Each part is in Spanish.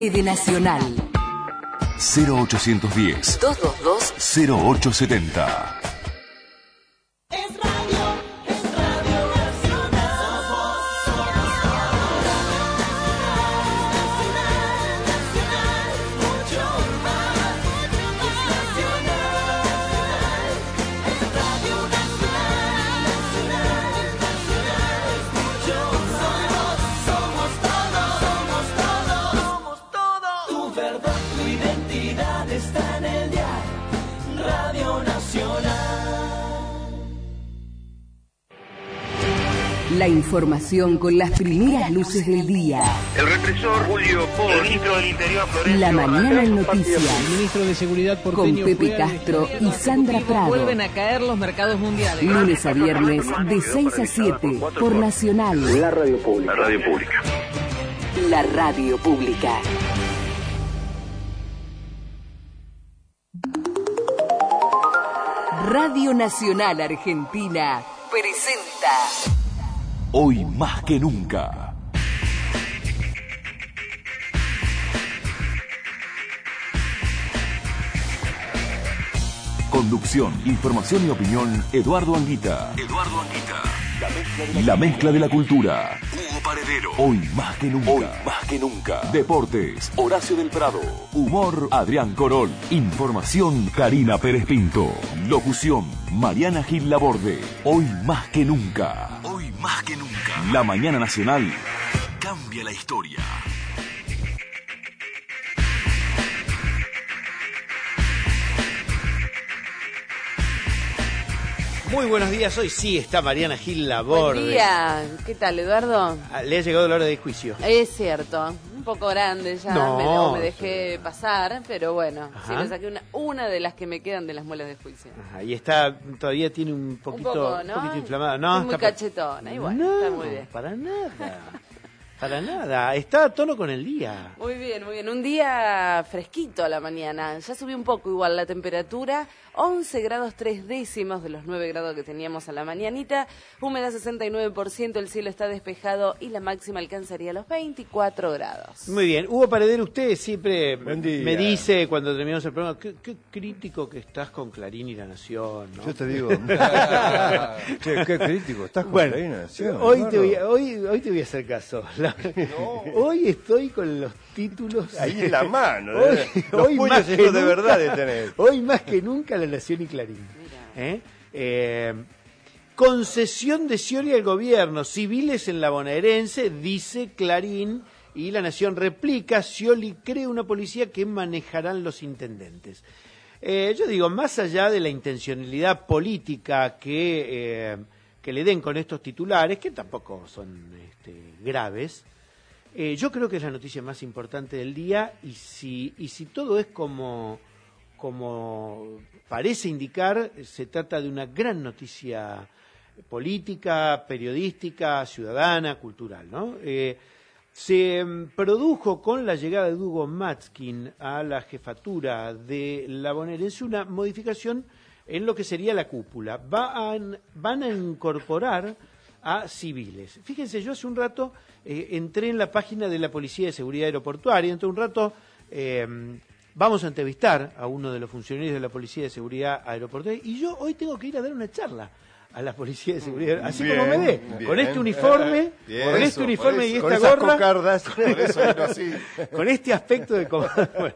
De Nacional 0810 222 0870. La información con las primeras luces del día. El represor Julio Pol, el ministro del Interior Florencio. La mañana en noticias. El ministro de Seguridad porteño con Pepe Castro y Sandra Prado. Vuelven a caer los mercados mundiales. Lunes a viernes de 6 a 7 por Nacional. La radio pública. La radio pública. La radio pública. Radio Nacional Argentina presenta Hoy más que nunca. Conducción, información y opinión, Eduardo Anguita. La mezcla de la cultura. Hugo Paredero. Hoy más que nunca. Hoy más que nunca. Deportes, Horacio del Prado. Humor, Adrián Corol. Información, Karina Pérez Pinto. Locución, Mariana Gil Laborde. Hoy más que nunca. Hoy más que nunca. La mañana nacional cambia la historia. Muy buenos días, hoy sí está Mariana Gil Laborde. Buen día, ¿qué tal, Eduardo? Le ha llegado la hora de juicio. Es cierto, un poco grande ya, No, me dejé pasar, pero bueno, Ajá. sí me saqué una de las que me quedan de las muelas de juicio. Ajá, y está, todavía tiene un poquito inflamada. No, estoy muy cachetona, y bueno, no, está muy bien. para nada. Para nada, está a tono con el día. Muy bien, un día fresquito a la mañana, ya subió un poco igual la temperatura, 11 grados 3 décimos de los 9 grados que teníamos a la mañanita, humedad 69%, el cielo está despejado y la máxima alcanzaría los 24 grados. Muy bien, Hugo Paredero, usted siempre Buen día. me dice cuando terminamos el programa, qué crítico que estás con Clarín y La Nación, ¿no? Yo te digo, qué crítico, estás con Bueno, Clarín, ¿sí? hoy te voy a hacer caso. Hoy estoy con los títulos Ahí en la mano, hoy los más puños que estos de nunca, verdad de tener. Hoy más que nunca La Nación y Clarín. Concesión de Scioli al gobierno, civiles en la bonaerense, dice Clarín, y La Nación replica, Scioli crea una policía que manejarán los intendentes. Yo digo, más allá de la intencionalidad política que le den con estos titulares, que tampoco son graves, yo creo que es la noticia más importante del día, y si todo es como parece indicar, se trata de una gran noticia política, periodística, ciudadana, cultural, ¿no? Se produjo con la llegada de Hugo Matzkin a la jefatura de la bonaerense una modificación en lo que sería la cúpula. Van a incorporar a civiles. Fíjense, yo hace un rato entré en la página de la Policía de Seguridad Aeroportuaria, dentro de un rato vamos a entrevistar a uno de los funcionarios de la Policía de Seguridad Aeroportuaria, y yo hoy tengo que ir a dar una charla a la Policía de Seguridad, así Bien, como me ve, bien. con este uniforme, con este uniforme y esta gorra, cocardas, por eso vino así. con este aspecto de bueno,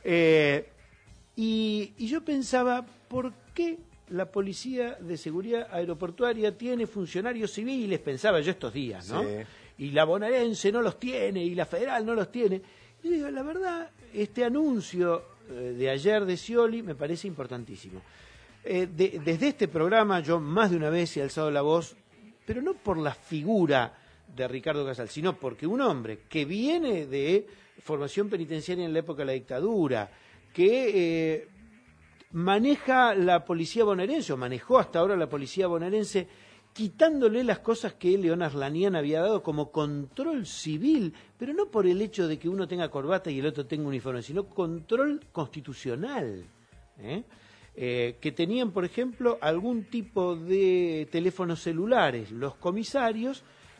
y yo pensaba, ¿por qué la Policía de Seguridad Aeroportuaria tiene funcionarios civiles? Pensaba yo estos días, ¿no? Sí. Y la bonaerense no los tiene, y la federal no los tiene. Y digo, la verdad, este anuncio de ayer de Scioli me parece importantísimo. Desde este programa yo más de una vez he alzado la voz, pero no por la figura de Ricardo Casal, sino porque un hombre que viene de formación penitenciaria en la época de la dictadura, que maneja la policía bonaerense, o manejó hasta ahora la policía bonaerense, quitándole las cosas que León Arlanian había dado como control civil, pero no por el hecho de que uno tenga corbata y el otro tenga uniforme, sino control constitucional, que tenían, por ejemplo, algún tipo de teléfonos celulares los comisarios,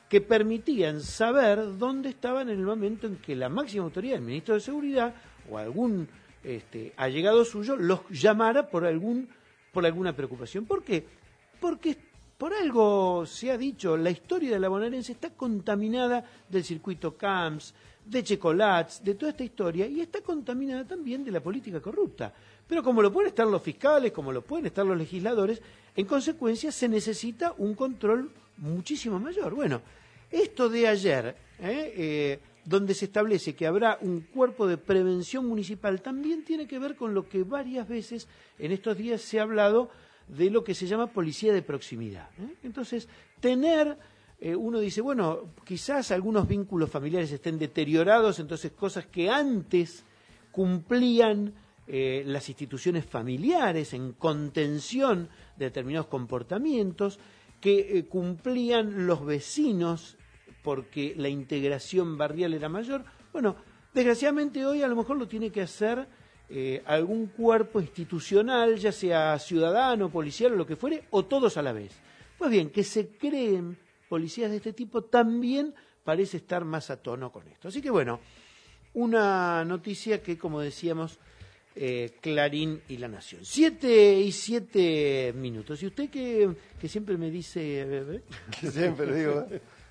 que permitían saber dónde estaban en el momento en que la máxima autoridad, el ministro de Seguridad o algún allegado suyo, los llamara por alguna preocupación. ¿Por qué? Porque por algo se ha dicho, la historia de la bonaerense está contaminada del circuito Camps, de Chocolats, de toda esta historia, y está contaminada también de la política corrupta. Pero como lo pueden estar los fiscales, como lo pueden estar los legisladores, en consecuencia se necesita un control muchísimo mayor. Bueno, esto de ayer, donde se establece que habrá un cuerpo de prevención municipal, también tiene que ver con lo que varias veces en estos días se ha hablado de lo que se llama policía de proximidad. Entonces, uno dice, bueno, quizás algunos vínculos familiares estén deteriorados, entonces cosas que antes cumplían las instituciones familiares en contención de determinados comportamientos, que cumplían los vecinos porque la integración barrial era mayor. Bueno, desgraciadamente hoy a lo mejor lo tiene que hacer algún cuerpo institucional, ya sea ciudadano, policial o lo que fuere, o todos a la vez. Pues bien, que se creen policías de este tipo también parece estar más a tono con esto. Así que bueno, una noticia que, como decíamos, Clarín y La Nación. 7:07. Y usted que siempre me dice... Que siempre le digo...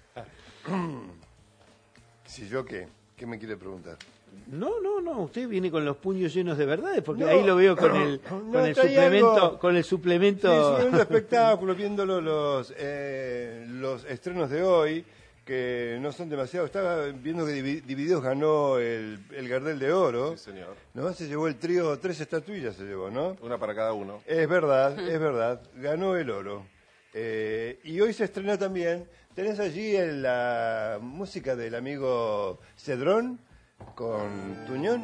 Si yo qué me quiere preguntar. No, usted viene con los puños llenos de verdades, porque ahí lo veo con el suplemento. Sí, un espectáculo, viéndolo los estrenos de hoy, que no son demasiado. Estaba viendo que Divididos ganó el Gardel de Oro. Sí, señor. Nomás se llevó el trío, 3 estatuillas se llevó, ¿no? Una para cada uno. Es verdad, ganó el oro. Y hoy se estrena también, tenés allí la música del amigo Cedrón con Tuñón.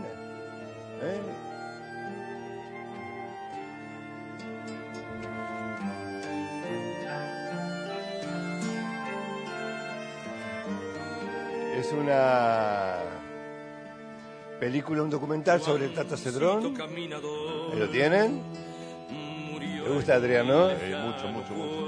Es una película, un documental sobre Tata Cedrón. ¿Ahí lo tienen? ¿Le gusta, Adrián, no? Mucho.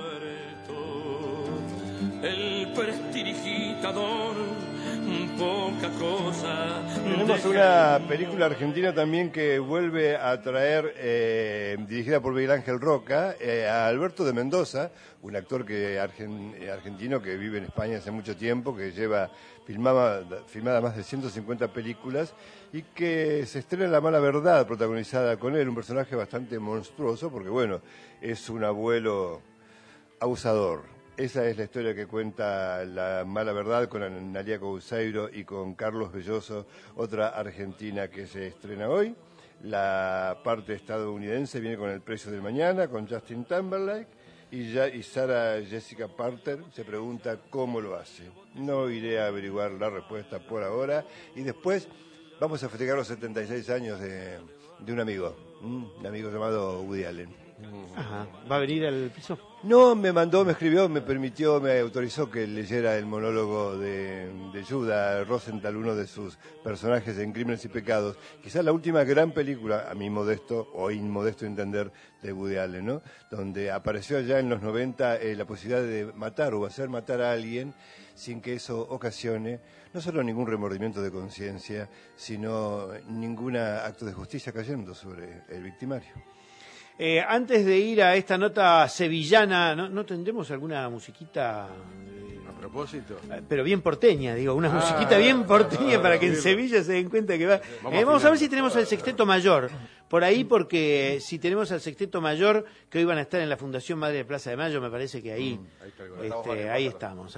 El prestidigitador, poca cosa. Tenemos una película argentina también que vuelve a traer, dirigida por Miguel Ángel Roca, a Alberto de Mendoza, un actor argentino que vive en España hace mucho tiempo, que lleva filmada más de 150 películas y que se estrena La Mala Verdad, protagonizada con él, un personaje bastante monstruoso porque, bueno, es un abuelo abusador. Esa es la historia que cuenta La Mala Verdad con Analia Couceiro y con Carlos Belloso, otra argentina que se estrena hoy. La parte estadounidense viene con El Precio del Mañana, con Justin Timberlake, y Sarah Jessica Parker se pregunta cómo lo hace. No iré a averiguar la respuesta por ahora. Y después vamos a festejar los 76 años de un amigo llamado Woody Allen. Ajá. ¿Va a venir al piso? No, me escribió, me autorizó que leyera el monólogo de Judah Rosenthal, uno de sus personajes en Crímenes y Pecados. Quizás la última gran película, a mi modesto o inmodesto entender, de Woody Allen, ¿no? Donde apareció ya en los 90 la posibilidad de matar o hacer matar a alguien sin que eso ocasione no solo ningún remordimiento de conciencia, sino ningún acto de justicia cayendo sobre el victimario. Antes de ir a esta nota sevillana, ¿no tendremos alguna musiquita? A propósito. Pero bien porteña, una musiquita bien porteña para que en Sevilla se den cuenta que va. Vamos a ver si tenemos al Sexteto Mayor por ahí, porque si tenemos al Sexteto Mayor, que hoy van a estar en la Fundación Madre de Plaza de Mayo, me parece que ahí estamos.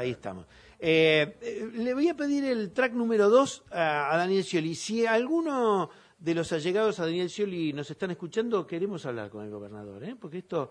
Le voy a pedir el track número 2 a Daniel Scioli. Si alguno de los allegados a Daniel Scioli nos están escuchando, queremos hablar con el gobernador, porque esto,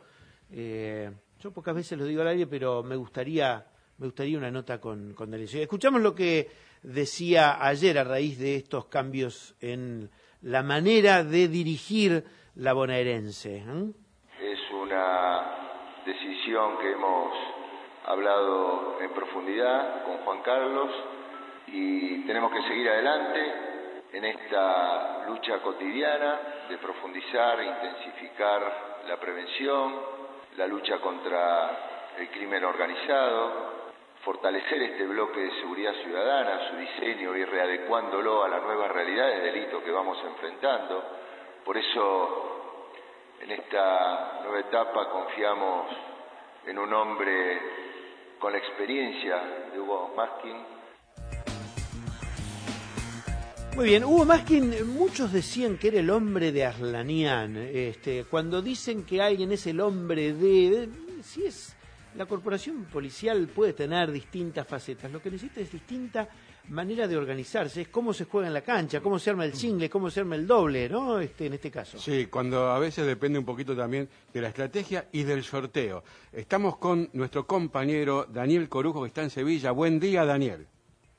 yo pocas veces lo digo al aire, pero me gustaría una nota con Daniel Scioli. Escuchamos lo que decía ayer a raíz de estos cambios en la manera de dirigir la bonaerense. Es una decisión que hemos hablado en profundidad con Juan Carlos y tenemos que seguir adelante en esta lucha cotidiana de profundizar e intensificar la prevención, la lucha contra el crimen organizado, fortalecer este bloque de seguridad ciudadana, su diseño, ir readecuándolo a las nuevas realidades de delito que vamos enfrentando. Por eso, en esta nueva etapa confiamos en un hombre con la experiencia de Hugo Maskin. Muy bien, Hugo Maskin, muchos decían que era el hombre de Arlanian. Cuando dicen que alguien es el hombre si es, la corporación policial puede tener distintas facetas. Lo que necesita es distinta manera de organizarse, es cómo se juega en la cancha, cómo se arma el single, cómo se arma el doble, ¿no? En este caso. Sí, cuando a veces depende un poquito también de la estrategia y del sorteo. Estamos con nuestro compañero Daniel Corujo, que está en Sevilla. Buen día, Daniel.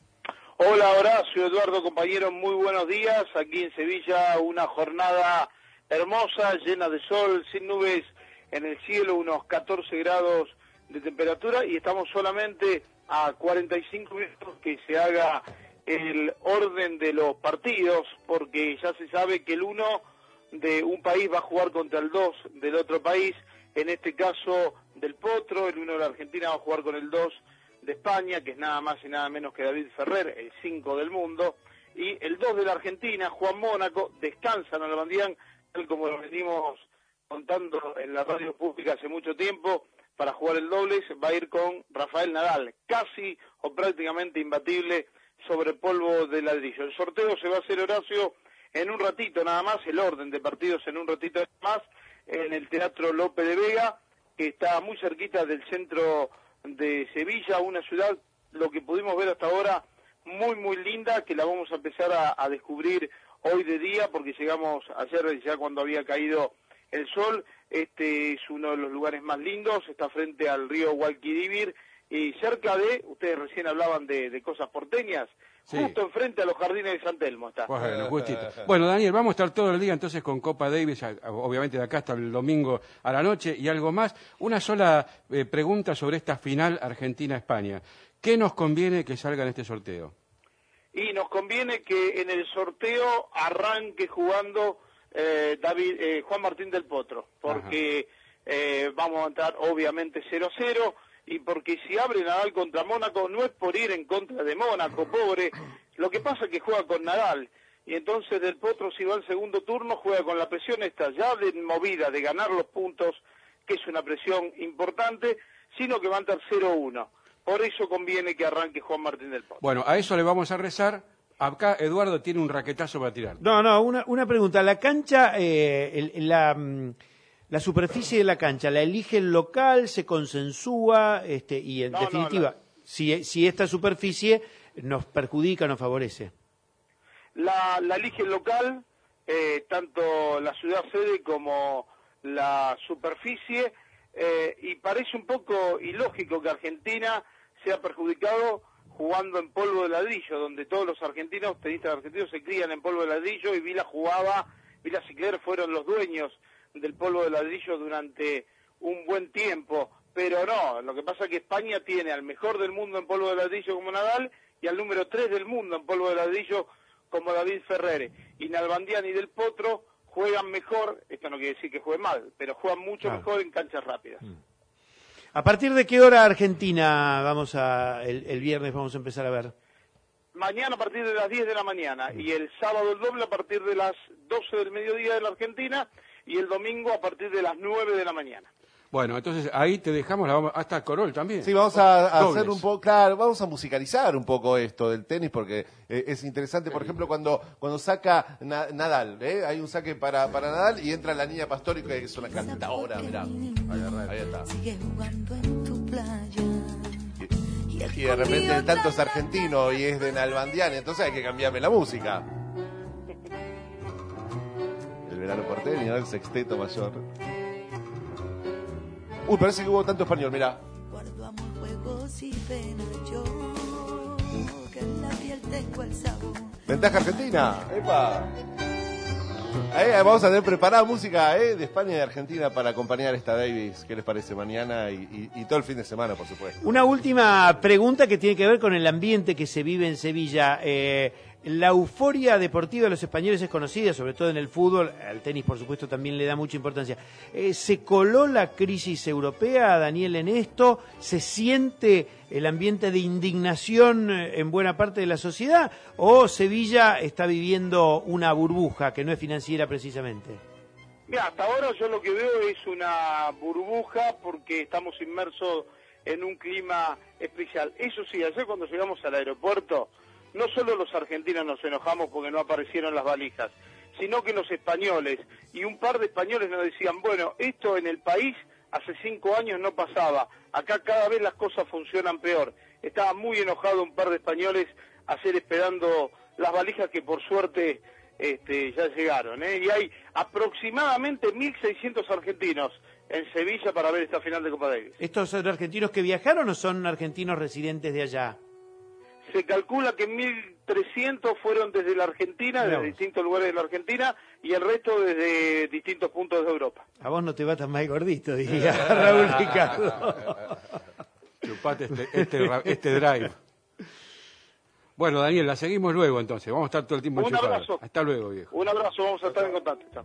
Hola Horacio, Eduardo, compañeros, muy buenos días. Aquí en Sevilla una jornada hermosa, llena de sol, sin nubes en el cielo, unos 14 grados de temperatura y estamos solamente a 45 minutos que se haga el orden de los partidos, porque ya se sabe que el 1 de un país va a jugar contra el 2 del otro país, en este caso del Potro, el 1 de la Argentina va a jugar con el 2 de España, que es nada más y nada menos que David Ferrer, el 5 del mundo, y el 2 de la Argentina, Juan Mónaco, descansa en Nalbandián, tal como lo venimos contando en la radio pública hace mucho tiempo, para jugar el dobles, va a ir con Rafael Nadal, casi o prácticamente imbatible sobre polvo de ladrillo. El sorteo se va a hacer, Horacio, en un ratito nada más, el orden de partidos en un ratito más, en el Teatro Lope de Vega, que está muy cerquita del centro de Sevilla, una ciudad, lo que pudimos ver hasta ahora, muy muy linda, que la vamos a empezar a descubrir hoy de día, porque llegamos ayer ya cuando había caído el sol. Este es uno de los lugares más lindos, está frente al río Guadalquivir y cerca de, ustedes recién hablaban de cosas porteñas, sí, justo enfrente a los jardines de San Telmo está. Bueno, justito. Bueno, Daniel, vamos a estar todo el día entonces con Copa Davis, obviamente de acá hasta el domingo a la noche y algo más. Una sola pregunta sobre esta final Argentina-España. ¿Qué nos conviene que salga en este sorteo? Y nos conviene que en el sorteo arranque jugando Juan Martín del Potro, porque vamos a entrar obviamente 0-0, y porque si abre Nadal contra Mónaco, no es por ir en contra de Mónaco, pobre, lo que pasa es que juega con Nadal, y entonces Del Potro, si va al segundo turno, juega con la presión esta ya de movida, de ganar los puntos, que es una presión importante, sino que va a entrar 0-1. Por eso conviene que arranque Juan Martín del Potro. Bueno, a eso le vamos a rezar. Acá Eduardo tiene un raquetazo para tirar. No, una pregunta. La cancha, la superficie de la cancha, ¿la elige el local, se consensúa? Y en definitiva, si esta superficie nos perjudica, nos favorece. La elige el local, tanto la ciudad sede como la superficie, y parece un poco ilógico que Argentina sea perjudicado jugando en polvo de ladrillo, donde todos los tenistas argentinos se crían en polvo de ladrillo, y Vila Cicler fueron los dueños del polvo de ladrillo durante un buen tiempo, pero no, lo que pasa es que España tiene al mejor del mundo en polvo de ladrillo como Nadal, y al número 3 del mundo en polvo de ladrillo como David Ferrer, y Nalbandián y Del Potro juegan mejor, esto no quiere decir que jueguen mal, pero juegan mucho mejor en canchas rápidas. ¿A partir de qué hora Argentina el viernes vamos a empezar a ver? Mañana a partir de las 10 de la mañana, y el sábado el doble a partir de las 12 del mediodía de la Argentina, y el domingo a partir de las 9 de la mañana. Bueno, entonces ahí te dejamos, hasta Corol también. Sí, vamos a hacer un poco, claro, vamos a musicalizar un poco esto del tenis, porque es interesante, por ejemplo, cuando saca Nadal, hay un saque para Nadal y entra la niña Pastori, que es una cantadora, mirá, ahí está. Y de repente el tanto es argentino y es de Nalbandián, entonces hay que cambiarme la música. El verano porteño, el sexteto mayor. Uy, parece que hubo tanto español, mirá. Guardo amor, juegos y pena, yo, que en la piel tengo el sabor. Ventaja Argentina, ¡epa! Vamos a tener preparada música de España y de Argentina para acompañar esta Davis. ¿Qué les parece mañana y todo el fin de semana, por supuesto? Una última pregunta que tiene que ver con el ambiente que se vive en Sevilla. La euforia deportiva de los españoles es conocida, sobre todo en el fútbol, al tenis por supuesto también le da mucha importancia. ¿Se coló la crisis europea, Daniel, en esto? ¿Se siente el ambiente de indignación en buena parte de la sociedad? ¿O Sevilla está viviendo una burbuja que no es financiera precisamente? Mira, hasta ahora yo lo que veo es una burbuja porque estamos inmersos en un clima especial. Eso sí, ayer cuando llegamos al aeropuerto, no solo los argentinos nos enojamos porque no aparecieron las valijas, sino que los españoles, y un par de españoles nos decían, bueno, esto en el país hace 5 años no pasaba, acá cada vez las cosas funcionan peor. Estaba muy enojado un par de españoles ayer esperando las valijas que por suerte ya llegaron, y hay aproximadamente 1.600 argentinos en Sevilla para ver esta final de Copa Davis. ¿Estos son argentinos que viajaron o son argentinos residentes de allá? Se calcula que 1.300 fueron desde la Argentina, desde distintos lugares de la Argentina, y el resto desde distintos puntos de Europa. A vos no te va tan mal gordito, diría Raúl Ricardo. Chupate este drive. Bueno, Daniel, la seguimos luego entonces. Vamos a estar todo el tiempo enchufados. Un abrazo. Hasta luego, viejo. Un abrazo, vamos a estar en contacto. Chao.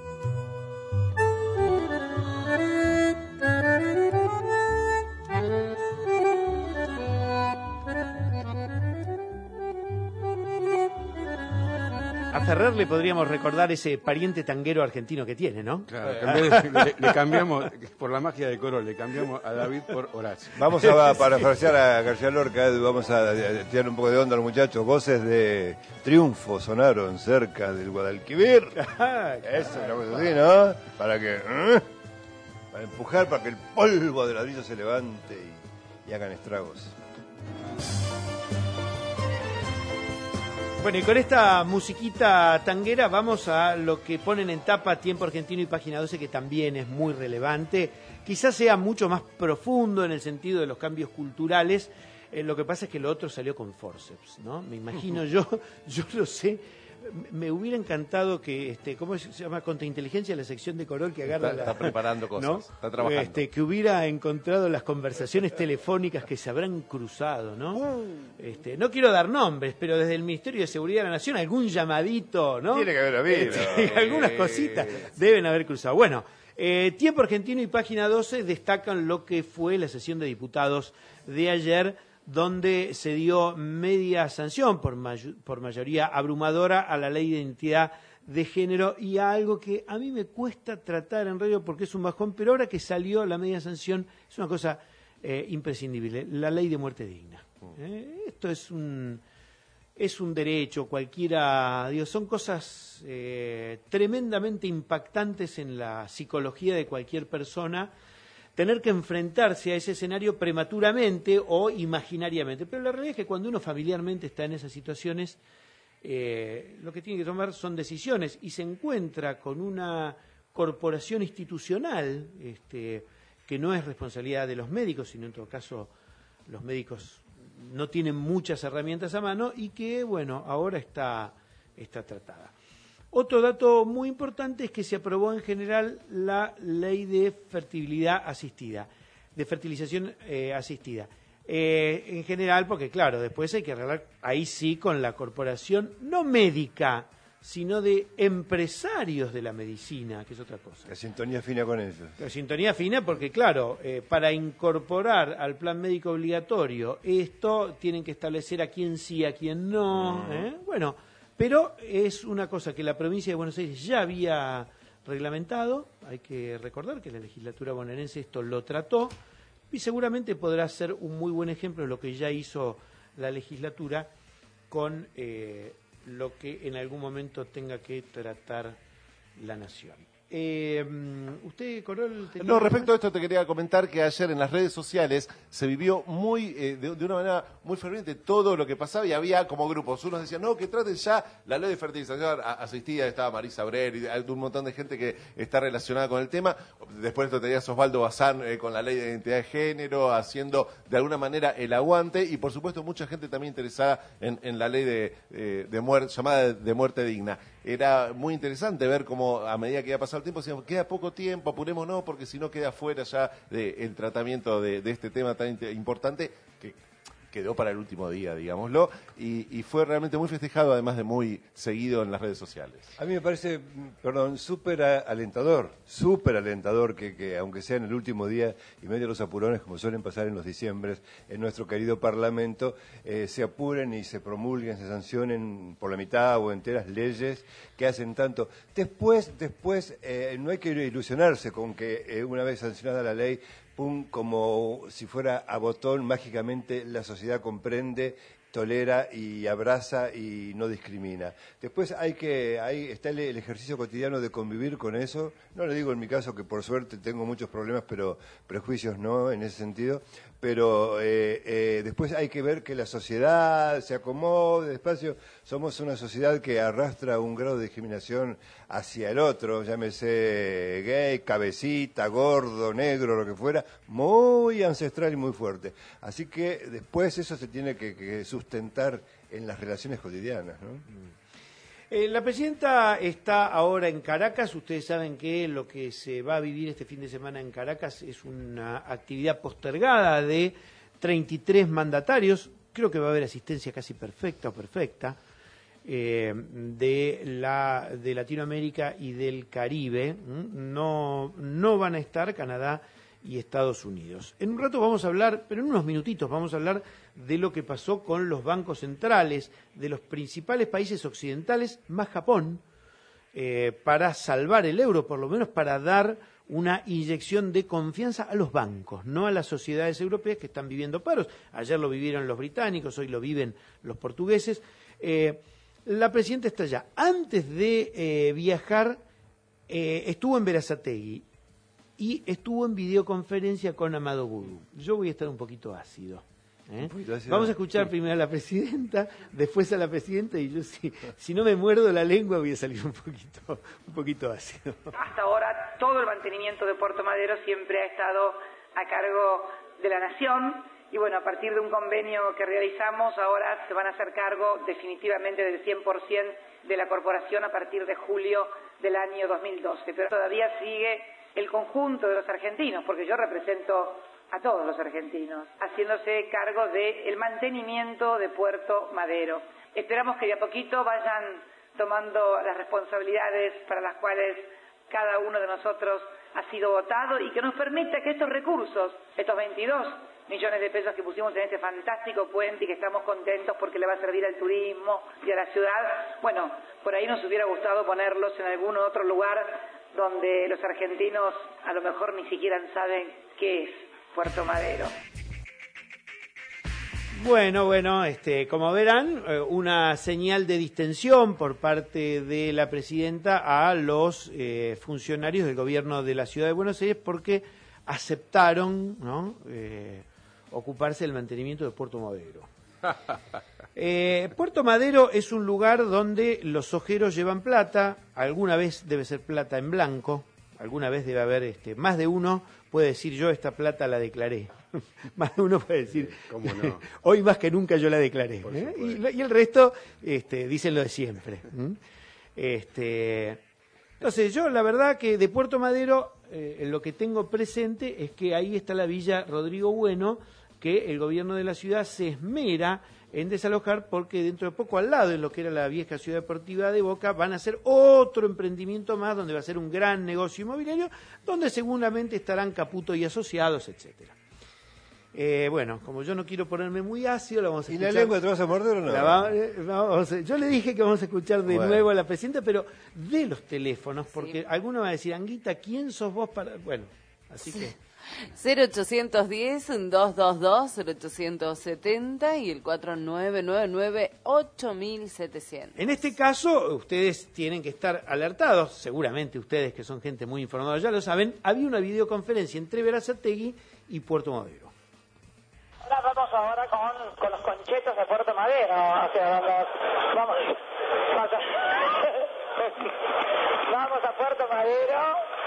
A Ferrer le podríamos recordar ese pariente tanguero argentino que tiene, ¿no? Claro, en vez de, le cambiamos, por la magia de Corol, le cambiamos a David por Horacio. Vamos a parafrasear a García Lorca, vamos a tirar un poco de onda a los muchachos. Voces de triunfo sonaron cerca del Guadalquivir. Eso, una cosa así, ¿no? Para empujar, para que el polvo de ladrillo se levante y hagan estragos. Bueno, y con esta musiquita tanguera vamos a lo que ponen en tapa Tiempo Argentino y Página 12, que también es muy relevante. Quizás sea mucho más profundo en el sentido de los cambios culturales. Lo que pasa es que lo otro salió con forceps, ¿no? Me imagino yo lo sé. Me hubiera encantado que, ¿cómo se llama? Contrainteligencia, la sección de Corol que agarra está preparando cosas, ¿no? está trabajando. Que hubiera encontrado las conversaciones telefónicas que se habrán cruzado, ¿no? No quiero dar nombres, pero desde el Ministerio de Seguridad de la Nación algún llamadito, ¿no? Tiene que haber habido. Algunas cositas deben haber cruzado. Bueno, Tiempo Argentino y Página 12 destacan lo que fue la sesión de diputados de ayer, donde se dio media sanción por mayoría abrumadora a la ley de identidad de género y a algo que a mí me cuesta tratar en radio porque es un bajón, pero ahora que salió la media sanción es una cosa imprescindible, la ley de muerte digna. Esto es un derecho, cualquiera, son cosas tremendamente impactantes en la psicología de cualquier persona, tener que enfrentarse a ese escenario prematuramente o imaginariamente. Pero la realidad es que cuando uno familiarmente está en esas situaciones, lo que tiene que tomar son decisiones y se encuentra con una corporación institucional que no es responsabilidad de los médicos, sino en todo caso los médicos no tienen muchas herramientas a mano y que, bueno, ahora está tratada. Otro dato muy importante es que se aprobó en general la ley de fertilidad asistida, de fertilización asistida. En general, porque claro, después hay que arreglar ahí sí con la corporación, no médica, sino de empresarios de la medicina, que es otra cosa. La sintonía fina con ellos. La sintonía fina porque, claro, para incorporar al plan médico obligatorio esto, tienen que establecer a quién sí, a quién no. Bueno, pero es una cosa que la provincia de Buenos Aires ya había reglamentado. Hay que recordar que la legislatura bonaerense esto lo trató y seguramente podrá ser un muy buen ejemplo de lo que ya hizo la legislatura con lo que en algún momento tenga que tratar la nación. ¿Usted, Corol? No, respecto a esto te quería comentar que ayer en las redes sociales se vivió muy de una manera muy ferviente todo lo que pasaba y había como grupos. Unos decían, no, que traten ya la ley de fertilización asistida, estaba Marisa Abreu y hay un montón de gente que está relacionada con el tema. Después esto tenías Osvaldo Bazán con la ley de identidad de género, haciendo de alguna manera el aguante y por supuesto mucha gente también interesada en la ley de muerte, llamada de muerte digna. Era muy interesante ver cómo a medida que iba pasando el tiempo, decíamos, queda poco tiempo, apurémonos, porque si no queda fuera ya del tratamiento de este tema tan importante que quedó para el último día, digámoslo, y fue realmente muy festejado, además de muy seguido en las redes sociales. A mí me parece, súper alentador que aunque sea en el último día y medio de los apurones, como suelen pasar en los diciembres, en nuestro querido Parlamento, se apuren y se promulguen, se sancionen por la mitad o enteras leyes que hacen tanto. Después, no hay que ilusionarse con que una vez sancionada la ley, pum, como si fuera a botón, mágicamente la sociedad comprende, tolera y abraza y no discrimina. Después ahí está el ejercicio cotidiano de convivir con eso. No le digo en mi caso que por suerte tengo muchos problemas, pero prejuicios no en ese sentido. Pero después hay que ver que la sociedad se acomode despacio. Somos una sociedad que arrastra un grado de discriminación hacia el otro, llámese gay, cabecita, gordo, negro, lo que fuera, muy ancestral y muy fuerte. Así que después eso se tiene que sustentar en las relaciones cotidianas, ¿no? La presidenta está ahora en Caracas. Ustedes saben que lo que se va a vivir este fin de semana en Caracas es una actividad postergada de 33 mandatarios. Creo que va a haber asistencia casi perfecta de Latinoamérica y del Caribe. No van a estar Canadá y Estados Unidos. En un rato vamos a hablar, pero en unos minutitos vamos a hablar de lo que pasó con los bancos centrales de los principales países occidentales, más Japón, para salvar el euro, por lo menos para dar una inyección de confianza a los bancos, no a las sociedades europeas que están viviendo paros. Ayer lo vivieron los británicos, hoy lo viven los portugueses. La presidenta está allá. Antes de viajar, estuvo en Berazategui y estuvo en videoconferencia con Amado Gudú. Yo voy a estar un poquito ácido. Vamos a escuchar primero a la presidenta, después a la presidenta, y yo si no me muerdo la lengua voy a salir un poquito ácido. Hasta ahora todo el mantenimiento de Puerto Madero siempre ha estado a cargo de la Nación, y bueno, a partir de un convenio que realizamos, ahora se van a hacer cargo definitivamente del 100% de la corporación a partir de julio del año 2012, pero todavía sigue el conjunto de los argentinos, porque yo represento a todos los argentinos, haciéndose cargo del mantenimiento de Puerto Madero. Esperamos que de a poquito vayan tomando las responsabilidades para las cuales cada uno de nosotros ha sido votado y que nos permita que estos recursos, estos 22 millones de pesos que pusimos en este fantástico puente y que estamos contentos porque le va a servir al turismo y a la ciudad, bueno, por ahí nos hubiera gustado ponerlos en algún otro lugar donde los argentinos a lo mejor ni siquiera saben qué es Puerto Madero. Bueno, como verán, una señal de distensión por parte de la presidenta a los funcionarios del gobierno de la Ciudad de Buenos Aires porque aceptaron, ¿no?, ocuparse del mantenimiento de Puerto Madero. Puerto Madero es un lugar donde los ojeros llevan plata, alguna vez debe ser plata en blanco, alguna vez debe haber, más de uno puede decir yo esta plata la declaré. Más de uno puede decir, ¿cómo no? Hoy más que nunca yo la declaré. Y el resto dicen lo de siempre. Entonces yo la verdad que de Puerto Madero lo que tengo presente es que ahí está la Villa Rodrigo Bueno, que el gobierno de la ciudad se esmera en desalojar porque dentro de poco al lado de lo que era la vieja ciudad deportiva de Boca van a hacer otro emprendimiento más donde va a ser un gran negocio inmobiliario donde seguramente estarán Caputo y asociados, etcétera. Bueno, como yo no quiero ponerme muy ácido, la vamos a escuchar. ¿Y la lengua te vas a morder o no? Yo le dije que vamos a escuchar de nuevo a la presidenta, pero de los teléfonos, porque alguno va a decir, Anguita, ¿quién sos vos para...? Bueno, así que... 0810-222-0870 y el 4999-8700. En este caso, ustedes tienen que estar alertados, seguramente ustedes que son gente muy informada ya lo saben, había una videoconferencia entre Berazategui y Puerto Madero. Vamos ahora con los conchetos de Puerto Madero, o sea, vamos a Puerto Madero.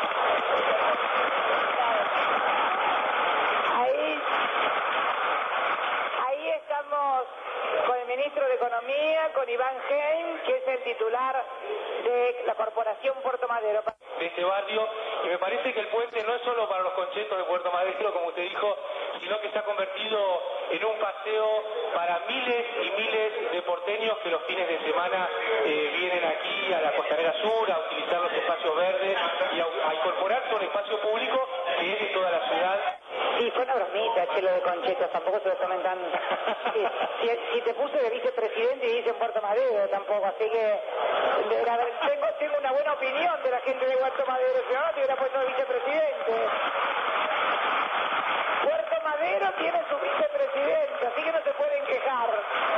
Ahí estamos con el ministro de Economía, con Iván Heim, que es el titular de la Corporación Puerto Madero. De este barrio, y me parece que el puente no es solo para los conchetos de Puerto Madero, como usted dijo, sino que se ha convertido en un paseo para miles y miles de porteños que los fines de semana vienen aquí a la Costanera Sur a utilizar los espacios verdes y a incorporarse a un espacio público que es de toda la ciudad. Sí, fue una bromita, Chelo de Conchetas, tampoco se lo tomen tan... Si te puse de vicepresidente y dice en Puerto Madero tampoco, así que... Tengo una buena opinión de la gente de Puerto Madero, si no, te hubiera puesto de vicepresidente. Puerto Madero tiene su vicepresidente, así que no se pueden quejar.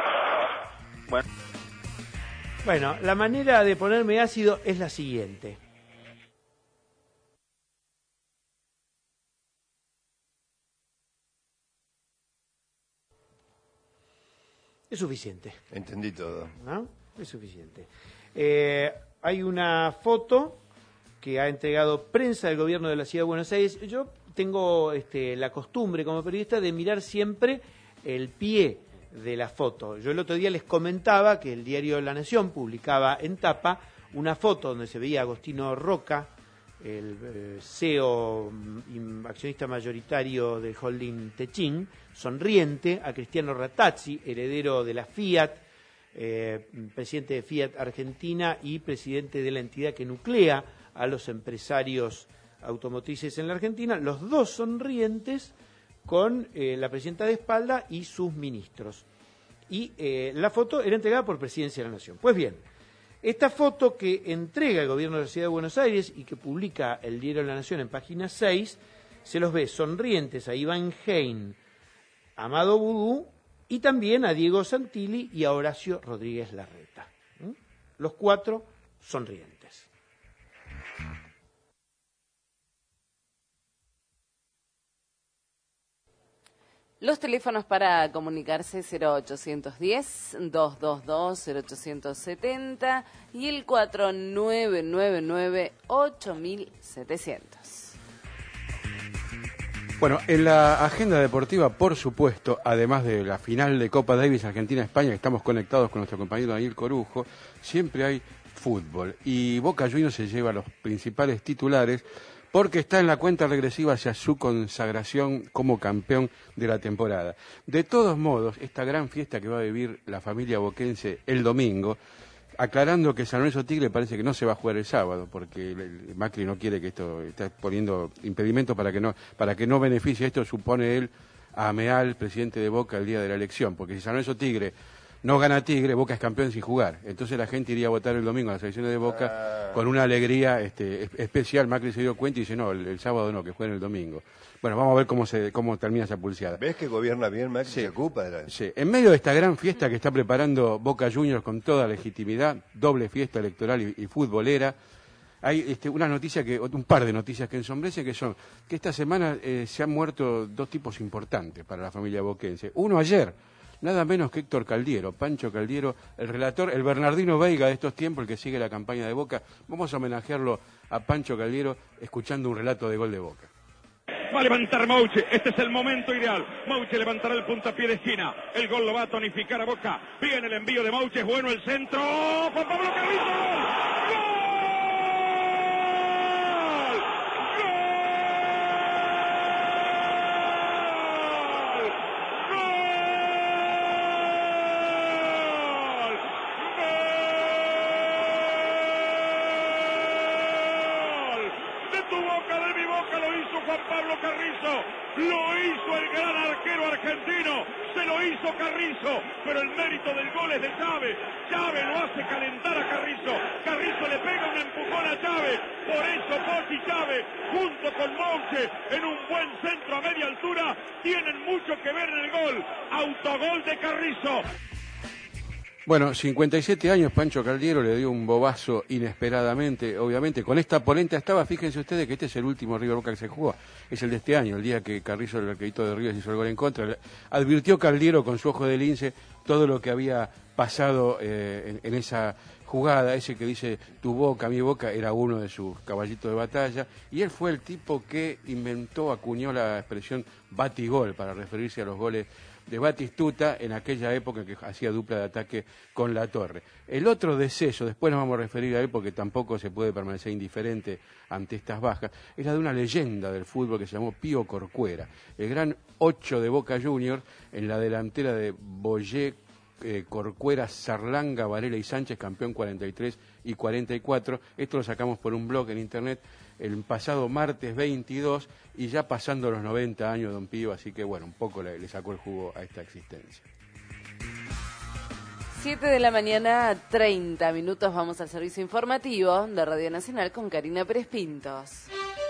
Bueno, la manera de ponerme ácido es la siguiente. Es suficiente. Entendí todo. ¿No? Es suficiente. Hay una foto que ha entregado prensa del gobierno de la Ciudad de Buenos Aires. Yo tengo la costumbre como periodista de mirar siempre el pie de la foto. Yo el otro día les comentaba que el diario La Nación publicaba en tapa una foto donde se veía a Agostino Roca, el CEO, accionista mayoritario del holding Techin, sonriente, a Cristiano Rattazzi, heredero de la Fiat, presidente de Fiat Argentina y presidente de la entidad que nuclea a los empresarios automotrices en la Argentina, los dos sonrientes con la presidenta de espalda y sus ministros. Y la foto era entregada por Presidencia de la Nación. Pues bien, esta foto que entrega el gobierno de la Ciudad de Buenos Aires y que publica el diario La Nación en página 6, se los ve sonrientes a Iván Hein, Amado Vudú y también a Diego Santilli y a Horacio Rodríguez Larreta. Los cuatro sonrientes. Los teléfonos para comunicarse 0810-222-0870 y el 4999-8700. Bueno, en la agenda deportiva, por supuesto, además de la final de Copa Davis Argentina-España, que estamos conectados con nuestro compañero Daniel Corujo, siempre hay fútbol. Y Boca Juniors se lleva los principales titulares porque está en la cuenta regresiva hacia su consagración como campeón de la temporada. De todos modos, esta gran fiesta que va a vivir la familia boquense el domingo, aclarando que San Lorenzo Tigre parece que no se va a jugar el sábado, porque Macri no quiere que esto, está poniendo impedimentos para que no beneficie esto, supone él, a Ameal, presidente de Boca, el día de la elección, porque si San Lorenzo Tigre no gana Tigre, Boca es campeón sin jugar. Entonces la gente iría a votar el domingo a las elecciones de Boca con una alegría especial. Macri se dio cuenta y dice, no, el sábado no, que jueguen el domingo. Bueno, vamos a ver cómo termina esa pulseada. ¿Ves que gobierna bien Macri? Sí. Se ocupa de la... Sí. En medio de esta gran fiesta que está preparando Boca Juniors con toda legitimidad, doble fiesta electoral y futbolera, hay un par de noticias que ensombrecen, que son que esta semana se han muerto dos tipos importantes para la familia boquense. Uno ayer, nada menos que Héctor Caldiero, Pancho Caldiero, el relator, el Bernardino Veiga de estos tiempos, el que sigue la campaña de Boca. Vamos a homenajearlo a Pancho Caldiero escuchando un relato de gol de Boca. Va a levantar Mauche, este es el momento ideal. Mauche levantará el puntapié de esquina. El gol lo va a tonificar a Boca. Viene el envío de Mauche, es bueno el centro. Juan Pablo Carrizo. ¡Gol! Lo hizo el gran arquero argentino, se lo hizo Carrizo, pero el mérito del gol es de Chávez. Chávez lo hace calentar a Carrizo, Carrizo le pega un empujón a Chávez, por eso Pochi y Chávez, junto con Mauche, en un buen centro a media altura, tienen mucho que ver en el gol. Autogol de Carrizo. Bueno, 57 años, Pancho Caldiero le dio un bobazo inesperadamente, obviamente, con esta polenta estaba, fíjense ustedes que este es el último River Boca que se jugó, es el de este año, el día que Carrizo, el arquerito de River, hizo el gol en contra, advirtió Caldiero con su ojo de lince todo lo que había pasado en esa jugada, ese que dice tu boca, mi boca, era uno de sus caballitos de batalla, y él fue el tipo que acuñó la expresión batigol para referirse a los goles de Batistuta en aquella época que hacía dupla de ataque con Latorre. El otro deceso, después nos vamos a referir a él porque tampoco se puede permanecer indiferente ante estas bajas, es la de una leyenda del fútbol que se llamó Pío Corcuera, el gran 8 de Boca Juniors en la delantera de Boyé, Corcuera, Sarlanga, Varela y Sánchez, campeón 43 y 44. Esto lo sacamos por un blog en internet el pasado martes 22 y ya pasando los 90 años don Pío, así que bueno, un poco le sacó el jugo a esta existencia. 7 de la mañana, 30 minutos, vamos al servicio informativo de Radio Nacional con Karina Pérez Pintos.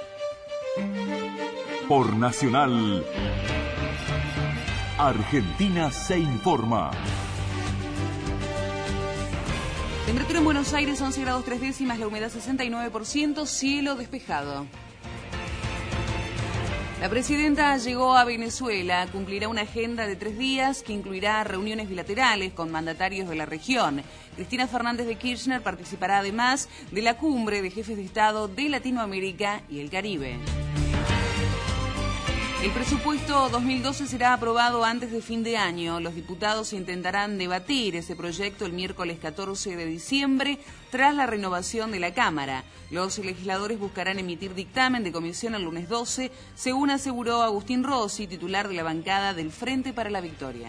Por Nacional, Argentina se informa. Temperatura en Buenos Aires, 11 grados 3 décimas, la humedad 69%, cielo despejado. La presidenta llegó a Venezuela, cumplirá una agenda de 3 días que incluirá reuniones bilaterales con mandatarios de la región. Cristina Fernández de Kirchner participará además de la cumbre de jefes de Estado de Latinoamérica y el Caribe. El presupuesto 2012 será aprobado antes de fin de año. Los diputados intentarán debatir ese proyecto el miércoles 14 de diciembre tras la renovación de la Cámara. Los legisladores buscarán emitir dictamen de comisión el lunes 12, según aseguró Agustín Rossi, titular de la bancada del Frente para la Victoria.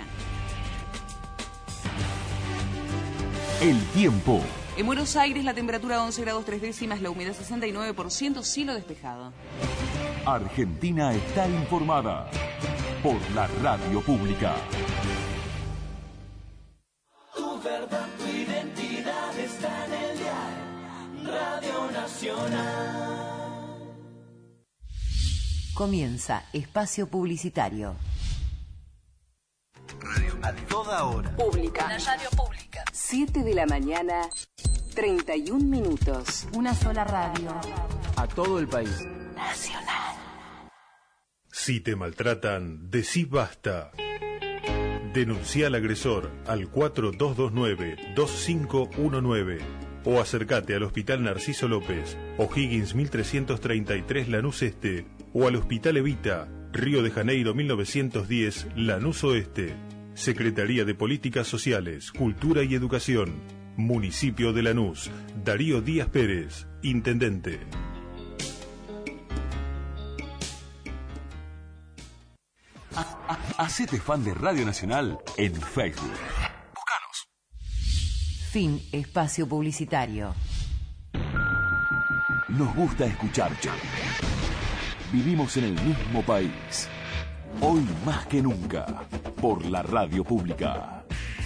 El tiempo. En Buenos Aires la temperatura 11 grados 3 décimas, la humedad 69%, cielo despejado. Argentina está informada por la radio pública. Tu verdad, tu identidad está en el diario Radio Nacional. Comienza Espacio Publicitario. A toda hora. Pública. La radio pública. 7 de la mañana, 31 minutos. Una sola radio. A todo el país. Nacional. Si te maltratan, decí basta. Denuncia al agresor al 4229-2519 o acércate al Hospital Narciso López, O'Higgins 1333 Lanús Este o al Hospital Evita, Río de Janeiro 1910 Lanús Oeste. Secretaría de Políticas Sociales, Cultura y Educación. Municipio de Lanús. Darío Díaz Pérez, Intendente. Hacete fan de Radio Nacional en Facebook. Búscanos. Fin Espacio Publicitario. Nos gusta escucharte. Vivimos en el mismo país. Hoy más que nunca, por la radio pública.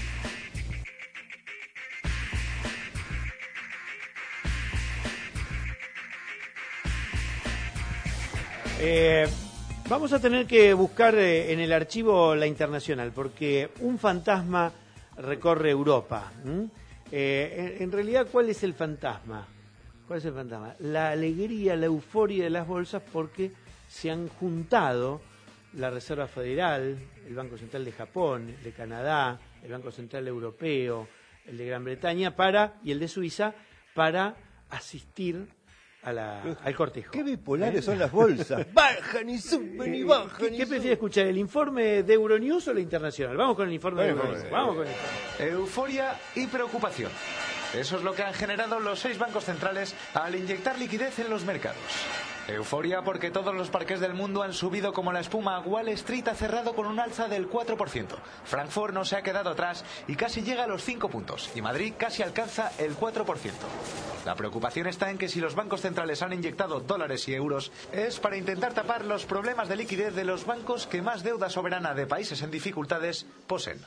Vamos a tener que buscar en el archivo La Internacional, porque un fantasma recorre Europa. En realidad, ¿cuál es el fantasma? ¿Cuál es el fantasma? La alegría, la euforia de las bolsas, porque se han juntado la Reserva Federal, el Banco Central de Japón, el de Canadá, el Banco Central Europeo, el de Gran Bretaña y el de Suiza para asistir al cortejo. Qué bipolares son las bolsas. Bajan y suben y bajan. ¿Qué prefiere escuchar, el informe de Euronews o la Internacional? Vamos con el informe de Euronews. Vamos con Euforia y preocupación. Eso es lo que han generado los 6 bancos centrales al inyectar liquidez en los mercados. Euforia porque todos los parques del mundo han subido como la espuma. Wall Street ha cerrado con un alza del 4%. Frankfurt no se ha quedado atrás y casi llega a los 5 puntos. Y Madrid casi alcanza el 4%. La preocupación está en que si los bancos centrales han inyectado dólares y euros es para intentar tapar los problemas de liquidez de los bancos que más deuda soberana de países en dificultades poseen.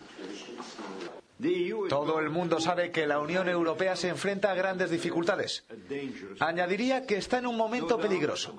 Todo el mundo sabe que la Unión Europea se enfrenta a grandes dificultades. Añadiría que está en un momento peligroso.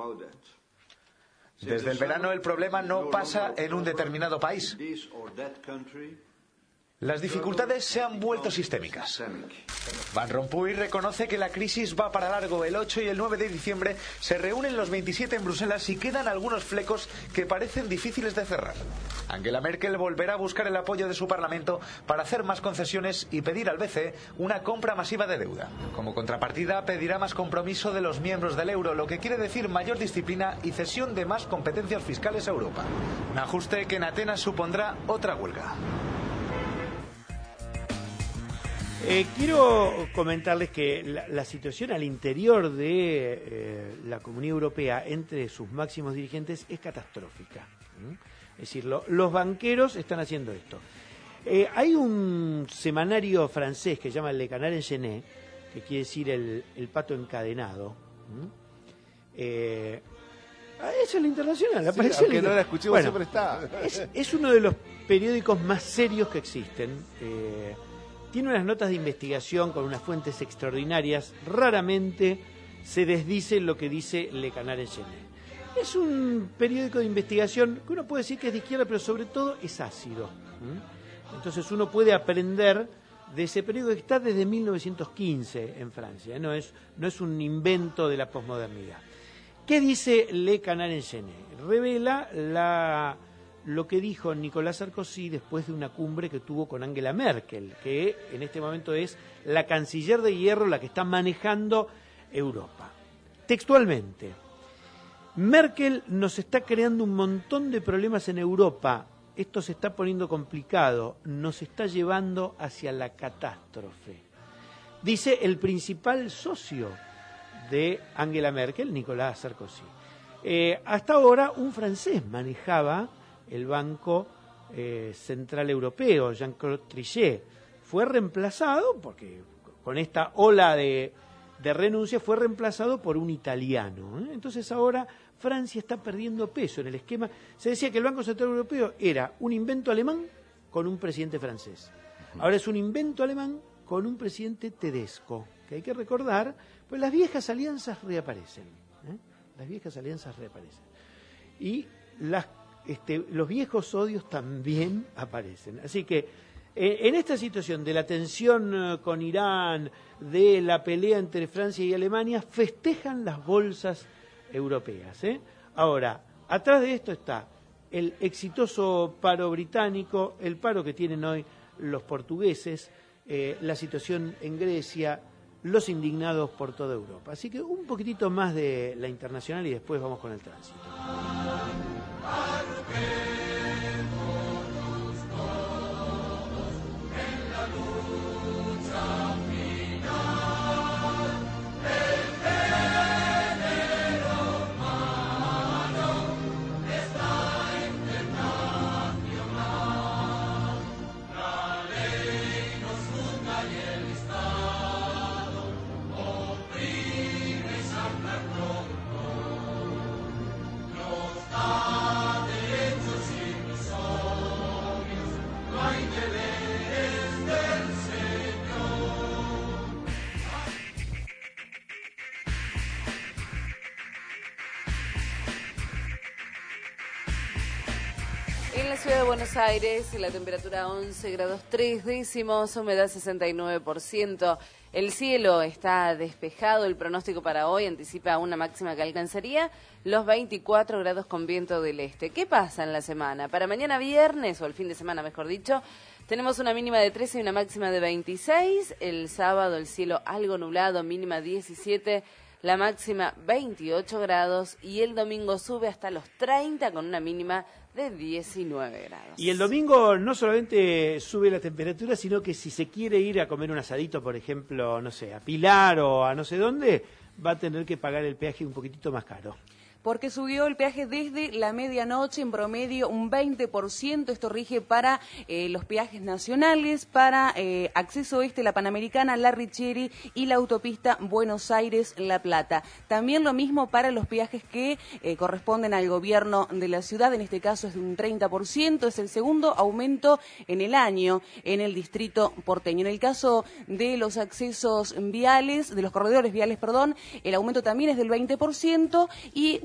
Desde el verano el problema no pasa en un determinado país. Las dificultades se han vuelto sistémicas. Van Rompuy reconoce que la crisis va para largo. El 8 y el 9 de diciembre se reúnen los 27 en Bruselas y quedan algunos flecos que parecen difíciles de cerrar. Angela Merkel volverá a buscar el apoyo de su Parlamento para hacer más concesiones y pedir al BCE una compra masiva de deuda. Como contrapartida, pedirá más compromiso de los miembros del euro, lo que quiere decir mayor disciplina y cesión de más competencias fiscales a Europa. Un ajuste que en Atenas supondrá otra huelga. Quiero comentarles que la situación al interior de la Comunidad Europea entre sus máximos dirigentes es catastrófica. Es decir, los banqueros están haciendo esto. Hay un semanario francés que se llama Le Canard enchaîné, que quiere decir el pato encadenado. Esa es la internacional. Sí, aunque no la escuchemos, siempre está. Es uno de los periódicos más serios que existen. Tiene unas notas de investigación con unas fuentes extraordinarias. Raramente se desdice lo que dice Le Canard enchaîné. Es un periódico de investigación que uno puede decir que es de izquierda, pero sobre todo es ácido. Entonces uno puede aprender de ese periódico que está desde 1915 en Francia. No es un invento de la posmodernidad. ¿Qué dice Le Canard enchaîné? Revela lo que dijo Nicolas Sarkozy después de una cumbre que tuvo con Angela Merkel, que en este momento es la canciller de hierro, la que está manejando Europa. Textualmente, Merkel nos está creando un montón de problemas en Europa, esto se está poniendo complicado, nos está llevando hacia la catástrofe. Dice el principal socio de Angela Merkel, Nicolas Sarkozy. Hasta ahora un francés manejaba el Banco Central Europeo, Jean-Claude Trichet. Fue reemplazado, porque con esta ola de renuncia, fue reemplazado por un italiano. Entonces ahora Francia está perdiendo peso en el esquema. Se decía que el Banco Central Europeo era un invento alemán con un presidente francés. Ahora es un invento alemán con un presidente tedesco, que hay que recordar, pues las viejas alianzas reaparecen. Las viejas alianzas reaparecen. Y los viejos odios también aparecen. Así que en esta situación de la tensión con Irán, de la pelea entre Francia y Alemania, festejan las bolsas europeas. Ahora, atrás de esto está el exitoso paro británico, el paro que tienen hoy los portugueses, la situación en Grecia, los indignados por toda Europa. Así que un poquitito más de la internacional y después vamos con el tránsito. En la ciudad de Buenos Aires, la temperatura 11 grados 3 décimos, humedad 69%. El cielo está despejado. El pronóstico para hoy anticipa una máxima que alcanzaría los 24 grados con viento del este. ¿Qué pasa en la semana? Para mañana viernes, o el fin de semana mejor dicho, tenemos una mínima de 13 y una máxima de 26. El sábado el cielo algo nublado, mínima 17, la máxima 28 grados. Y el domingo sube hasta los 30 con una mínima de 19 grados. Y el domingo no solamente sube la temperatura, sino que si se quiere ir a comer un asadito, por ejemplo, no sé, a Pilar o a no sé dónde, va a tener que pagar el peaje un poquitito más caro. Porque subió el peaje desde la medianoche, en promedio un 20%. Esto rige para los peajes nacionales, para acceso la Panamericana, la Richieri y la autopista Buenos Aires-La Plata. También lo mismo para los peajes que corresponden al gobierno de la ciudad, en este caso es de un 30%, es el segundo aumento en el año en el distrito porteño. En el caso de los accesos viales, de los corredores viales, el aumento también es del 20% y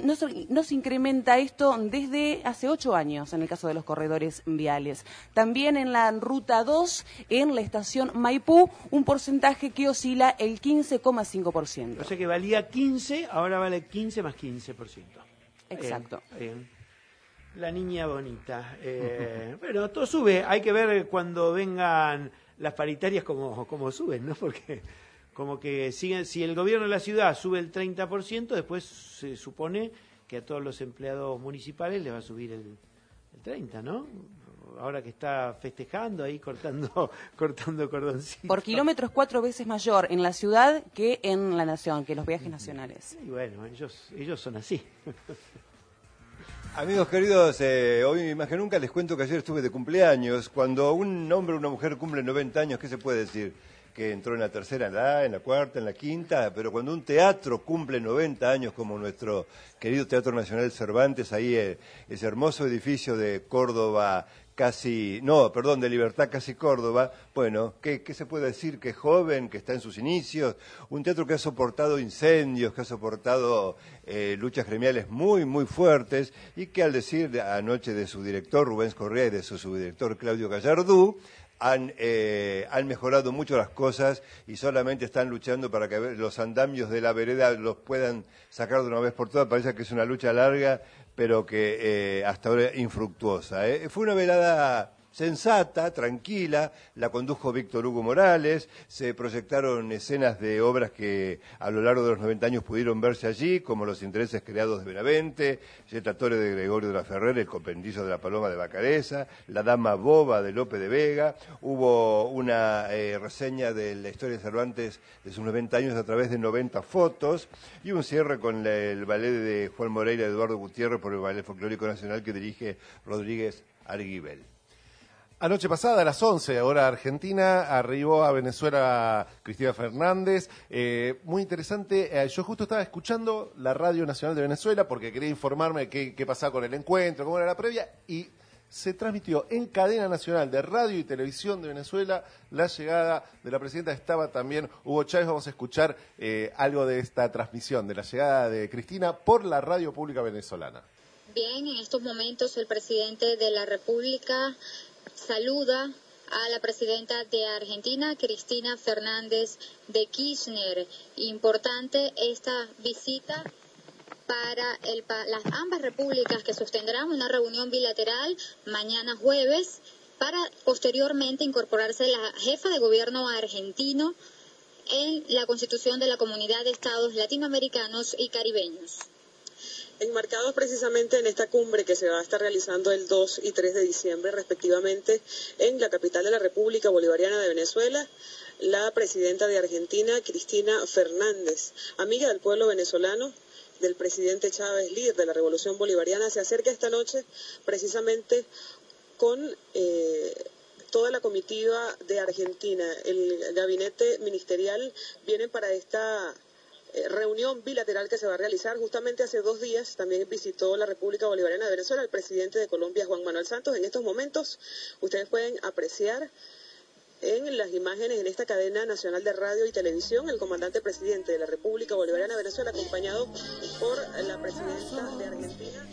no se incrementa esto desde hace 8 años en el caso de los corredores viales. También en la Ruta 2, en la estación Maipú, un porcentaje que oscila el 15,5%. O sea que valía 15, ahora vale 15 más 15%. Exacto. La niña bonita. Bueno, todo sube. Hay que ver cuando vengan las paritarias cómo suben, ¿no? Porque como que siguen, si el gobierno de la ciudad sube el 30%, después se supone que a todos los empleados municipales les va a subir el 30%, ¿no? Ahora que está festejando ahí, cortando cordoncitos. Por kilómetros 4 veces mayor en la ciudad que en la nación, que los viajes nacionales. Y bueno, ellos son así. Amigos queridos, hoy más que nunca les cuento que ayer estuve de cumpleaños. Cuando un hombre o una mujer cumple 90 años, ¿qué se puede decir? Que entró en la tercera edad, en la cuarta, en la quinta, pero cuando un teatro cumple 90 años, como nuestro querido Teatro Nacional Cervantes, ahí ese hermoso edificio de Córdoba, de Libertad, casi Córdoba, bueno, ¿qué se puede decir? Que es joven, que está en sus inicios, un teatro que ha soportado incendios, que ha soportado luchas gremiales muy, muy fuertes, y que al decir anoche de su director, Rubens Correa, y de su subdirector, Claudio Gallardú, han mejorado mucho las cosas y solamente están luchando para que los andamios de la vereda los puedan sacar de una vez por todas. Parece que es una lucha larga, pero que hasta ahora infructuosa. Fue una velada sensata, tranquila, la condujo Víctor Hugo Morales, se proyectaron escenas de obras que a lo largo de los 90 años pudieron verse allí, como Los intereses creados de Benavente, Jettatore de Gregorio de la Ferrer, El compendio de la Paloma de Bacareza, La dama boba de Lope de Vega, hubo una reseña de la historia de Cervantes de sus 90 años a través de 90 fotos, y un cierre con el ballet de Juan Moreira de Eduardo Gutiérrez por el Ballet Folclórico Nacional que dirige Rodríguez Arguibel. Anoche pasada, a las 11, hora argentina, arribó a Venezuela Cristina Fernández. Muy interesante, yo justo estaba escuchando la Radio Nacional de Venezuela porque quería informarme qué pasaba con el encuentro, cómo era la previa, y se transmitió en cadena nacional de radio y televisión de Venezuela la llegada de la presidenta. Estaba también Hugo Chávez. Vamos a escuchar algo de esta transmisión, de la llegada de Cristina por la radio pública venezolana. Bien, en estos momentos el presidente de la República saluda a la presidenta de Argentina, Cristina Fernández de Kirchner. Importante esta visita para las ambas repúblicas, que sostendrán una reunión bilateral mañana jueves para posteriormente incorporarse la jefa de gobierno argentino en la Constitución de la Comunidad de Estados Latinoamericanos y Caribeños. Enmarcados precisamente en esta cumbre que se va a estar realizando el 2 y 3 de diciembre respectivamente en la capital de la República Bolivariana de Venezuela, la presidenta de Argentina, Cristina Fernández, amiga del pueblo venezolano, del presidente Chávez, líder de la Revolución Bolivariana, se acerca esta noche precisamente con toda la comitiva de Argentina. El gabinete ministerial viene para esta reunión bilateral que se va a realizar. Justamente hace 2 días también visitó la República Bolivariana de Venezuela el presidente de Colombia, Juan Manuel Santos. En estos momentos ustedes pueden apreciar en las imágenes en esta cadena nacional de radio y televisión el comandante presidente de la República Bolivariana de Venezuela, acompañado por la presidenta de Argentina.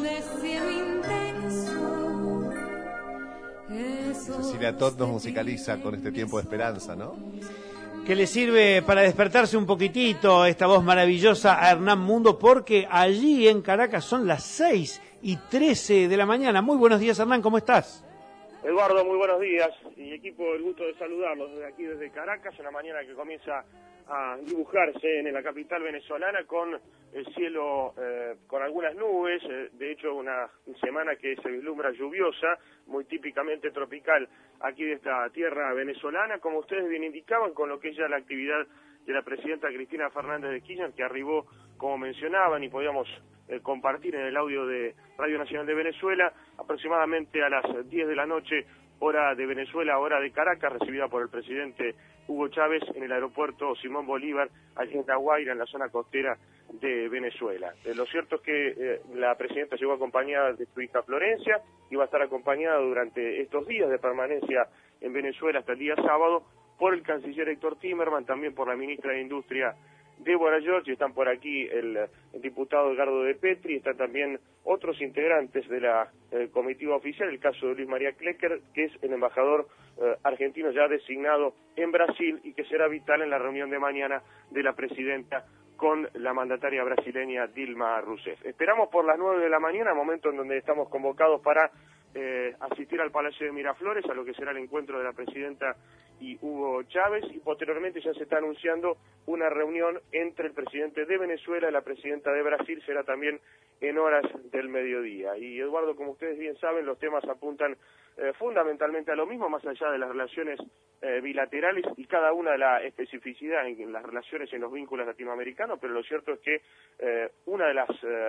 Cecilia Todd nos musicaliza con este tiempo de esperanza, ¿no? Que le sirve para despertarse un poquitito esta voz maravillosa a Hernán Mundo, porque allí en Caracas son las 6:13 de la mañana. Muy buenos días, Hernán, ¿cómo estás? Eduardo, muy buenos días. Y equipo, el gusto de saludarlos desde aquí, desde Caracas, una mañana que comienza a dibujarse en la capital venezolana con el cielo con algunas nubes, de hecho una semana que se vislumbra lluviosa, muy típicamente tropical aquí de esta tierra venezolana, como ustedes bien indicaban, con lo que es ya la actividad de la presidenta Cristina Fernández de Kirchner, que arribó, como mencionaban, y podíamos compartir en el audio de Radio Nacional de Venezuela, aproximadamente a las 10 de la noche, hora de Venezuela, hora de Caracas, recibida por el presidente Hugo Chávez en el aeropuerto Simón Bolívar, allí en La Guaira, en la zona costera de Venezuela. Lo cierto es que la presidenta llegó acompañada de su hija Florencia, y va a estar acompañada durante estos días de permanencia en Venezuela hasta el día sábado por el canciller Héctor Timerman, también por la ministra de Industria Débora Giorgi, están por aquí el diputado Edgardo de Petri, están también otros integrantes de la comitiva oficial, el caso de Luis María Klecker, que es el embajador argentino ya designado en Brasil y que será vital en la reunión de mañana de la presidenta con la mandataria brasileña Dilma Rousseff. Esperamos por las 9 de la mañana, momento en donde estamos convocados para asistir al Palacio de Miraflores, a lo que será el encuentro de la presidenta y Hugo Chávez, y posteriormente ya se está anunciando una reunión entre el presidente de Venezuela y la presidenta de Brasil, será también en horas del mediodía. Y Eduardo, como ustedes bien saben, los temas apuntan fundamentalmente a lo mismo, más allá de las relaciones bilaterales y cada una de la especificidad en las relaciones en los vínculos latinoamericanos, pero lo cierto es que una de las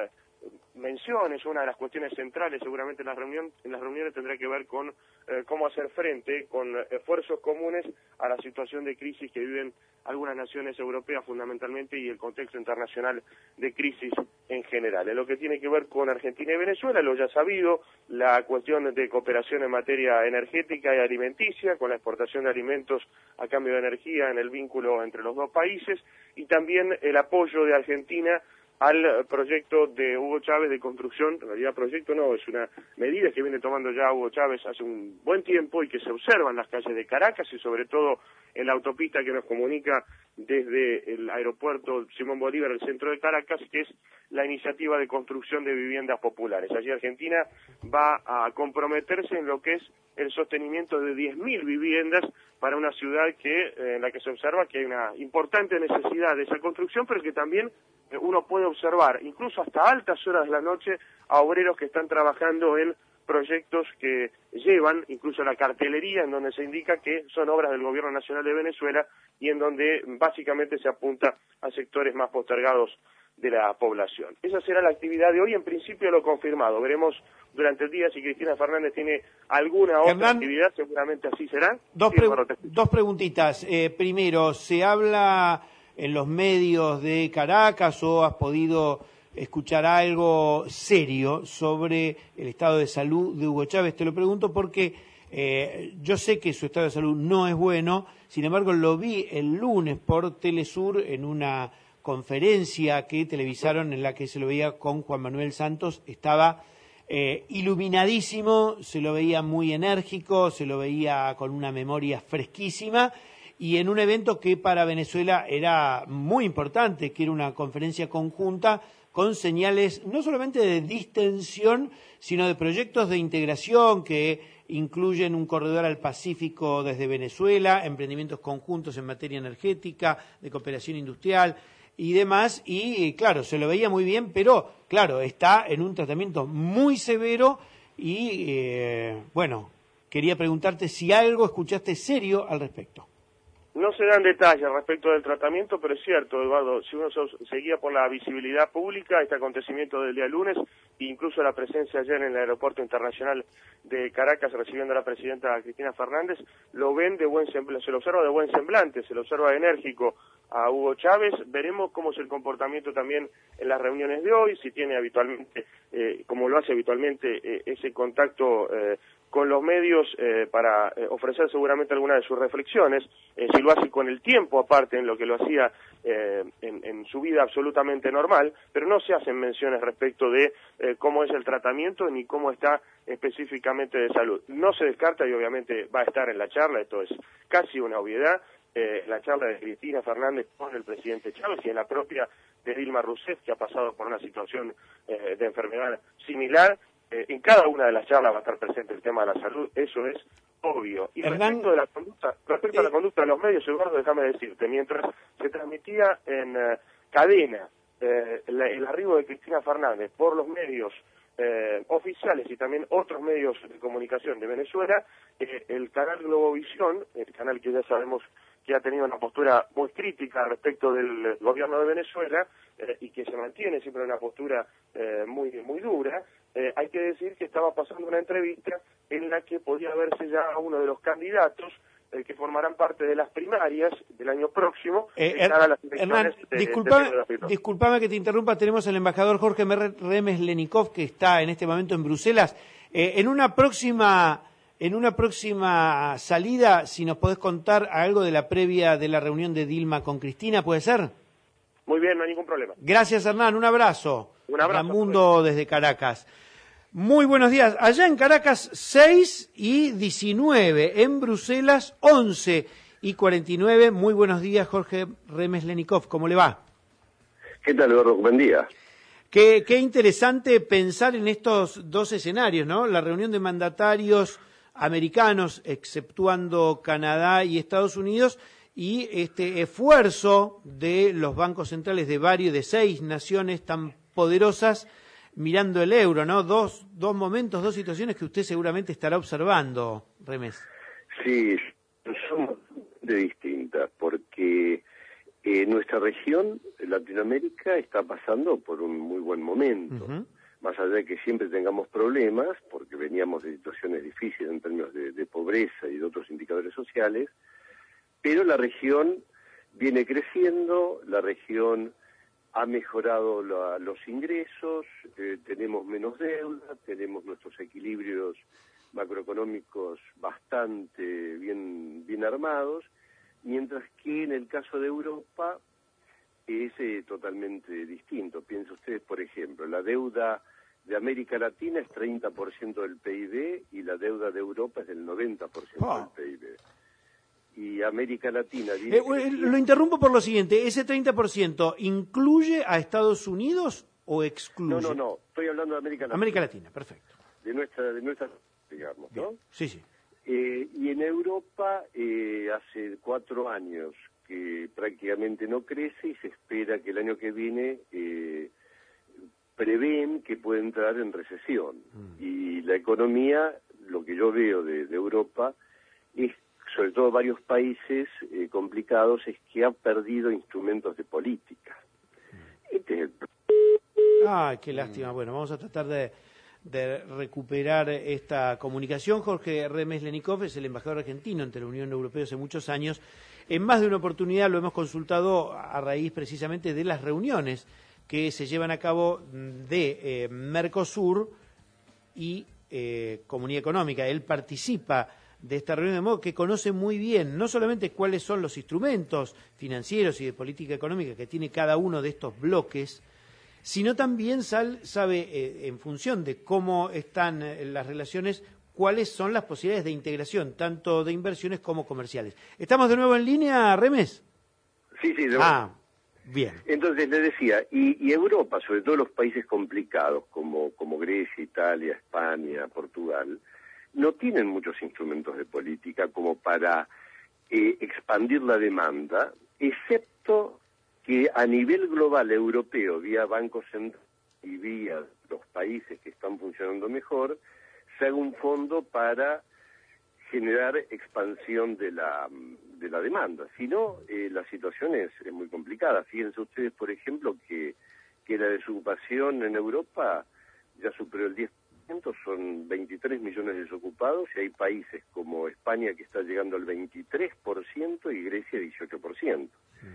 menciones, una de las cuestiones centrales seguramente en las reuniones tendrá que ver con cómo hacer frente con esfuerzos comunes a la situación de crisis que viven algunas naciones europeas fundamentalmente y el contexto internacional de crisis en general. En lo que tiene que ver con Argentina y Venezuela, lo ya sabido, la cuestión de cooperación en materia energética y alimenticia, con la exportación de alimentos a cambio de energía en el vínculo entre los dos países, y también el apoyo de Argentina al proyecto de Hugo Chávez de construcción, en realidad proyecto no, es una medida que viene tomando ya Hugo Chávez hace un buen tiempo y que se observa en las calles de Caracas y sobre todo en la autopista que nos comunica desde el aeropuerto Simón Bolívar al centro de Caracas, que es la iniciativa de construcción de viviendas populares. Allí Argentina va a comprometerse en lo que es el sostenimiento de 10.000 viviendas para una ciudad en la que se observa que hay una importante necesidad de esa construcción, pero que también uno puede observar, incluso hasta altas horas de la noche, a obreros que están trabajando en proyectos que llevan incluso la cartelería en donde se indica que son obras del Gobierno Nacional de Venezuela y en donde básicamente se apunta a sectores más postergados de la población. Esa será la actividad de hoy, en principio lo confirmado. Veremos durante el día si Cristina Fernández tiene alguna otra actividad, seguramente así será. Dos preguntitas. Primero, ¿se habla en los medios de Caracas o has podido escuchar algo serio sobre el estado de salud de Hugo Chávez? Te lo pregunto porque yo sé que su estado de salud no es bueno, sin embargo lo vi el lunes por Telesur en una conferencia que televisaron en la que se lo veía con Juan Manuel Santos. Estaba iluminadísimo, se lo veía muy enérgico, se lo veía con una memoria fresquísima, y en un evento que para Venezuela era muy importante, que era una conferencia conjunta con señales no solamente de distensión, sino de proyectos de integración que incluyen un corredor al Pacífico desde Venezuela, emprendimientos conjuntos en materia energética, de cooperación industrial y demás, y claro, se lo veía muy bien, pero claro, está en un tratamiento muy severo y bueno, quería preguntarte si algo escuchaste serio al respecto. No se dan detalles respecto del tratamiento, pero es cierto, Eduardo, si uno seguía por la visibilidad pública, este acontecimiento del día lunes, e incluso la presencia ayer en el aeropuerto internacional de Caracas recibiendo a la presidenta Cristina Fernández, lo ven de buen semblante, se lo observa de buen semblante, se lo observa enérgico a Hugo Chávez. Veremos cómo es el comportamiento también en las reuniones de hoy, si tiene habitualmente, como lo hace habitualmente, ese contacto con los medios para ofrecer seguramente algunas de sus reflexiones, si lo hace con el tiempo aparte en lo que lo hacía en su vida absolutamente normal, pero no se hacen menciones respecto de cómo es el tratamiento ni cómo está específicamente de salud. No se descarta y obviamente va a estar en la charla, esto es casi una obviedad, la charla de Cristina Fernández con el presidente Chávez y en la propia de Dilma Rousseff, que ha pasado por una situación de enfermedad similar. En cada una de las charlas va a estar presente el tema de la salud, eso es obvio. Y respecto a la conducta de los medios, Eduardo, déjame decirte, mientras se transmitía en cadena el arribo de Cristina Fernández por los medios oficiales y también otros medios de comunicación de Venezuela, el canal Globovisión, el canal que ya sabemos que ha tenido una postura muy crítica respecto del gobierno de Venezuela y que se mantiene siempre una postura muy dura, hay que decir que estaba pasando una entrevista en la que podía verse ya a uno de los candidatos que formarán parte de las primarias del año próximo. Hernán, disculpame que te interrumpa, tenemos al embajador Jorge Remes Lenikov, que está en este momento en Bruselas. En una próxima salida, si nos podés contar algo de la previa de la reunión de Dilma con Cristina, ¿puede ser? Muy bien, no hay ningún problema. Gracias, Hernán, un abrazo. Un abrazo. Ramundo desde Caracas. Muy buenos días. Allá en Caracas 6:19, en Bruselas 11:49. Muy buenos días, Jorge Remeslenikov. ¿Cómo le va? ¿Qué tal, Eduardo? Buen día. Qué interesante pensar en estos dos escenarios, ¿no? La reunión de mandatarios americanos, exceptuando Canadá y Estados Unidos, y este esfuerzo de los bancos centrales de 6 naciones tan poderosas mirando el euro, ¿no? Dos momentos, dos situaciones que usted seguramente estará observando, Remes. Sí, son distintas, porque nuestra región, Latinoamérica, está pasando por un muy buen momento. Más allá de que siempre tengamos problemas, porque veníamos de situaciones difíciles en términos de pobreza y de otros indicadores sociales, pero la región viene creciendo, la región ha mejorado los ingresos, tenemos menos deuda, tenemos nuestros equilibrios macroeconómicos bastante bien armados, mientras que en el caso de Europa es totalmente distinto. Piensen ustedes, por ejemplo, la deuda de América Latina es 30% del PIB y la deuda de Europa es del 90% del PIB. Y América Latina... Lo interrumpo por lo siguiente, ¿ese 30% incluye a Estados Unidos o excluye? No, estoy hablando de América Latina. América Latina, perfecto. De nuestra digamos, ¿no? Bien. Sí. Y en Europa hace 4 años que prácticamente no crece y se espera que el año que viene prevén que puede entrar en recesión. Y la economía, lo que yo veo de Europa, es sobre todo varios países complicados, es que ha perdido instrumentos de política. Este es el Ay, qué lástima. Bueno, vamos a tratar de recuperar esta comunicación. Jorge Remeslenikov es el embajador argentino ante la Unión Europea hace muchos años. En más de una oportunidad lo hemos consultado a raíz precisamente de las reuniones que se llevan a cabo de Mercosur y Comunidad Económica. Él participa de esta reunión, de modo que conoce muy bien no solamente cuáles son los instrumentos financieros y de política económica que tiene cada uno de estos bloques, sino también sabe, en función de cómo están las relaciones, cuáles son las posibilidades de integración, tanto de inversiones como comerciales. ¿Estamos de nuevo en línea, Remes? Sí, de nuevo. Bien. Entonces, le decía, y Europa, sobre todo los países complicados, como Grecia, Italia, España, Portugal, no tienen muchos instrumentos de política como para expandir la demanda, excepto que a nivel global europeo, vía Banco Central y vía los países que están funcionando mejor, se haga un fondo para generar expansión de la demanda. Si no, la situación es muy complicada. Fíjense ustedes, por ejemplo, que la desocupación en Europa ya superó el 10%, son 23 millones de desocupados, y hay países como España que está llegando al 23% y Grecia 18%.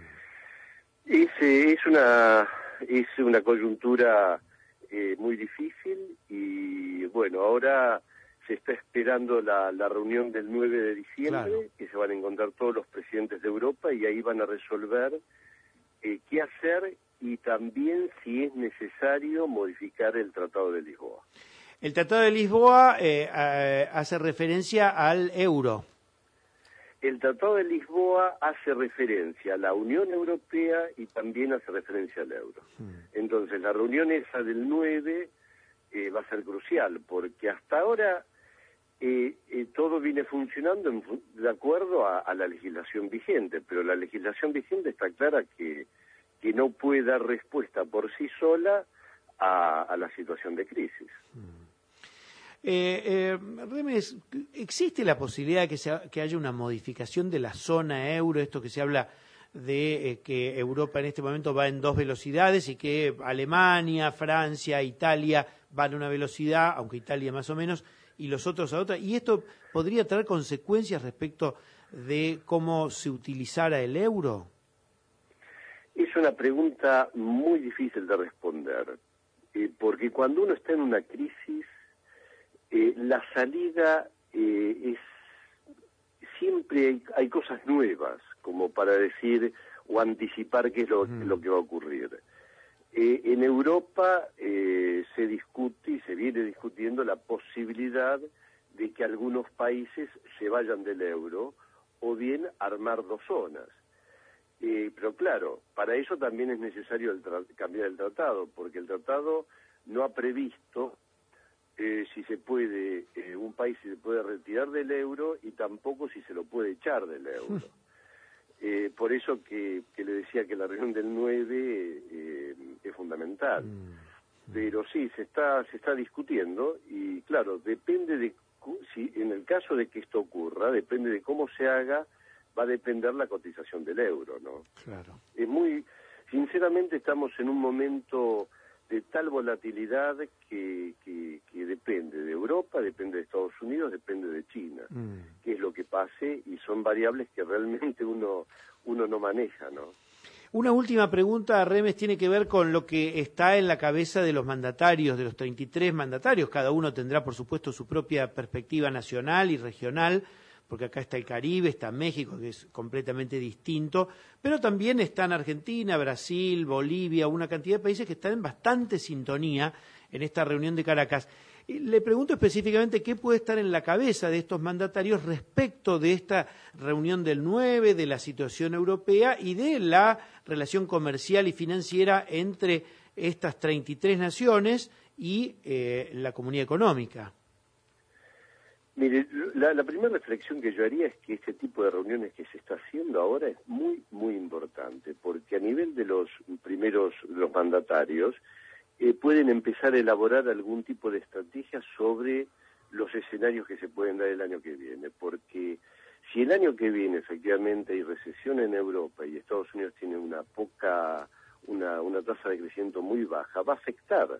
Es una coyuntura muy difícil y bueno, ahora se está esperando la reunión del 9 de diciembre, que se van a encontrar todos los presidentes de Europa y ahí van a resolver qué hacer y también si es necesario modificar el Tratado de Lisboa. El Tratado de Lisboa hace referencia al euro. El Tratado de Lisboa hace referencia a la Unión Europea y también hace referencia al euro. Entonces, la reunión esa del 9 va a ser crucial, porque hasta ahora todo viene funcionando de acuerdo a la legislación vigente, pero la legislación vigente está clara que no puede dar respuesta por sí sola a la situación de crisis. Remes, ¿existe la posibilidad de que haya una modificación de la zona euro? Esto que se habla de que Europa en este momento va en 2 velocidades y que Alemania, Francia, Italia van a una velocidad, aunque Italia más o menos, y los otros a otra. ¿Y esto podría traer consecuencias respecto de cómo se utilizara el euro? Es una pregunta muy difícil de responder, porque cuando uno está en una crisis, la salida es siempre hay cosas nuevas, como para decir o anticipar qué es lo que va a ocurrir. En Europa se discute y se viene discutiendo la posibilidad de que algunos países se vayan del euro o bien armar dos zonas. Pero claro, para eso también es necesario cambiar el tratado, porque el tratado no ha previsto si se puede, un país se puede retirar del euro y tampoco si se lo puede echar del euro. Por eso que le decía que la reunión del 9 es fundamental. Pero sí, se está discutiendo y claro, depende de si en el caso de que esto ocurra, depende de cómo se haga, va a depender la cotización del euro, ¿no? Claro. Sinceramente estamos en un momento de tal volatilidad que depende de Europa, depende de Estados Unidos, depende de China, qué es lo que pase, y son variables que realmente uno no maneja, ¿no? Una última pregunta, Remes, tiene que ver con lo que está en la cabeza de los mandatarios, de los 33 mandatarios. Cada uno tendrá, por supuesto, su propia perspectiva nacional y regional, porque acá está el Caribe, está México, que es completamente distinto, pero también están Argentina, Brasil, Bolivia, una cantidad de países que están en bastante sintonía en esta reunión de Caracas. Y le pregunto específicamente qué puede estar en la cabeza de estos mandatarios respecto de esta reunión del 9, de la situación europea y de la relación comercial y financiera entre estas 33 naciones y la comunidad económica. Mire, la primera reflexión que yo haría es que este tipo de reuniones que se está haciendo ahora es muy, muy importante, porque a nivel de los mandatarios, pueden empezar a elaborar algún tipo de estrategia sobre los escenarios que se pueden dar el año que viene, porque si el año que viene efectivamente hay recesión en Europa y Estados Unidos tiene una tasa de crecimiento muy baja, va a afectar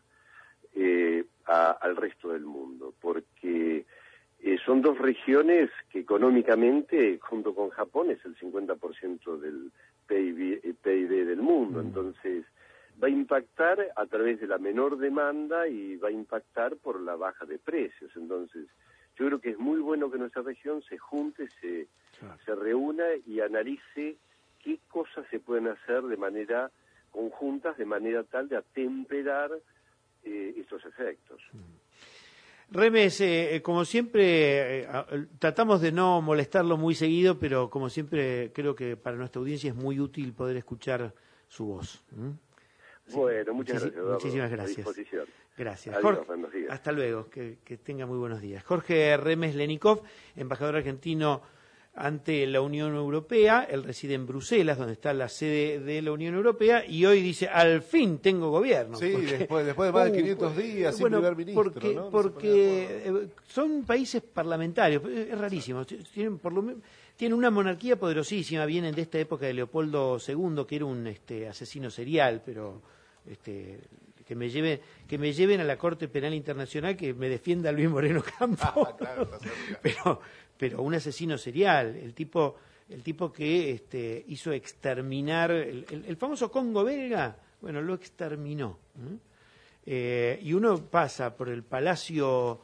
al resto del mundo, porque son dos regiones que económicamente, junto con Japón, es el 50% del PIB del mundo, entonces va a impactar a través de la menor demanda y va a impactar por la baja de precios. Entonces, yo creo que es muy bueno que nuestra región se junte, se reúna y analice qué cosas se pueden hacer de manera conjuntas, de manera tal de atemperar estos efectos. Remes, como siempre, tratamos de no molestarlo muy seguido, pero como siempre creo que para nuestra audiencia es muy útil poder escuchar su voz. Bueno, muchas gracias, Eduardo. Muchísimas gracias. A disposición. Gracias. Adiós, Jorge, buenos días. hasta luego, que tenga muy buenos días. Jorge Remes Lenikov, embajador argentino ante la Unión Europea. Él reside en Bruselas, donde está la sede de la Unión Europea, y hoy dice, al fin tengo gobierno. Sí, porque, después de más de 500 días sin primer ministro. Porque son países parlamentarios, es rarísimo, tienen una monarquía poderosísima, vienen de esta época de Leopoldo II, que era un asesino serial, pero que me lleven a la Corte Penal Internacional, que me defienda Luis Moreno Campos. Pero un asesino serial, el tipo que hizo exterminar el famoso Congo belga, bueno, lo exterminó. Y uno pasa por el palacio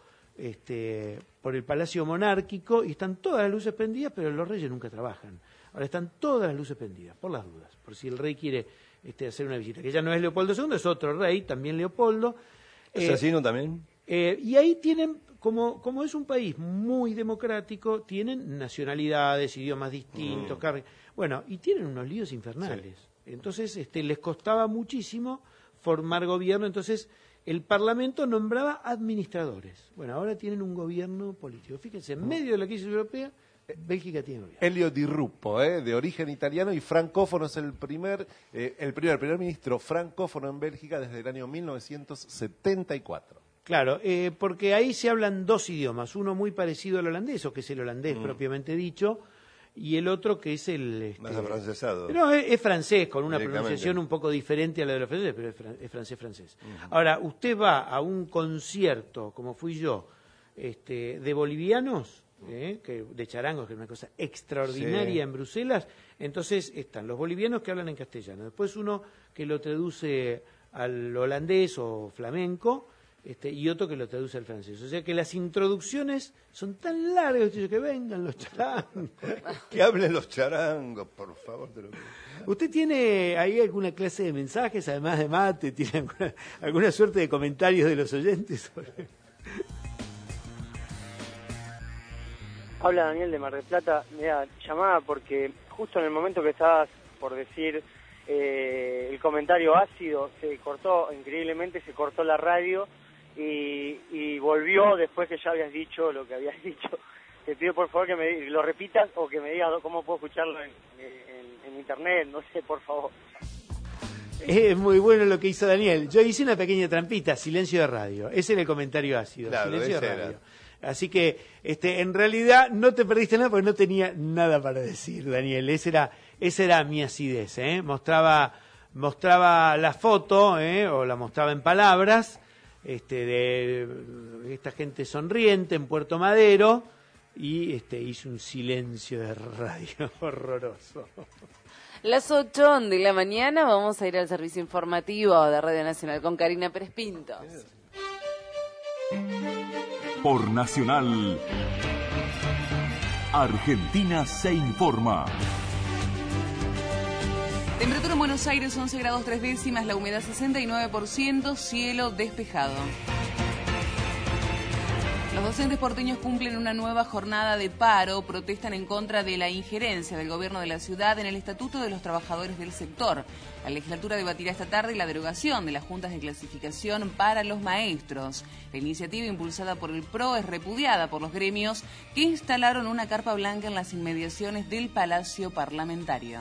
monárquico y están todas las luces prendidas, pero los reyes nunca trabajan. Ahora están todas las luces prendidas, por las dudas, por si el rey quiere hacer una visita, que ya no es Leopoldo II, es otro rey, también Leopoldo. ¿Asesino también? Y ahí tienen, como es un país muy democrático, tienen nacionalidades, idiomas distintos, bueno, y tienen unos líos infernales. Sí. Entonces les costaba muchísimo formar gobierno, entonces el Parlamento nombraba administradores. Bueno, ahora tienen un gobierno político. Fíjense, en medio de la crisis europea, Bélgica tiene gobierno. Elio Di Rupo, de origen italiano y francófono, es el primer ministro francófono en Bélgica desde el año 1974. Claro, porque ahí se hablan dos idiomas, uno muy parecido al holandés, o que es el holandés propiamente dicho, y el otro que es el... más afrancesado. No, es francés, con una pronunciación un poco diferente a la de los franceses, pero es francés. Ahora, usted va a un concierto, como fui yo, de bolivianos, de charangos, que es una cosa extraordinaria en Bruselas, entonces están los bolivianos que hablan en castellano, después uno que lo traduce al holandés o flamenco, y otro que lo traduce al francés. O sea que las introducciones son tan largas que vengan los charangos. Que hablen los charangos, por favor. ¿Usted tiene ahí alguna clase de mensajes, además de mate? ¿Tiene alguna suerte de comentarios de los oyentes? Habla Daniel de Mar del Plata. Mira, llamaba porque justo en el momento que estabas por decir el comentario ácido, increíblemente se cortó la radio y volvió después que ya habías dicho lo que habías dicho. Te pido por favor que me lo repitas o que me digas cómo puedo escucharlo en internet, no sé, por favor. Es muy bueno lo que hizo Daniel. Yo hice una pequeña trampita, silencio de radio. Ese era el comentario ácido, claro, silencio de radio. Así que en realidad no te perdiste nada porque no tenía nada para decir, Daniel. Esa era mi acidez, ¿eh? Mostraba la foto, o la mostraba en palabras, de esta gente sonriente en Puerto Madero, y hizo un silencio de radio horroroso. Las 8 de la mañana vamos a ir al servicio informativo de Radio Nacional con Karina Pérez Pintos. Por Nacional, Argentina se informa. Temperatura en Buenos Aires 11 grados 3 décimas, la humedad 69%, cielo despejado. Los docentes porteños cumplen una nueva jornada de paro, protestan en contra de la injerencia del gobierno de la ciudad en el Estatuto de los Trabajadores del Sector. La legislatura debatirá esta tarde la derogación de las juntas de clasificación para los maestros. La iniciativa impulsada por el PRO es repudiada por los gremios que instalaron una carpa blanca en las inmediaciones del Palacio Parlamentario.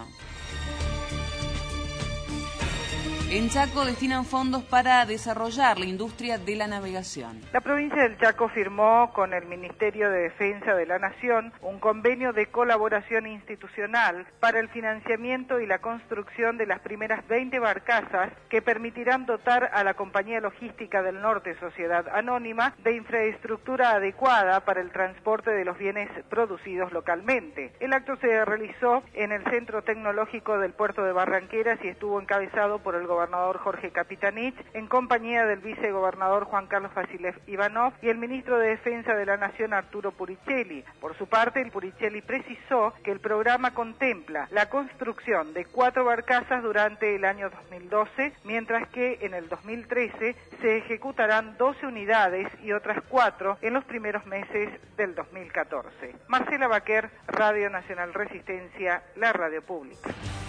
En Chaco destinan fondos para desarrollar la industria de la navegación. La provincia del Chaco firmó con el Ministerio de Defensa de la Nación un convenio de colaboración institucional para el financiamiento y la construcción de las primeras 20 barcazas que permitirán dotar a la Compañía Logística del Norte, Sociedad Anónima, de infraestructura adecuada para el transporte de los bienes producidos localmente. El acto se realizó en el Centro Tecnológico del Puerto de Barranqueras y estuvo encabezado por el gobernador Jorge Capitanich, en compañía del vicegobernador Juan Carlos Vasilev Ivanov y el ministro de Defensa de la Nación Arturo Puricelli. Por su parte, el Puricelli precisó que el programa contempla la construcción de 4 barcazas durante el año 2012, mientras que en el 2013 se ejecutarán 12 unidades y otras 4 en los primeros meses del 2014. Marcela Baquer, Radio Nacional Resistencia, la radio pública.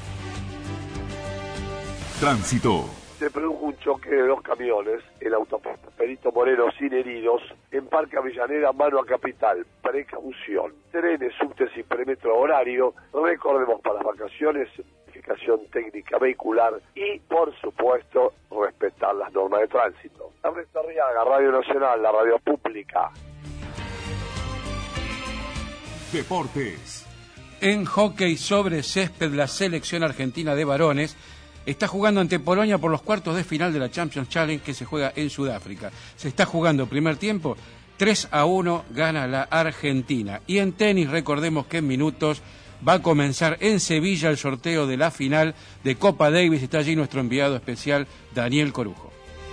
Tránsito. Se produjo un choque de 2 camiones en autopista Perito Moreno sin heridos en Parque Avellaneda, mano a Capital. Precaución. Trenes, subtes y premetro horario. Recordemos, para las vacaciones, verificación técnica vehicular y, por supuesto, respetar las normas de tránsito. Ernesto Arriaga, Radio Nacional, la radio pública. Deportes. En hockey sobre césped, la selección argentina de varones está jugando ante Polonia por los cuartos de final de la Champions Challenge que se juega en Sudáfrica. Se está jugando primer tiempo, 3-1 gana la Argentina. Y en tenis, recordemos que en minutos va a comenzar en Sevilla el sorteo de la final de Copa Davis. Está allí nuestro enviado especial, Daniel Corujo.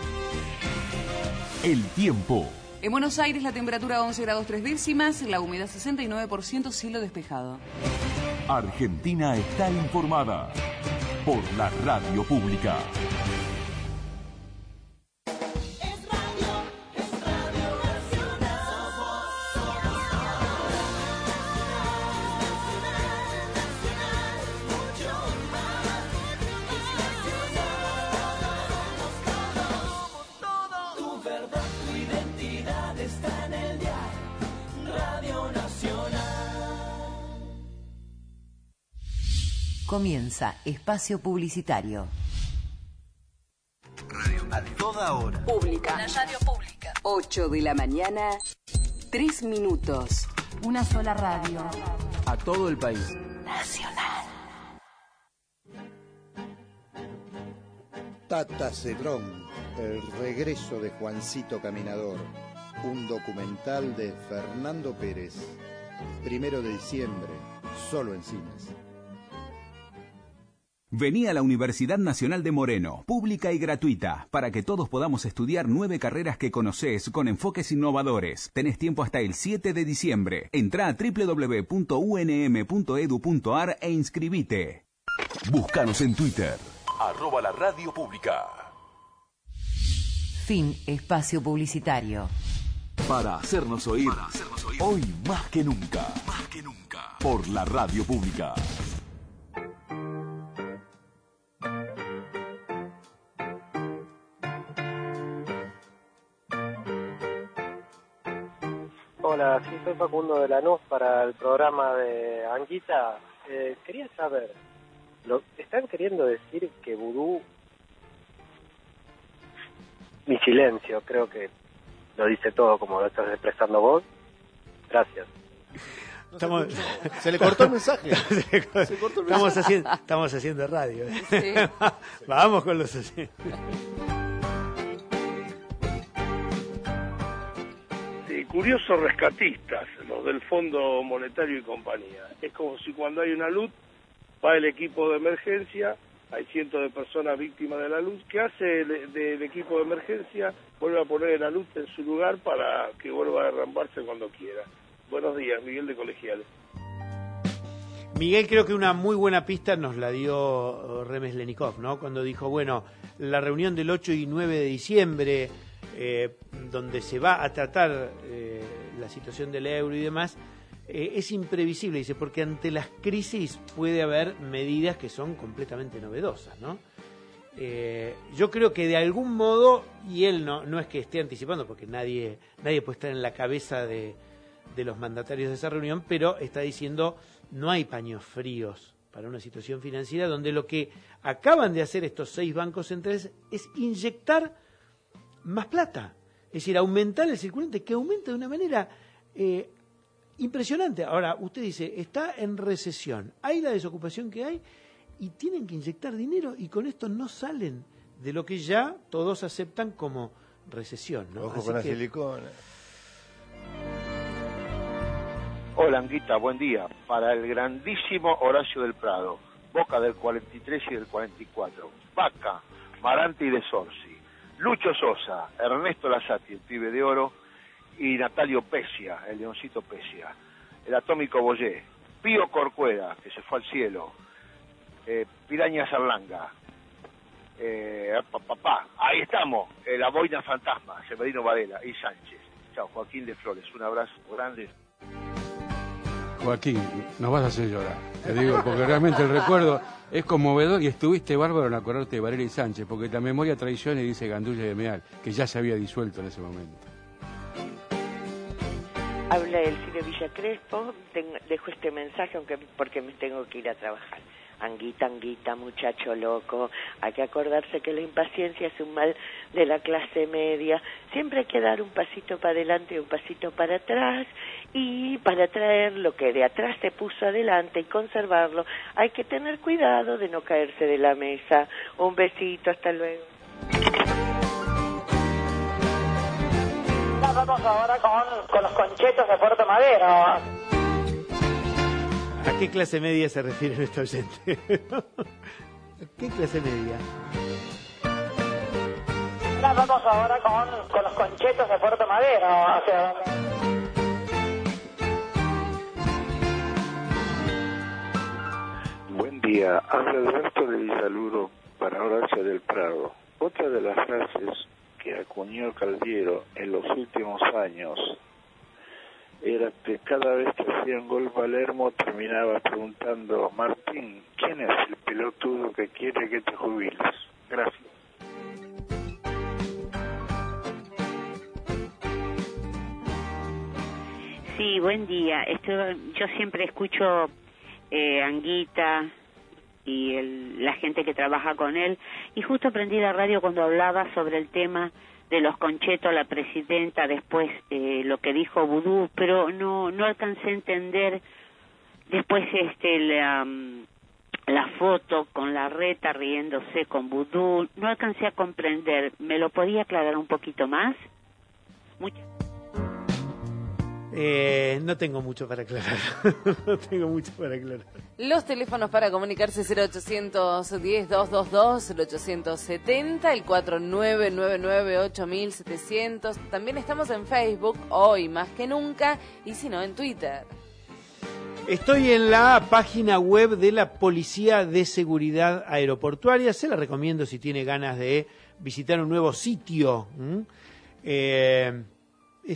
El tiempo. En Buenos Aires la temperatura 11 grados 3 décimas, la humedad 69%, cielo despejado. Argentina está informada por la radio pública. Tu verdad, tu identidad está en el dial. Radio Nacional. Comienza espacio publicitario. A toda hora. Pública. La radio pública. 8 de la mañana, 3 minutos. Una sola radio. A todo el país. Nacional. Tata Cedrón, el regreso de Juancito Caminador. Un documental de Fernando Pérez. 1 de diciembre, solo en cines. Vení a la Universidad Nacional de Moreno, pública y gratuita, para que todos podamos estudiar 9 carreras que conocés con enfoques innovadores. Tenés tiempo hasta el 7 de diciembre. Entrá a www.unm.edu.ar e inscribite. Búscanos en Twitter, @la Radio Pública. Fin espacio publicitario. Para hacernos oír, hoy más que nunca, por la Radio Pública. Hola, sí, soy Facundo de Lanús para el programa de Anguita. Quería saber, ¿están queriendo decir que vudú... Mi silencio, creo que lo dice todo como lo estás expresando vos. Gracias. Se le cortó el mensaje. Estamos haciendo radio. Sí. Vamos con los... Curiosos rescatistas, los del Fondo Monetario y compañía. Es como si cuando hay una luz, va el equipo de emergencia, hay cientos de personas víctimas de la luz. ¿Qué hace del equipo de emergencia? Vuelve a poner la luz en su lugar para que vuelva a derrambarse cuando quiera. Buenos días, Miguel de Colegiales. Miguel, creo que una muy buena pista nos la dio Remeslenikov, ¿no? Cuando dijo, bueno, la reunión del 8 y 9 de diciembre... donde se va a tratar la situación del euro y demás, es imprevisible, dice, porque ante las crisis puede haber medidas que son completamente novedosas, ¿no? Yo creo que de algún modo, y él no es que esté anticipando, porque nadie puede estar en la cabeza de los mandatarios de esa reunión, pero está diciendo, no hay paños fríos para una situación financiera donde lo que acaban de hacer estos 6 bancos centrales es inyectar más plata, es decir, aumentar el circulante, que aumenta de una manera impresionante. Ahora, usted dice, está en recesión, hay la desocupación que hay y tienen que inyectar dinero y con esto no salen de lo que ya todos aceptan como recesión, ¿no? Ojo con la silicona. Hola, Anguita, buen día. Para el grandísimo Horacio del Prado, Boca del 43 y del 44, Vaca, Marante y de Sorsi, Lucho Sosa, Ernesto Lasati, el pibe de oro, y Natalio Pesia, el leoncito Pesia, el atómico Boyé, Pío Corcuera, que se fue al cielo, Piraña Sarlanga, ahí estamos, la boina fantasma, Severino Varela y Sánchez. Chao, Joaquín de Flores, un abrazo grande. Joaquín, nos vas a hacer llorar, te digo, porque realmente el recuerdo es conmovedor y estuviste bárbaro en acordarte de Varela y Sánchez, porque la memoria traiciona y dice Gandulla de Meal, que ya se había disuelto en ese momento. Habla Elcide Villa Crespo, dejo este mensaje porque me tengo que ir a trabajar. Anguita, Anguita, muchacho loco, hay que acordarse que la impaciencia es un mal de la clase media. Siempre hay que dar un pasito para adelante y un pasito para atrás, y para traer lo que de atrás se puso adelante y conservarlo, hay que tener cuidado de no caerse de la mesa. Un besito, hasta luego. Vamos ahora con los conchetos de Puerto Madero. ¿A qué clase media se refiere nuestro oyente? ¿A qué clase media? Vamos ahora con los conchetos de Puerto Madero. O sea, Buen día, habla Alberto de Villaluro para Horacio del Prado. Otra de las frases que acuñó Caldiero en los últimos años era que cada vez que hacían gol Palermo terminaba preguntando: Martín, ¿quién es el pelotudo que quiere que te jubiles? Gracias. Sí, buen día. Yo siempre escucho Anguita y la gente que trabaja con él, y justo prendí la radio cuando hablaba sobre el tema de los conchetos, la presidenta, después lo que dijo Vudú, pero no alcancé a entender después la foto con la Reta riéndose con Vudú, no alcancé a comprender. ¿Me lo podía aclarar un poquito más? No tengo mucho para aclarar. No tengo mucho para aclarar. Los teléfonos para comunicarse 0810-222, el 870, el 4999-8700. También estamos en Facebook, hoy más que nunca, y si no, en Twitter. Estoy en la página web de la Policía de Seguridad Aeroportuaria. Se la recomiendo si tiene ganas de visitar un nuevo sitio. Es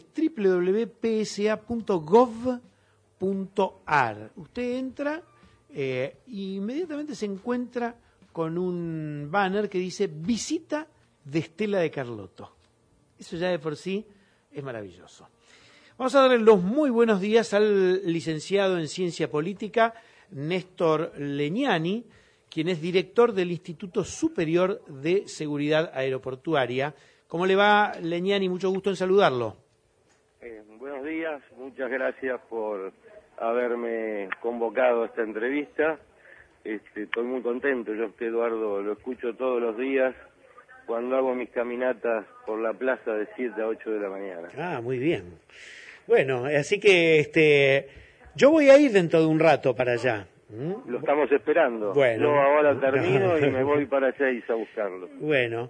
www.psa.gov.ar. Usted entra e inmediatamente se encuentra con un banner que dice Visita de Estela de Carlotto. Eso ya de por sí es maravilloso. Vamos a darle los muy buenos días al licenciado en Ciencia Política, Néstor Legnani, quien es director del Instituto Superior de Seguridad Aeroportuaria. ¿Cómo le va, Legnani? Mucho gusto en saludarlo. Buenos días, muchas gracias por haberme convocado a esta entrevista. Estoy muy contento, yo Eduardo lo escucho todos los días cuando hago mis caminatas por la plaza de 7 a 8 de la mañana. Ah, muy bien. Bueno, así que yo voy a ir dentro de un rato para allá. Lo estamos esperando. Bueno, yo ahora termino y me voy para allá a buscarlo. Bueno,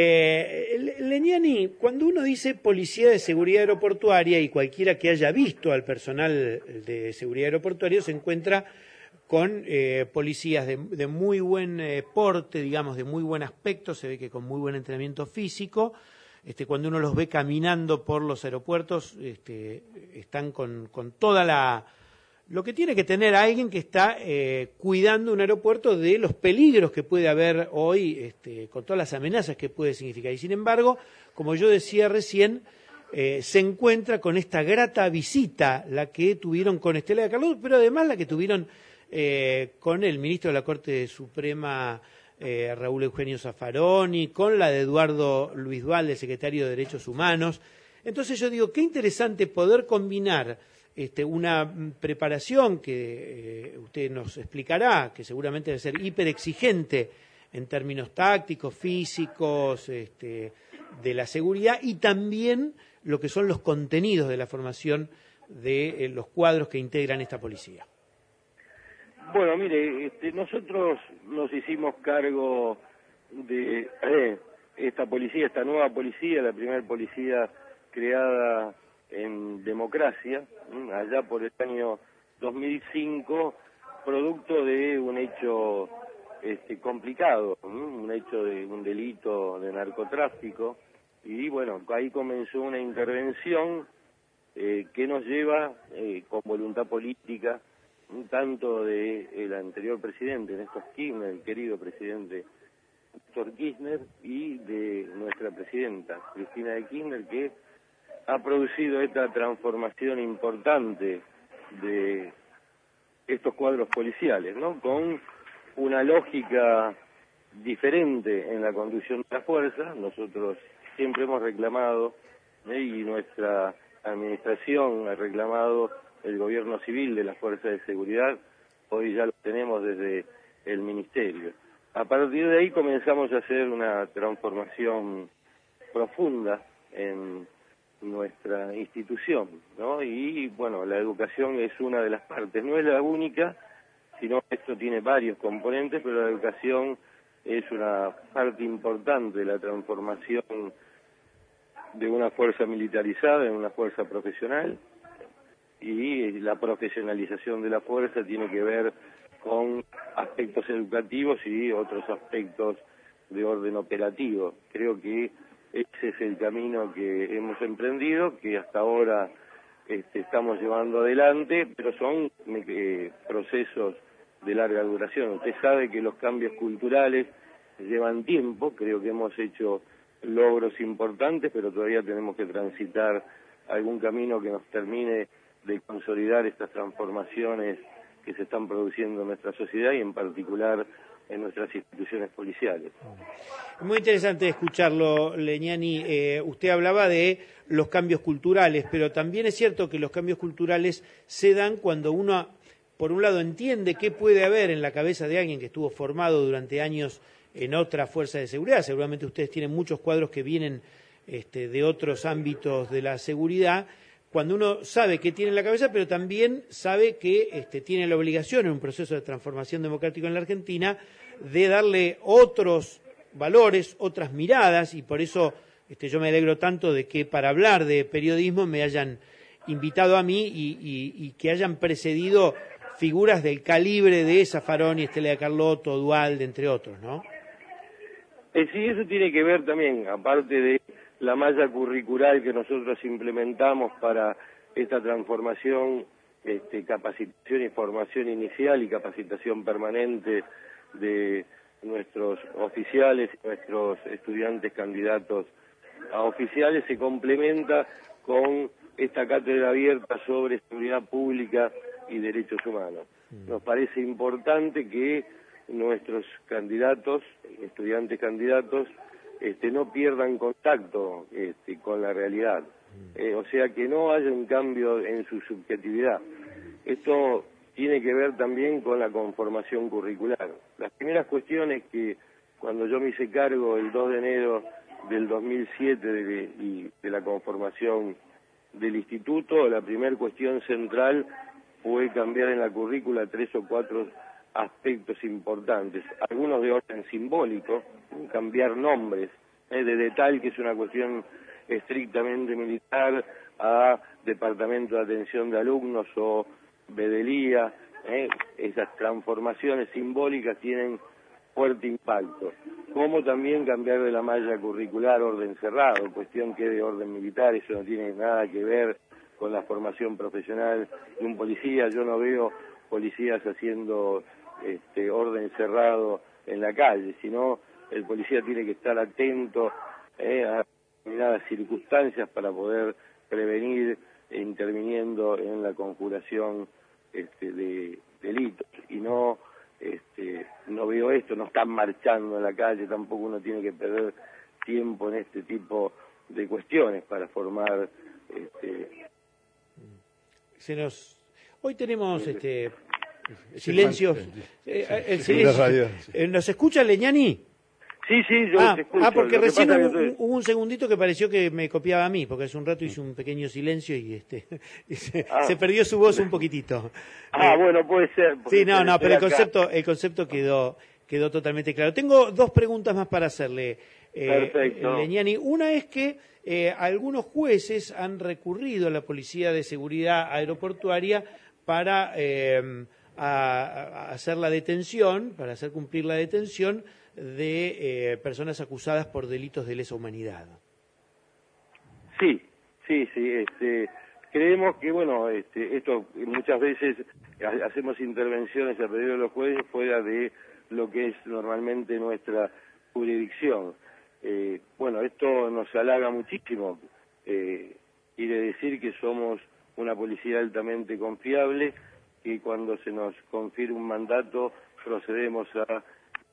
Legnani, cuando uno dice Policía de Seguridad Aeroportuaria y cualquiera que haya visto al personal de seguridad aeroportuaria se encuentra con policías de muy buen porte, digamos, de muy buen aspecto, se ve que con muy buen entrenamiento físico. Cuando uno los ve caminando por los aeropuertos, están con toda lo que tiene que tener alguien que está cuidando un aeropuerto de los peligros que puede haber hoy, con todas las amenazas que puede significar. Y sin embargo, como yo decía recién, se encuentra con esta grata visita, la que tuvieron con Estela de Carlotto, pero además la que tuvieron con el ministro de la Corte Suprema, Raúl Eugenio Zaffaroni, con la de Eduardo Luis Duhalde, secretario de Derechos Humanos. Entonces yo digo, qué interesante poder combinar una preparación que usted nos explicará, que seguramente debe ser hiper exigente en términos tácticos, físicos, de la seguridad, y también lo que son los contenidos de la formación de los cuadros que integran esta policía. Bueno, mire, nosotros nos hicimos cargo de esta policía, esta nueva policía, la primera policía creada en democracia, allá por el año 2005, producto de un hecho complicado, un hecho de un delito de narcotráfico, y bueno, ahí comenzó una intervención que nos lleva con voluntad política, tanto del anterior presidente Néstor Kirchner, el querido presidente Néstor Kirchner, y de nuestra presidenta Cristina de Kirchner, que ha producido esta transformación importante de estos cuadros policiales, ¿no? Con una lógica diferente en la conducción de la fuerza. Nosotros siempre hemos reclamado, y nuestra administración ha reclamado el gobierno civil de las fuerzas de seguridad. Hoy ya lo tenemos desde el ministerio. A partir de ahí comenzamos a hacer una transformación profunda en nuestra institución, ¿no? Y bueno, la educación es una de las partes, no es la única, sino esto tiene varios componentes, pero la educación es una parte importante de la transformación de una fuerza militarizada en una fuerza profesional, y la profesionalización de la fuerza tiene que ver con aspectos educativos y otros aspectos de orden operativo. Creo que ese es el camino que hemos emprendido, que hasta ahora estamos llevando adelante, pero son procesos de larga duración. Usted sabe que los cambios culturales llevan tiempo, creo que hemos hecho logros importantes, pero todavía tenemos que transitar algún camino que nos termine de consolidar estas transformaciones que se están produciendo en nuestra sociedad y en particular en nuestras instituciones policiales. Muy interesante escucharlo, Legnani. Usted hablaba de los cambios culturales, pero también es cierto que los cambios culturales se dan cuando uno, por un lado, entiende qué puede haber en la cabeza de alguien que estuvo formado durante años en otra fuerza de seguridad. Seguramente ustedes tienen muchos cuadros que vienen de otros ámbitos de la seguridad, cuando uno sabe qué tiene en la cabeza, pero también sabe que tiene la obligación en un proceso de transformación democrático en la Argentina de darle otros valores, otras miradas, y por eso yo me alegro tanto de que para hablar de periodismo me hayan invitado a mí y que hayan precedido figuras del calibre de Zaffaroni, Estela de Carlotto, Duhalde, entre otros, ¿no? Sí, eso tiene que ver también, aparte de la malla curricular que nosotros implementamos para esta transformación, capacitación y formación inicial y capacitación permanente de nuestros oficiales, nuestros estudiantes candidatos a oficiales, se complementa con esta cátedra abierta sobre seguridad pública y derechos humanos. Nos parece importante que nuestros candidatos, estudiantes candidatos, no pierdan contacto con la realidad, o sea, que no haya un cambio en su subjetividad. Esto tiene que ver también con la conformación curricular. Las primeras cuestiones que, cuando yo me hice cargo el 2 de enero del 2007 de la conformación del instituto, la primera cuestión central fue cambiar en la currícula 3 o 4 aspectos importantes, algunos de orden simbólico, cambiar nombres, de tal que es una cuestión estrictamente militar, a Departamento de Atención de Alumnos o Bedelía. Esas transformaciones simbólicas tienen fuerte impacto, como también cambiar de la malla curricular orden cerrado, cuestión que es de orden militar, eso no tiene nada que ver con la formación profesional de un policía. Yo no veo policías haciendo orden cerrado en la calle, sino el policía tiene que estar atento a determinadas circunstancias para poder prevenir, interviniendo en la conjuración de delitos. Y no veo esto, no están marchando en la calle, tampoco uno tiene que perder tiempo en este tipo de cuestiones para formar. Hoy tenemos silencio. El silencio. ¿Nos escucha, Leñani? Sí, yo te escucho. Porque recién hubo un segundito que pareció que me copiaba a mí, porque hace un rato hizo un pequeño silencio y se perdió su voz un poquitito. Bueno, puede ser. Sí, pero el concepto quedó totalmente claro. Tengo 2 preguntas más para hacerle, Leñani. Una es que algunos jueces han recurrido a la Policía de Seguridad Aeroportuaria para hacer la detención, para hacer cumplir la detención de personas acusadas por delitos de lesa humanidad. Sí. Creemos que, esto muchas veces hacemos intervenciones a pedido de los jueces fuera de lo que es normalmente nuestra jurisdicción. Esto nos halaga muchísimo. Quiere decir que somos una policía altamente confiable, que cuando se nos confirma un mandato procedemos a...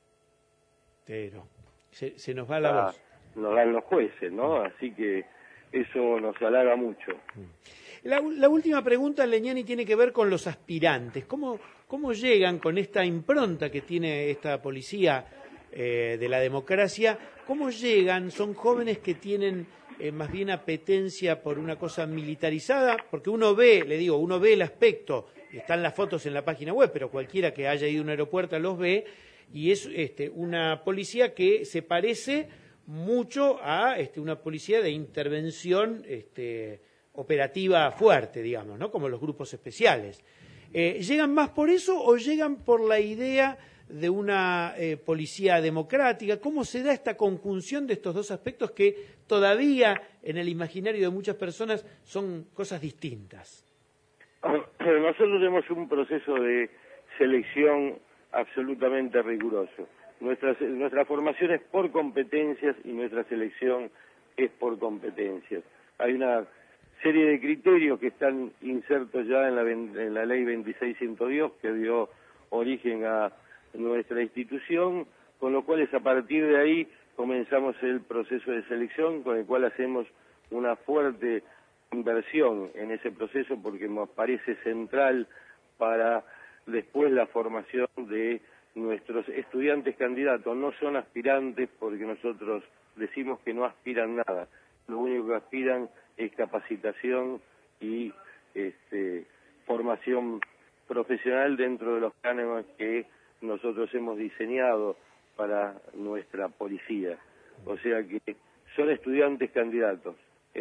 Pero se nos va la voz. Nos dan los jueces, ¿no? Así que eso nos halaga mucho. La última pregunta, Leñani, tiene que ver con los aspirantes. ¿Cómo llegan con esta impronta que tiene esta policía de la democracia? ¿Cómo llegan? ¿Son jóvenes que tienen más bien apetencia por una cosa militarizada? Porque uno ve el aspecto, están las fotos en la página web, pero cualquiera que haya ido a un aeropuerto los ve, y es una policía que se parece mucho a una policía de intervención operativa fuerte, digamos, ¿no? Como los grupos especiales. ¿Llegan más por eso o llegan por la idea de una policía democrática? ¿Cómo se da esta conjunción de estos 2 aspectos que todavía en el imaginario de muchas personas son cosas distintas? Nosotros tenemos un proceso de selección absolutamente riguroso. Nuestra formación es por competencias y nuestra selección es por competencias. Hay una serie de criterios que están insertos ya en la ley 2602, que dio origen a nuestra institución, con lo cual a partir de ahí comenzamos el proceso de selección, con el cual hacemos una fuerte inversión en ese proceso, porque nos parece central para después la formación de nuestros estudiantes candidatos. No son aspirantes porque nosotros decimos que no aspiran nada, lo único que aspiran es capacitación y formación profesional dentro de los cánones que nosotros hemos diseñado para nuestra policía. O sea que son estudiantes candidatos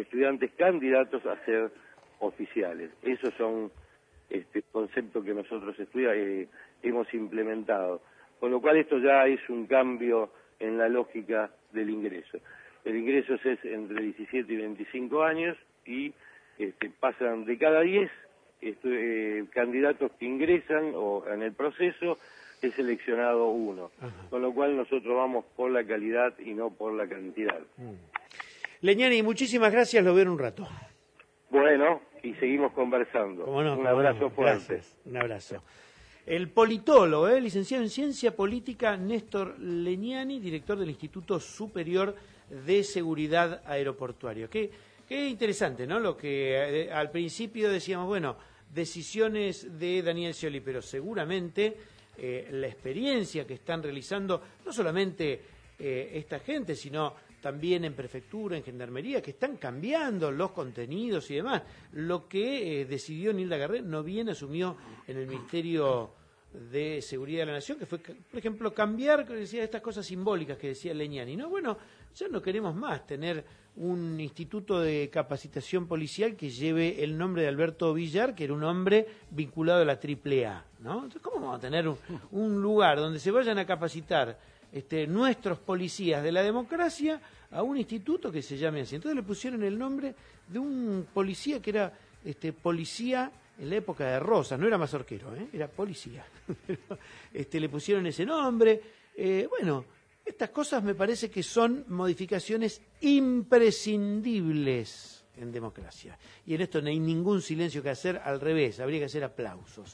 a ser oficiales. Esos son conceptos que nosotros hemos implementado. Con lo cual esto ya es un cambio en la lógica del ingreso. El ingreso es entre 17 y 25 años y pasan de cada 10 candidatos que ingresan o en el proceso, es seleccionado uno. Con lo cual nosotros vamos por la calidad y no por la cantidad. Leñani, muchísimas gracias, lo veo en un rato. Bueno, y seguimos conversando. Un abrazo fuerte. Gracias, un abrazo. El politólogo, licenciado en Ciencia Política, Néstor Leñani, director del Instituto Superior de Seguridad Aeroportuaria. Qué interesante, ¿no? Lo que al principio decíamos, bueno, decisiones de Daniel Scioli, pero seguramente la experiencia que están realizando, no solamente esta gente, sino también en prefectura, en gendarmería, que están cambiando los contenidos y demás. Lo que decidió Nilda Garré, no bien asumió en el Ministerio de Seguridad de la Nación, que fue, por ejemplo, cambiar, decía, estas cosas simbólicas que decía Leñani, ¿no? Bueno, ya no queremos más tener un instituto de capacitación policial que lleve el nombre de Alberto Villar, que era un hombre vinculado a la AAA, ¿no? Entonces, ¿cómo vamos a tener un lugar donde se vayan a capacitar nuestros policías de la democracia a un instituto que se llame así? Entonces le pusieron el nombre de un policía que era policía en la época de Rosas, no era mazorquero, era policía. Le pusieron ese nombre. Bueno, estas cosas me parece que son modificaciones imprescindibles en democracia. Y en esto no hay ningún silencio que hacer, al revés, habría que hacer aplausos.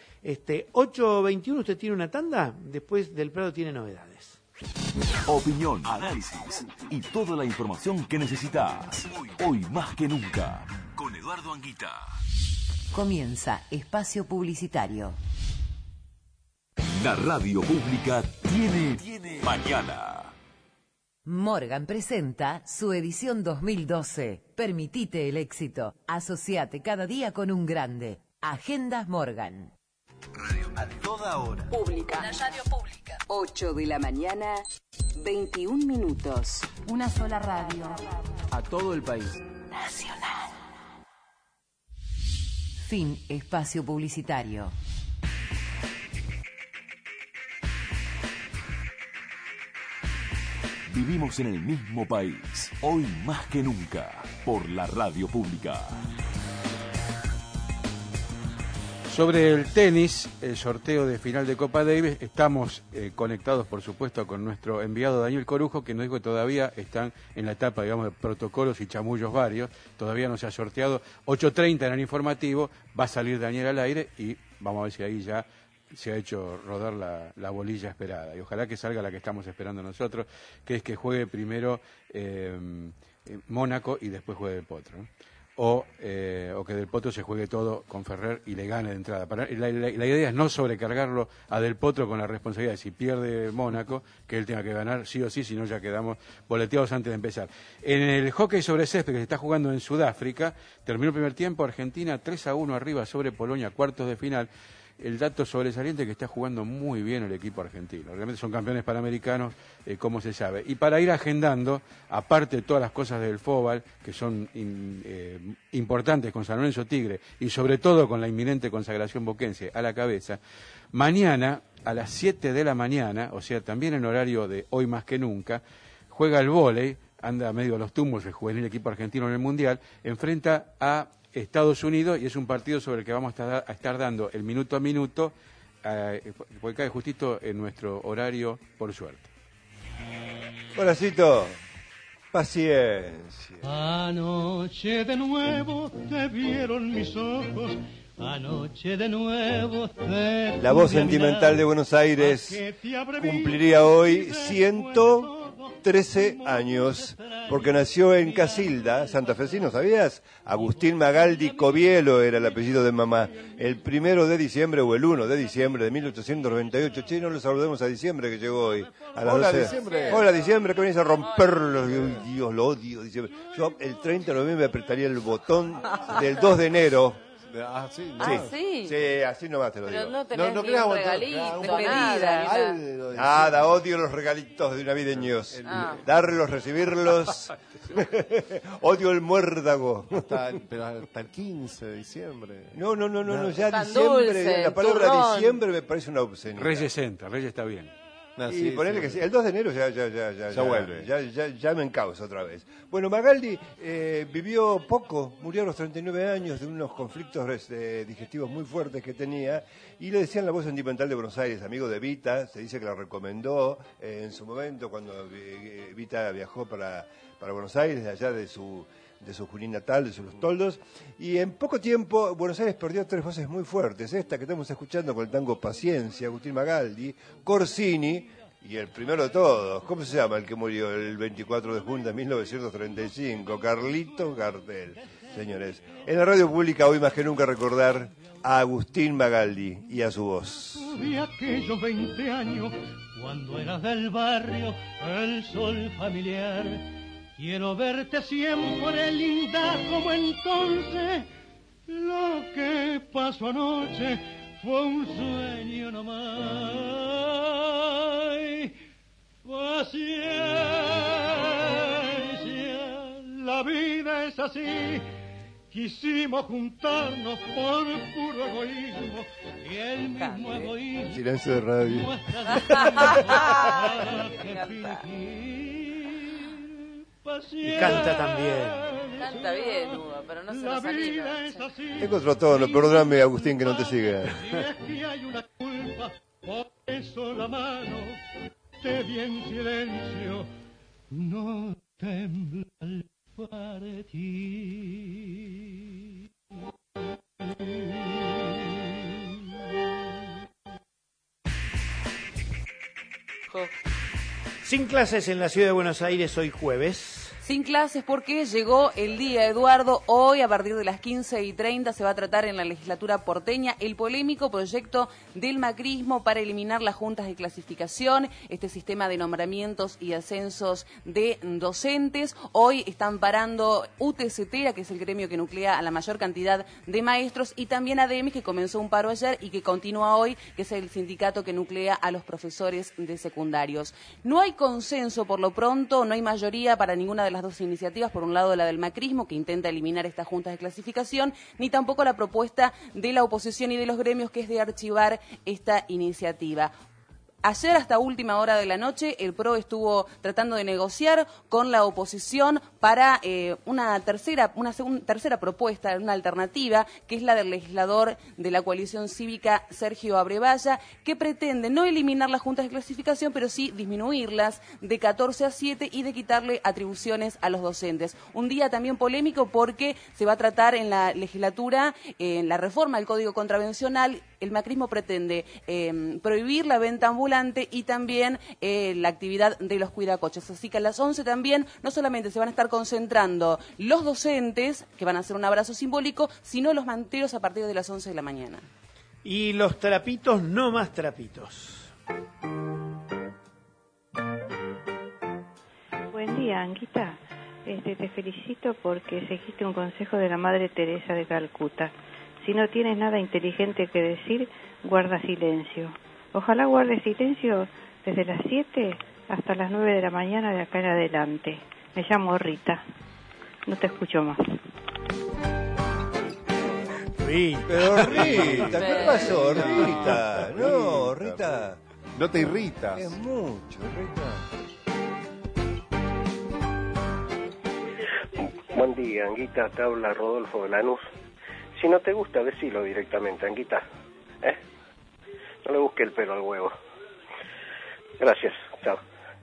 8:21, ¿usted tiene una tanda? Después del Prado tiene novedades. Opinión, análisis y toda la información que necesitas. Hoy más que nunca. Con Eduardo Anguita. Comienza Espacio Publicitario. La radio pública tiene mañana. Morgan presenta su edición 2012. Permitite el éxito. Asociate cada día con un grande. Agendas Morgan. Radio a toda hora. Pública. La radio pública. 8 de la mañana, 21 minutos. Una sola radio. A todo el país. Nacional. Fin espacio publicitario. Vivimos en el mismo país, hoy más que nunca, por la radio pública. Sobre el tenis, el sorteo de final de Copa Davis, estamos conectados, por supuesto, con nuestro enviado Daniel Corujo, que nos dijo que todavía están en la etapa, digamos, de protocolos y chamullos varios. Todavía no se ha sorteado. 8:30 en el informativo, va a salir Daniel al aire y vamos a ver si ahí ya se ha hecho rodar la bolilla esperada. Y ojalá que salga la que estamos esperando nosotros, que es que juegue primero Mónaco y después juegue Del Potro, ¿no? O que Del Potro se juegue todo con Ferrer y le gane de entrada. La idea es no sobrecargarlo a Del Potro con la responsabilidad de si pierde Mónaco, que él tenga que ganar sí o sí, si no ya quedamos boleteados antes de empezar. En el hockey sobre césped que se está jugando en Sudáfrica, terminó el primer tiempo, Argentina 3-1 arriba sobre Polonia, cuartos de final. El dato sobresaliente es que está jugando muy bien el equipo argentino. Realmente son campeones panamericanos, como se sabe. Y para ir agendando, aparte de todas las cosas del fútbol, que son importantes con San Lorenzo Tigre, y sobre todo con la inminente consagración boquense a la cabeza, mañana a las 7 de la mañana, o sea, también en horario de hoy más que nunca, juega el vóley, anda medio a los tumbos el juvenil equipo argentino en el Mundial, enfrenta a Estados Unidos, y es un partido sobre el que vamos a estar dando el minuto a minuto, porque cae justito en nuestro horario, por suerte. Horacito, paciencia. Anoche de nuevo te vieron mis ojos, anoche de nuevo te... La voz sentimental de Buenos Aires cumpliría hoy 13 años, porque nació en Casilda, santafesino, ¿sabías? Agustín Magaldi Covielo era el apellido de mamá. El 1 de diciembre o el 1 de diciembre de 1898. Che, no lo saludemos a diciembre que llegó hoy. A las Hola, 12. diciembre. Hola, diciembre, que vienes a romperlo. Dios, lo odio, diciembre. Yo el 30 de noviembre apretaría el botón del 2 de enero. Ah, sí, no. Sí. Sí, así nomás te lo digo. Pero no tenés no ni querés un aguantar, regalito, un nada. Nada, odio los regalitos de navideños. Darlos, recibirlos. Odio el muérdago. Pero hasta el 15 de diciembre. No, ya Tan diciembre, dulce, la palabra turrón. diciembre me parece una obscenidad. Reyes entra, Reyes está bien. Y ponerle que sí, el 2 de enero ya vuelve. Ya me encausa otra vez. Bueno, Magaldi vivió poco, murió a los 39 años de unos conflictos digestivos muy fuertes que tenía, y le decían la voz sentimental de Buenos Aires, amigo de Vita, se dice que la recomendó en su momento cuando Vita viajó para Buenos Aires, de allá de su Junín natal, de sus Toldos, y en poco tiempo Buenos Aires perdió 3 voces muy fuertes, esta que estamos escuchando con el tango Paciencia, Agustín Magaldi, Corsini, y el primero de todos, ¿cómo se llama el que murió el 24 de junio de 1935? Carlito Gardel. Señores, en la radio pública hoy más que nunca recordar a Agustín Magaldi y a su voz. De aquellos 20 años, cuando eras del barrio, el sol familiar. Quiero verte siempre linda como entonces. Lo que pasó anoche fue un sueño nomás. Paciencia, la vida es así. Quisimos juntarnos por puro egoísmo y el mismo egoísmo. Silencio de radio. Y canta también. Canta bien, Hugo, pero no se nos anima. Tengo otro tono, perdóname Agustín que no te siga. Si es que hay una culpa, por eso la mano te vi en silencio, no tembla al partir. Sin clases en la ciudad de Buenos Aires hoy jueves. Sin clases porque llegó el día, Eduardo. Hoy, a partir de las 15:30, se va a tratar en la legislatura porteña el polémico proyecto del macrismo para eliminar las juntas de clasificación, este sistema de nombramientos y ascensos de docentes. Hoy están parando UTCTERA, que es el gremio que nuclea a la mayor cantidad de maestros, y también ADEMIS, que comenzó un paro ayer y que continúa hoy, que es el sindicato que nuclea a los profesores de secundarios. No hay consenso por lo pronto, no hay mayoría para ninguna de las dos iniciativas, por un lado la del macrismo, que intenta eliminar estas juntas de clasificación, ni tampoco la propuesta de la oposición y de los gremios, que es de archivar esta iniciativa. Ayer, hasta última hora de la noche, el PRO estuvo tratando de negociar con la oposición para una tercera propuesta, una alternativa, que es la del legislador de la coalición cívica, Sergio Abrevaya, que pretende no eliminar las juntas de clasificación, pero sí disminuirlas de 14 a 7 y de quitarle atribuciones a los docentes. Un día también polémico porque se va a tratar en la legislatura la reforma del Código Contravencional. El macrismo pretende prohibir la venta ambulante y también la actividad de los cuidacoches. Así que a las 11 también no solamente se van a estar concentrando los docentes, que van a hacer un abrazo simbólico, sino los manteros a partir de las 11 de la mañana. Y los trapitos, no más trapitos. Buen día, Anguita. Te felicito porque seguiste un consejo de la Madre Teresa de Calcuta. Si no tienes nada inteligente que decir, guarda silencio. Ojalá guarde silencio desde las 7 hasta las 9 de la mañana de acá en adelante. Me llamo Rita. No te escucho más. Pero Rita, ¿qué pasó, Rita? No, Rita. No te irritas. Es mucho, Rita. Buen día, Anguita, te habla Rodolfo de Lanús. Si no te gusta, decilo directamente, Anguita. No le busque el pelo al huevo. Gracias, chao.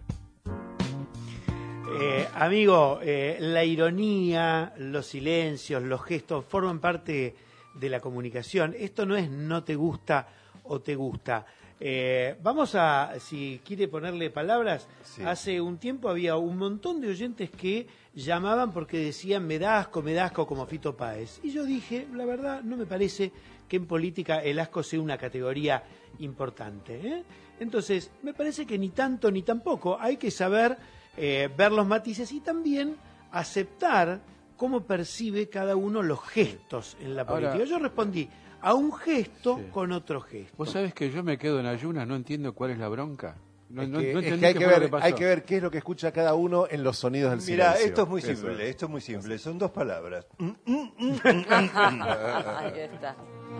Amigo, la ironía, los silencios, los gestos forman parte de la comunicación. Esto no es no te gusta o te gusta. Vamos a, si quiere ponerle palabras, Sí. hace un tiempo había un montón de oyentes que llamaban porque decían me da asco como Fito Páez. Y yo dije, la verdad, no me parece que en política el asco sea una categoría importante, ¿eh? Entonces, me parece que ni tanto ni tampoco. Hay que saber ver los matices y también aceptar cómo percibe cada uno los gestos en la política. Ahora, yo respondí a un gesto con otro gesto. Vos sabés que yo me quedo en ayunas, no entiendo cuál es la bronca. No, Es no que entendí hay qué que fue lo ver, pasó. hay que ver qué es lo que escucha cada uno en los sonidos del Mira, silencio. esto es muy Eso simple, es. esto es muy simple. Son dos palabras. Ahí está.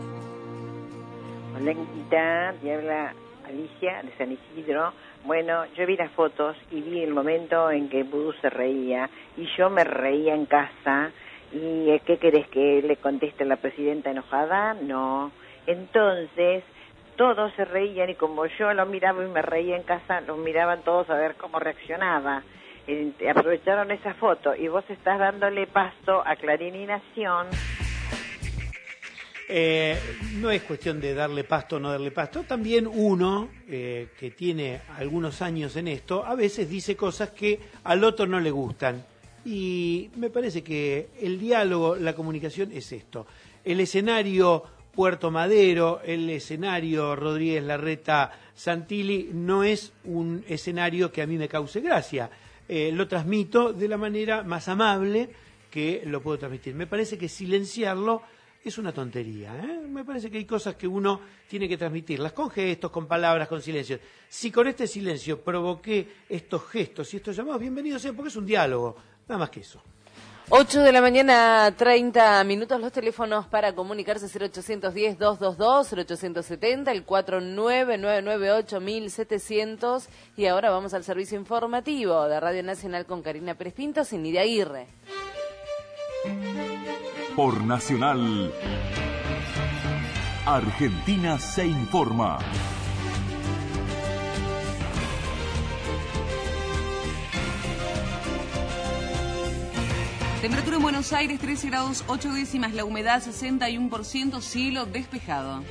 Hola, Anguita, te habla Alicia de San Isidro. Bueno, yo vi las fotos y vi el momento en que Vudú se reía y yo me reía en casa. ¿Y qué querés que le conteste a la presidenta enojada? No. Entonces, todos se reían y como yo lo miraba y me reía en casa, los miraban todos a ver cómo reaccionaba. Aprovecharon esa foto y vos estás dándole pasto a Clarín y Nación. No es cuestión de darle pasto o no darle pasto. También uno, que tiene algunos años en esto, a veces dice cosas que al otro no le gustan. Y me parece que el diálogo, la comunicación es esto. El escenario Puerto Madero, el escenario Rodríguez Larreta Santilli no es un escenario que a mí me cause gracia. Lo transmito de la manera más amable que lo puedo transmitir. Me parece que silenciarlo es una tontería, ¿eh? Me parece que hay cosas que uno tiene que transmitirlas con gestos, con palabras, con silencios. Si con este silencio provoqué estos gestos y estos llamados, bienvenidos sean, porque es un diálogo, nada más que eso. 8 de la mañana, 30 minutos, los teléfonos para comunicarse 0810-222, 0870, el 49998700 y ahora vamos al servicio informativo de Radio Nacional con Karina Pérez Pintos y Nidia Aguirre. Por Nacional, Argentina se informa. Temperatura en Buenos Aires 13 grados 8 décimas, la humedad 61%, cielo despejado.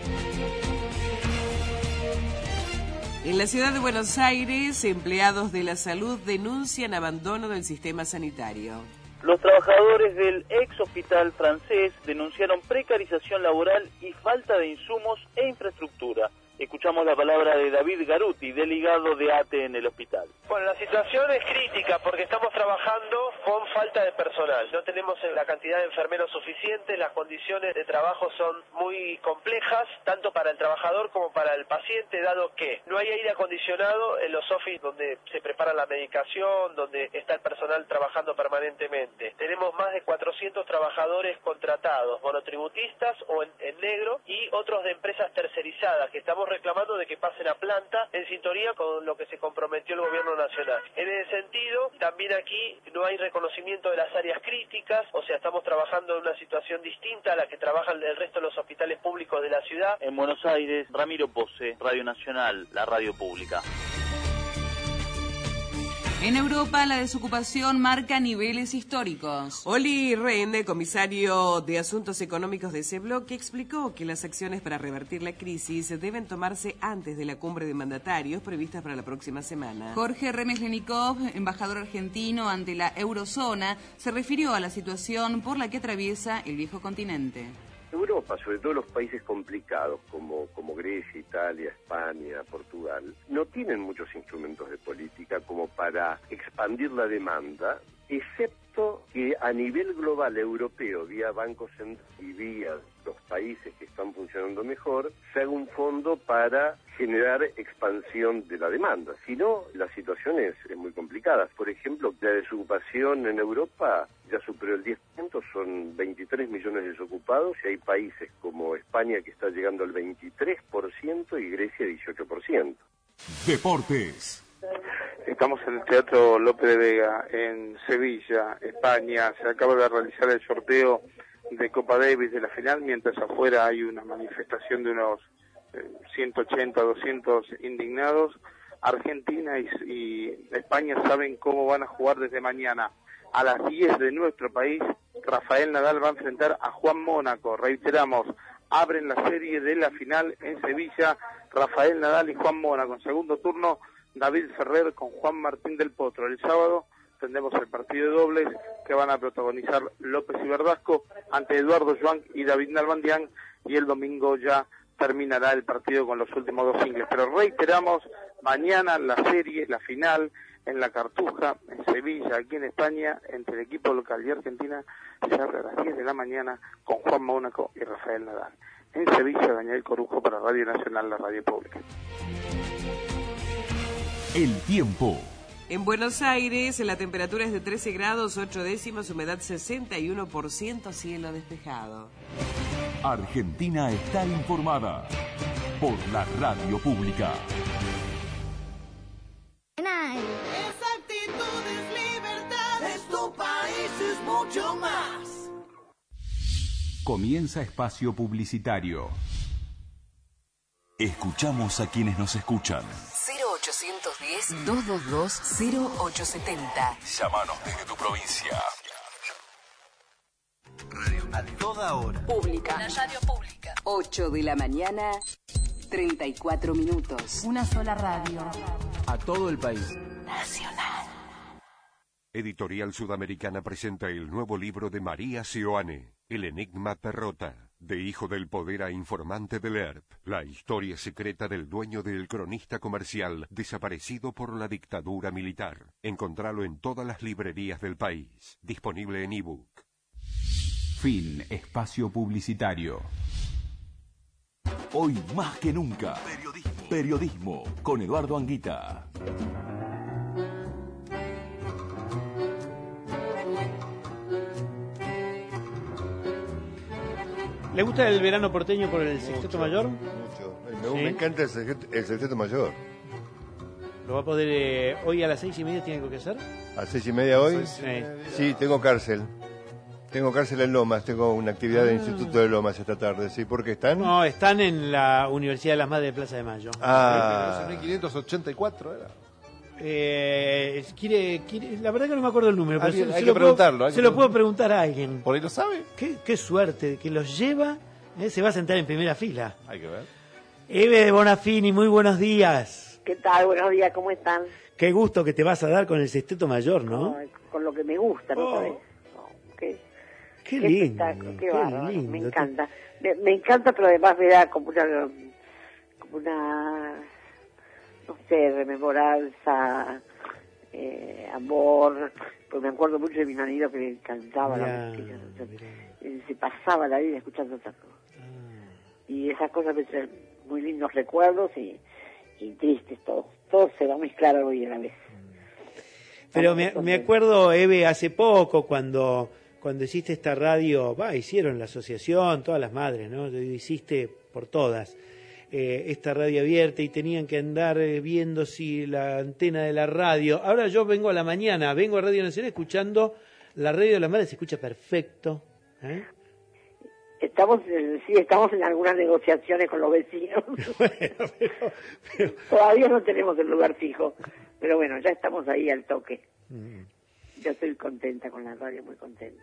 En la ciudad de Buenos Aires, empleados de la salud denuncian abandono del sistema sanitario. Los trabajadores del ex hospital francés denunciaron precarización laboral y falta de insumos e infraestructura. Escuchamos la palabra de David Garuti, delegado de ATE en el hospital. Bueno, la situación es crítica porque estamos trabajando con falta de personal. No tenemos la cantidad de enfermeros suficiente, las condiciones de trabajo son muy complejas, tanto para el trabajador como para el paciente, dado que no hay aire acondicionado en los office donde se prepara la medicación, donde está el personal trabajando permanentemente. Tenemos más de 400 trabajadores contratados, monotributistas o en negro, y otros de empresas tercerizadas que estamos reclamando de que pasen a planta en sintonía con lo que se comprometió el gobierno nacional. En ese sentido, también aquí no hay reconocimiento de las áreas críticas, o sea, estamos trabajando en una situación distinta a la que trabajan el resto de los hospitales públicos de la ciudad. En Buenos Aires, Ramiro Pose, Radio Nacional, la radio pública. En Europa, la desocupación marca niveles históricos. Oli Rehn, comisario de Asuntos Económicos de ese bloque, explicó que las acciones para revertir la crisis deben tomarse antes de la cumbre de mandatarios prevista para la próxima semana. Jorge Remeslenikov, embajador argentino ante la eurozona, se refirió a la situación por la que atraviesa el viejo continente. Europa, sobre todo los países complicados como Grecia, Italia, España, Portugal, no tienen muchos instrumentos de política como para expandir la demanda, excepto que a nivel global europeo, vía Banco Central y vía los países que están funcionando mejor, se haga un fondo para generar expansión de la demanda. Si no, la situación es muy complicada. Por ejemplo, la desocupación en Europa ya superó el 10%, son 23 millones de desocupados, y hay países como España que está llegando al 23% y Grecia 18%. Deportes. Estamos en el Teatro López de Vega, en Sevilla, España. Se acaba de realizar el sorteo de Copa Davis de la final, mientras afuera hay una manifestación de unos 180, 200 indignados. Argentina y España saben cómo van a jugar desde mañana. A las 10 de nuestro país, Rafael Nadal va a enfrentar a Juan Mónaco. Reiteramos, abren la serie de la final en Sevilla Rafael Nadal y Juan Mónaco. En segundo turno, David Ferrer con Juan Martín del Potro. El sábado tendremos el partido de dobles que van a protagonizar López y Verdasco ante Eduardo Joan y David Nalbandián, y el domingo ya terminará el partido con los últimos dos singles. Pero reiteramos, mañana la serie, la final, en la Cartuja, en Sevilla, aquí en España, entre el equipo local y Argentina, se abre a las 10 de la mañana con Juan Mónaco y Rafael Nadal. En Sevilla, Daniel Corujo para Radio Nacional, la radio pública. El tiempo. En Buenos Aires, la temperatura es de 13 grados, 8 décimas, humedad 61%, cielo despejado. Argentina está informada por la radio pública. Esa actitud es libertad, es tu país, es mucho más. Comienza espacio publicitario. Escuchamos a quienes nos escuchan. 0810-222-0870. Llámanos desde tu provincia. A toda hora. Pública. La radio pública. 8 de la mañana, 34 minutos. Una sola radio. A todo el país. Nacional. Editorial Sudamericana presenta el nuevo libro de María Seoane, El enigma Perrota, de hijo del poder a informante del ERP, la historia secreta del dueño del cronista comercial desaparecido por la dictadura militar. Encontralo en todas las librerías del país. Disponible en ebook. Fin. Espacio publicitario. Hoy más que nunca. Periodismo con Eduardo Anguita. ¿Le gusta el verano porteño por el Sexteto Mayor? Mucho. ¿Sí? Me encanta el Sexteto Mayor. ¿Lo va a poder hoy a las 6:30 tiene algo que hacer? ¿A 6:30 hoy? Sí. Sí, tengo cárcel. Tengo cárcel en Lomas, tengo una actividad del Instituto de Lomas esta tarde, ¿sí? ¿Por qué están? No, están en la Universidad de las Madres de Plaza de Mayo. Ah. 1584 era. La verdad que no me acuerdo el número, pero Hay que preguntarlo. Se lo puedo preguntar a alguien. ¿Por ahí lo sabe? Qué suerte que los lleva, se va a sentar en primera fila. Hay que ver. Eve de Bonafini, muy buenos días. ¿Qué tal? Buenos días, ¿cómo están? Qué gusto que te vas a dar con el Sexteto Mayor, ¿no? Con lo que me gusta, ¿no sabes? Qué lindo, espectáculo, qué bárbaro, lindo. me encanta. Me encanta, pero además me da como una no sé, rememoranza, amor, pues me acuerdo mucho de mi marido que le encantaba la música, se pasaba la vida escuchando esas cosas. Y esas cosas me traen muy lindos recuerdos y tristes, todo se va a mezclar hoy a la vez. Pero me acuerdo, Eve, hace poco cuando hiciste esta radio, hicieron la asociación, todas las madres, ¿no? Hiciste por todas esta radio abierta y tenían que andar viendo si la antena de la radio. Ahora yo vengo a la mañana, vengo a Radio Nacional escuchando la radio de la madre, se escucha perfecto. Estamos en algunas negociaciones con los vecinos. Pero todavía no tenemos el lugar fijo, pero bueno, ya estamos ahí al toque. Yo estoy contenta con la radio, muy contenta.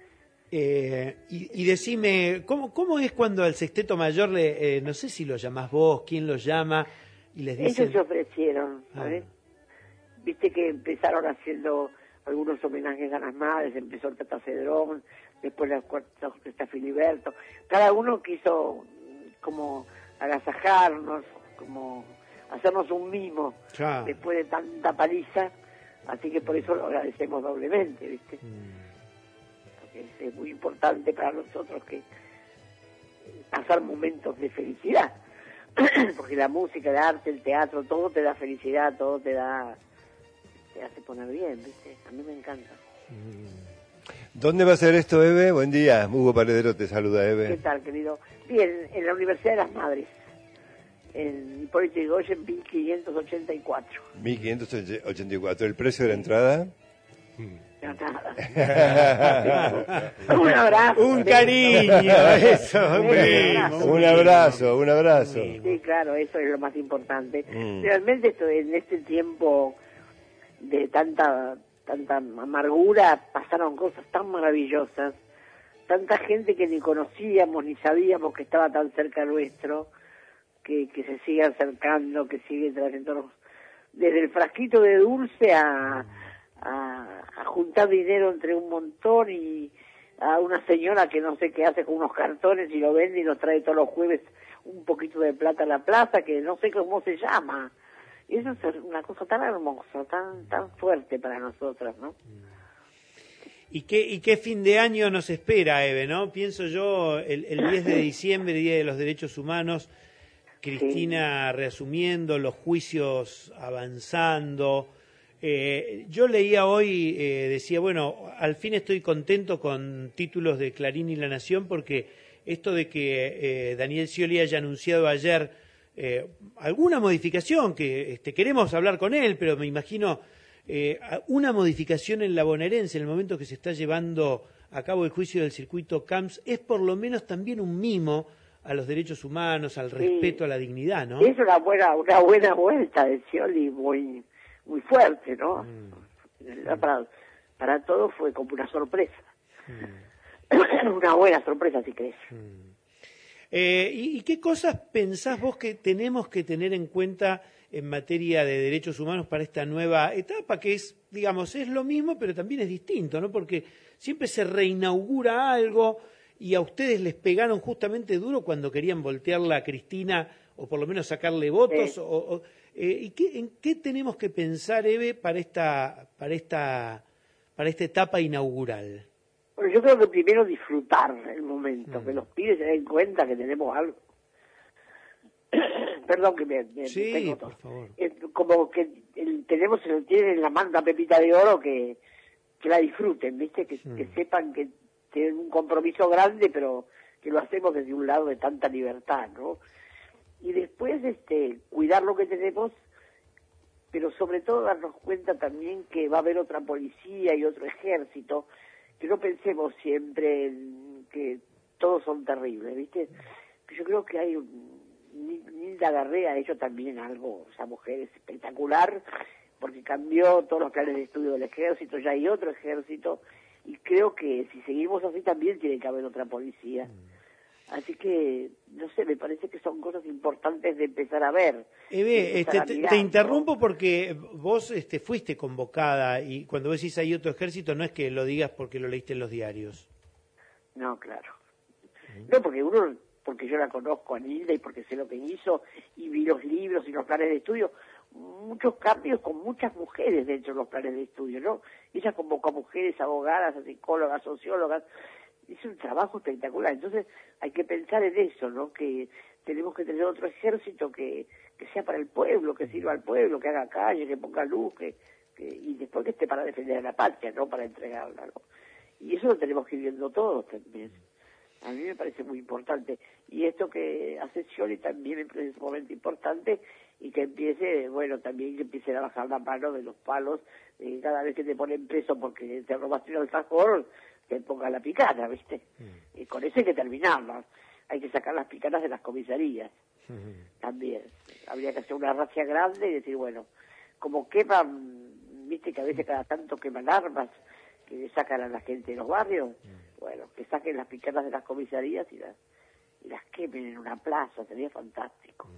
Y decime, ¿cómo es cuando al Sexteto Mayor, no sé si lo llamás vos, quién lo llama, y les dicen... Ellos se ofrecieron, ¿sabes? Viste que empezaron haciendo algunos homenajes a las madres, empezó el Tata Cedrón, después la Orquesta Filiberto. Cada uno quiso como agasajarnos, como hacernos un mimo después de tanta paliza, así que por eso lo agradecemos doblemente, ¿viste? Es muy importante para nosotros que pasar momentos de felicidad, porque la música, el arte, el teatro, todo te da felicidad, todo te hace poner bien, ¿viste? A mí me encanta. ¿Dónde va a ser esto, Eve? Buen día, Hugo Paredero te saluda, Eve. ¿Qué tal, querido? Bien, en la Universidad de las Madres, en Hipólito Yrigoyen, 1584. 1584, ¿el precio de la entrada? No, nada. Un abrazo. Un cariño, eso. Un abrazo. Sí, claro, eso es lo más importante. Realmente en este tiempo de tanta amargura pasaron cosas tan maravillosas, tanta gente que ni conocíamos ni sabíamos que estaba tan cerca nuestro, que se sigue acercando, que sigue trayendo desde el frasquito de dulce a juntar dinero entre un montón, y a una señora que no sé qué hace con unos cartones y lo vende y nos trae todos los jueves un poquito de plata a la plaza, que no sé cómo se llama. Y eso es una cosa tan hermosa, tan fuerte para nosotras, ¿no? ¿Y qué fin de año nos espera, Eve, no? Pienso yo, el 10 de diciembre, Día de los Derechos Humanos, Cristina reasumiendo, los juicios avanzando. Yo leía hoy, decía, bueno, al fin estoy contento con títulos de Clarín y La Nación, porque esto de que Daniel Scioli haya anunciado ayer alguna modificación, que queremos hablar con él, pero me imagino una modificación en la bonaerense, en el momento que se está llevando a cabo el juicio del circuito Camps, es por lo menos también un mimo a los derechos humanos, al respeto a la dignidad, ¿no? Es una buena vuelta de Scioli, muy fuerte, ¿no? Para todos fue como una sorpresa. Una buena sorpresa, si crees. ¿Y qué cosas pensás vos que tenemos que tener en cuenta en materia de derechos humanos para esta nueva etapa, que es, digamos, es lo mismo, pero también es distinto, ¿no? Porque siempre se reinaugura algo, y a ustedes les pegaron justamente duro cuando querían voltearla a Cristina, o por lo menos sacarle votos, ¿y en qué tenemos que pensar, Eve, para esta etapa inaugural? Bueno, yo creo que primero disfrutar el momento, que los pibes se den cuenta que tenemos algo. Perdón que me tengo todo. Por favor. Como que tienen en la manga pepita de oro, que la disfruten, ¿viste? Que sepan que tienen un compromiso grande, pero que lo hacemos desde un lado de tanta libertad, ¿no? Y después cuidar lo que tenemos, pero sobre todo darnos cuenta también que va a haber otra policía y otro ejército, que no pensemos siempre en que todos son terribles, ¿viste? Yo creo que hay Nilda Garré ha hecho también algo, esa mujer es espectacular, porque cambió todos los planes de estudio del ejército, ya hay otro ejército, y creo que si seguimos así también tiene que haber otra policía. Así que, no sé, me parece que son cosas importantes de empezar a ver. Eve, te interrumpo porque vos fuiste convocada, y cuando vos decís hay otro ejército, no es que lo digas porque lo leíste en los diarios. No, claro. No, porque yo la conozco a Nilda y porque sé lo que hizo, y vi los libros y los planes de estudio, muchos cambios con muchas mujeres dentro de los planes de estudio, ¿no? Ella convocó a mujeres, abogadas, a psicólogas, sociólogas. Es un trabajo espectacular. Entonces hay que pensar en eso, ¿no? Que tenemos que tener otro ejército que sea para el pueblo, que sirva al pueblo, que haga calle, que ponga luz, y después que esté para defender a la patria, no para entregarla, ¿no? Y eso lo tenemos que ir viendo todos también. A mí me parece muy importante. Y esto que hace Scioli también me parece sumamente importante, y que empiece, bueno, también que empiece a bajar la mano de los palos, cada vez que te ponen preso porque te robaste un alfajor, que ponga la picana, ¿viste? Y con eso hay que terminarlo. Hay que sacar las picanas de las comisarías. También. Habría que hacer una racia grande y decir, bueno, como queman, ¿viste? Que a veces cada tanto queman armas, que le sacan a la gente de los barrios. Bueno, que saquen las picanas de las comisarías y las quemen en una plaza. Sería fantástico.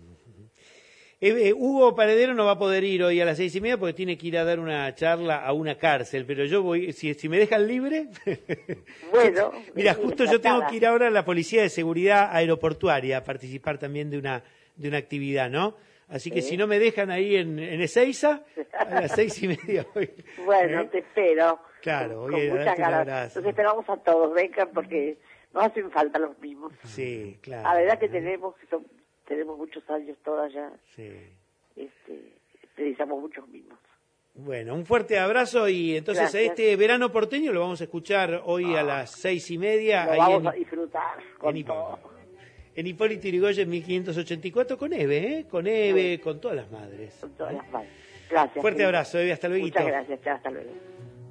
Hugo Paredero no va a poder ir hoy a las 6:30 porque tiene que ir a dar una charla a una cárcel, pero yo voy, si me dejan libre. Bueno. Mira, justo yo tengo que ir ahora a la Policía de Seguridad Aeroportuaria a participar también de una actividad, ¿no? Así que si no me dejan ahí en Ezeiza, a las 6:30 hoy. Bueno, te espero. Claro, con voy a muchas darte un ganas. abrazo. Los esperamos a todos, vengan, porque nos hacen falta los mismos. Sí, claro. La verdad que tenemos muchos años todas ya. Sí. Precisamos muchos mismos. Bueno, un fuerte abrazo, y entonces Gracias. este verano porteño lo vamos a escuchar hoy a las 6:30. Lo ahí vamos a disfrutar con en todo. En Hipólito Yrigoyen 1584 con Eve, con todas las madres. Con todas las madres. Gracias. Fuerte abrazo, Eve, hasta luego. Muchas gracias, chao, hasta luego.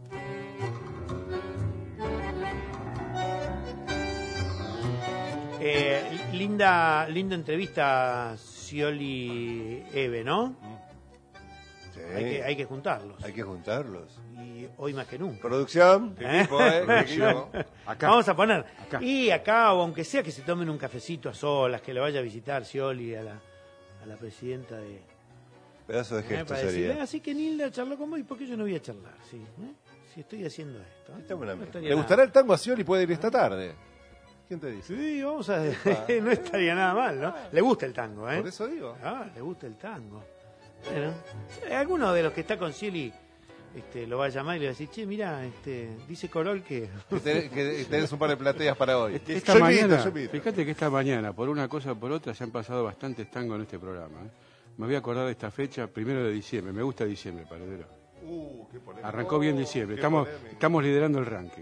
Linda entrevista, Scioli Eve, ¿no? Sí. Hay que juntarlos. Hay que juntarlos. Y hoy más que nunca. Producción. Acá. Vamos a poner. Acá. Y acá, o aunque sea que se tomen un cafecito a solas, que lo vaya a visitar Scioli a a la presidenta de... Pedazo de gesto para decirle, sería. así que Nilda charló con vos, ¿y por qué yo no voy a charlar? Sí, si estoy haciendo esto. ¿Le gustará el tango a Scioli? Puede ir esta tarde. ¿Quién te dice? Sí, vamos a... no estaría nada mal, ¿no? Le gusta el tango, ¿eh? Por eso digo. Le gusta el tango. Bueno, alguno de los que está con Scioli lo va a llamar y le va a decir, che, mirá, dice Corol que tenés un par de plateas para hoy. Esta mañana, fíjate que esta mañana, por una cosa o por otra, se han pasado bastantes tangos en este programa. Me voy a acordar de esta fecha, 1 de diciembre. Me gusta diciembre, Paredero. Qué polémico. Arrancó bien diciembre. Estamos liderando el ranking.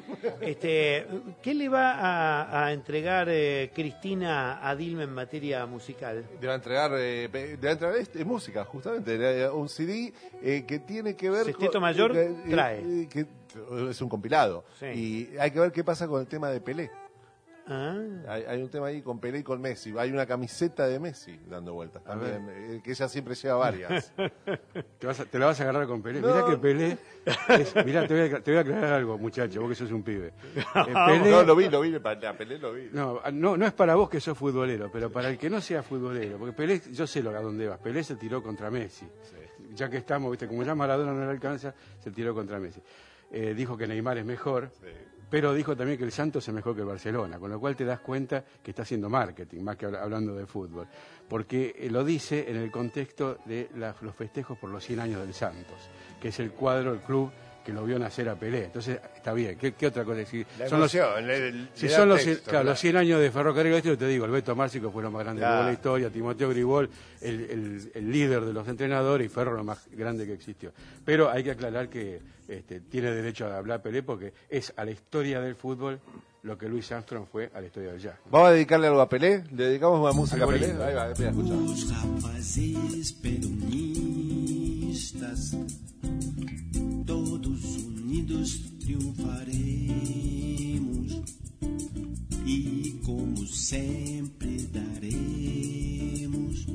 ¿Qué le va a entregar Cristina a Dilma en materia musical? Le va a entregar música, justamente. Un CD que tiene que ver Sexteto Mayor trae. Que es un compilado. Sí. Y hay que ver qué pasa con el tema de Pelé. Ah. Hay un tema ahí con Pelé y con Messi. Hay una camiseta de Messi dando vueltas también, que ella siempre lleva varias. Te la vas a agarrar con Pelé. No. Mirá que Pelé... Mirá, te voy a aclarar algo, muchacho, vos que sos un pibe. Pelé, no, lo vi, para Pelé lo vi. No es para vos que sos futbolero, pero para el que no sea futbolero, porque Pelé, yo sé a dónde vas. Pelé se tiró contra Messi. Sí. Ya que estamos, viste, como ya Maradona no le alcanza, se tiró contra Messi. Dijo que Neymar es mejor. Sí. Pero dijo también que el Santos es mejor que el Barcelona, con lo cual te das cuenta que está haciendo marketing, más que hablando de fútbol. Porque lo dice en el contexto de los festejos por los 100 años del Santos, que es el cuadro, el club que lo vio nacer a Pelé. Entonces, está bien. ¿Qué otra cosa? Si son los 100 años de Ferrocarril Oeste, te digo, el Beto Márcico fue lo más grande de la historia, Timoteo Gribol, el líder de los entrenadores, y Ferro lo más grande que existió. Pero hay que aclarar que tiene derecho a hablar Pelé porque es a la historia del fútbol lo que Louis Armstrong fue a la historia del jazz. ¿Vamos a dedicarle algo a Pelé? ¿Le dedicamos una música a Pelé? Ahí va, espera, escucha. Os rapazes peronistas, todos unidos triunfaremos e como sempre daremos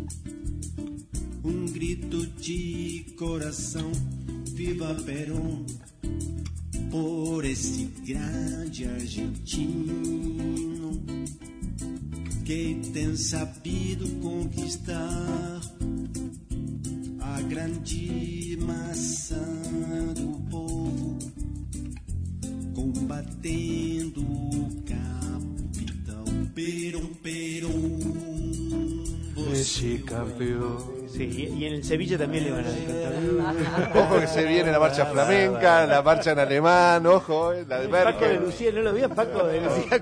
grito de coração, viva Perón, por esse grande argentino que tem sabido conquistar a grande massa do povo, combatendo o capital. Perón, Perón, Messi campeón. Sí, y en el Sevilla también le van a cantar. Ojo que se viene la marcha flamenca, la marcha en alemán, ojo, la de Merkel. Paco de Lucía, ¿no lo vi a Paco de Lucía?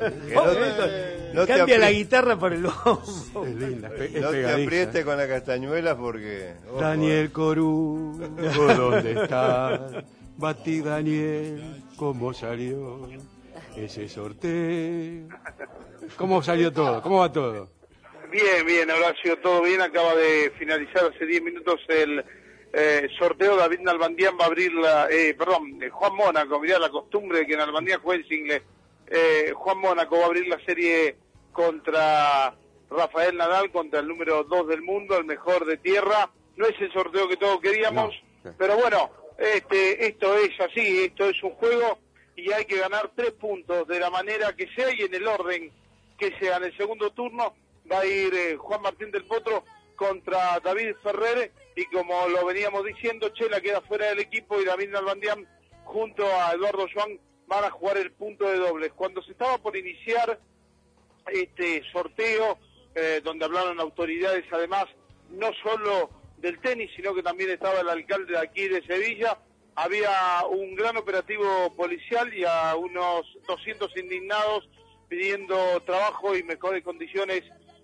Cambia la guitarra por el bombo. Es linda, no te aprietes con la castañuela porque... Ojo. Daniel Corú, ¿dónde está? Bati Daniel, ¿cómo salió ese sorteo? ¿Cómo salió todo? ¿Cómo va todo? Bien, bien, habrá sido todo bien. Acaba de finalizar hace 10 minutos el sorteo. David Nalbandián va a abrir Juan Mónaco, mirá la costumbre de que Nalbandián juegue el single. Juan Mónaco va a abrir la serie contra Rafael Nadal, contra el número 2 del mundo, el mejor de tierra. No es el sorteo que todos queríamos, pero bueno, esto es así, esto es un juego y hay que ganar 3 puntos de la manera que sea y en el orden que sea. En el segundo turno va a ir Juan Martín del Potro contra David Ferrer y como lo veníamos diciendo, Chela queda fuera del equipo y David Nalbandián junto a Eduardo Joan van a jugar el punto de dobles. Cuando se estaba por iniciar este sorteo, donde hablaron autoridades además, no solo del tenis, sino que también estaba el alcalde de aquí de Sevilla, había un gran operativo policial y a unos 200 indignados pidiendo trabajo y mejores condiciones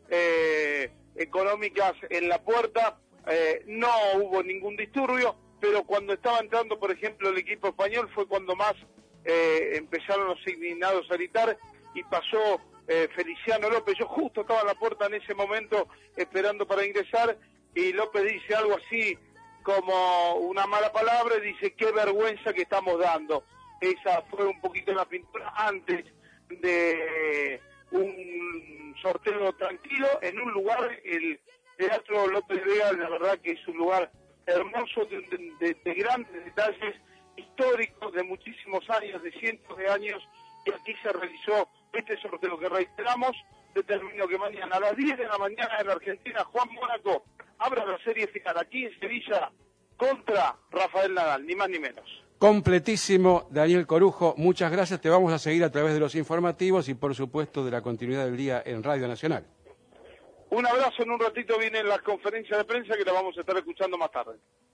económicas en la puerta. No hubo ningún disturbio, pero cuando estaba entrando, por ejemplo, el equipo español fue cuando más empezaron los indignados a gritar y pasó Feliciano López. Yo justo estaba en la puerta en ese momento esperando para ingresar y López dice algo así como una mala palabra y dice qué vergüenza que estamos dando. Esa fue un poquito la pintura antes de un sorteo tranquilo en un lugar, el Teatro López Vega, la verdad que es un lugar hermoso de grandes detalles históricos de muchísimos años, de cientos de años, y aquí se realizó este sorteo que reiteramos, determinó que mañana a las 10 de la mañana en la Argentina, Juan Mónaco abra la serie final aquí en Sevilla contra Rafael Nadal, ni más ni menos. Completísimo, Daniel Corujo, muchas gracias. Te vamos a seguir a través de los informativos y, por supuesto, de la continuidad del día en Radio Nacional. Un abrazo, en un ratito viene la conferencia de prensa que la vamos a estar escuchando más tarde.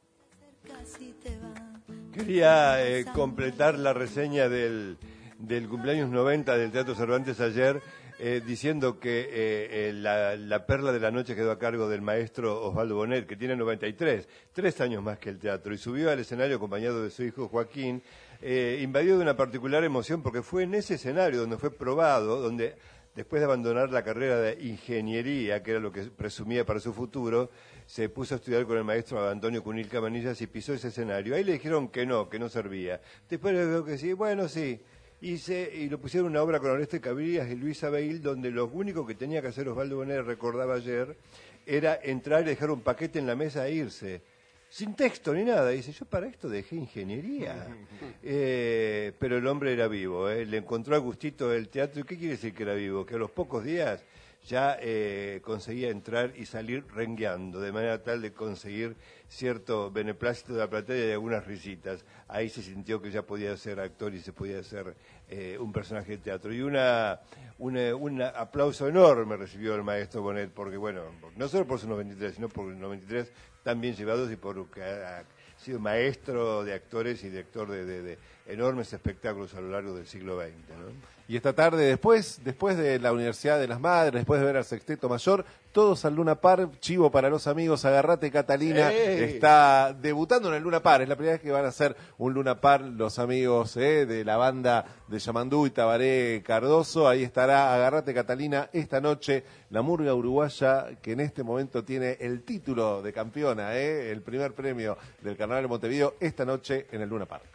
Quería completar la reseña del cumpleaños 90 del Teatro Cervantes ayer, diciendo que la perla de la noche quedó a cargo del maestro Osvaldo Bonet, que tiene 93, 3 años más que el teatro, y subió al escenario acompañado de su hijo Joaquín, invadido de una particular emoción, porque fue en ese escenario donde fue probado, donde después de abandonar la carrera de ingeniería, que era lo que presumía para su futuro, se puso a estudiar con el maestro Antonio Cunil Cabanillas y pisó ese escenario. Ahí le dijeron que no servía. Después le dijo que sí, bueno, sí. Y lo pusieron una obra con Oreste Cabrillas y Luis Abeil, donde lo único que tenía que hacer Osvaldo Bonet, recordaba ayer, era entrar y dejar un paquete en la mesa e irse. Sin texto ni nada. Dice, yo para esto dejé ingeniería. Pero el hombre era vivo, le encontró a gustito el teatro. ¿Y qué quiere decir que era vivo? Que a los pocos días ya conseguía entrar y salir rengueando, de manera tal de conseguir cierto beneplácito de la platea y algunas risitas. Ahí se sintió que ya podía ser actor y se podía ser un personaje de teatro. Y un aplauso enorme recibió el maestro Bonet, porque bueno, no solo por su 93, sino por el 93 tan bien llevados y porque ha sido maestro de actores y director de enormes espectáculos a lo largo del siglo XX, ¿no? Y esta tarde, después de la Universidad de las Madres, después de ver al Sexteto Mayor, todos al Luna Park, chivo para los amigos, Agarrate Catalina, está debutando en el Luna Park, es la primera vez que van a hacer un Luna Park los amigos de la banda de Yamandú y Tabaré Cardoso. Ahí estará Agarrate Catalina esta noche, la murga uruguaya que en este momento tiene el título de campeona, el primer premio del Carnaval de Montevideo, esta noche en el Luna Park.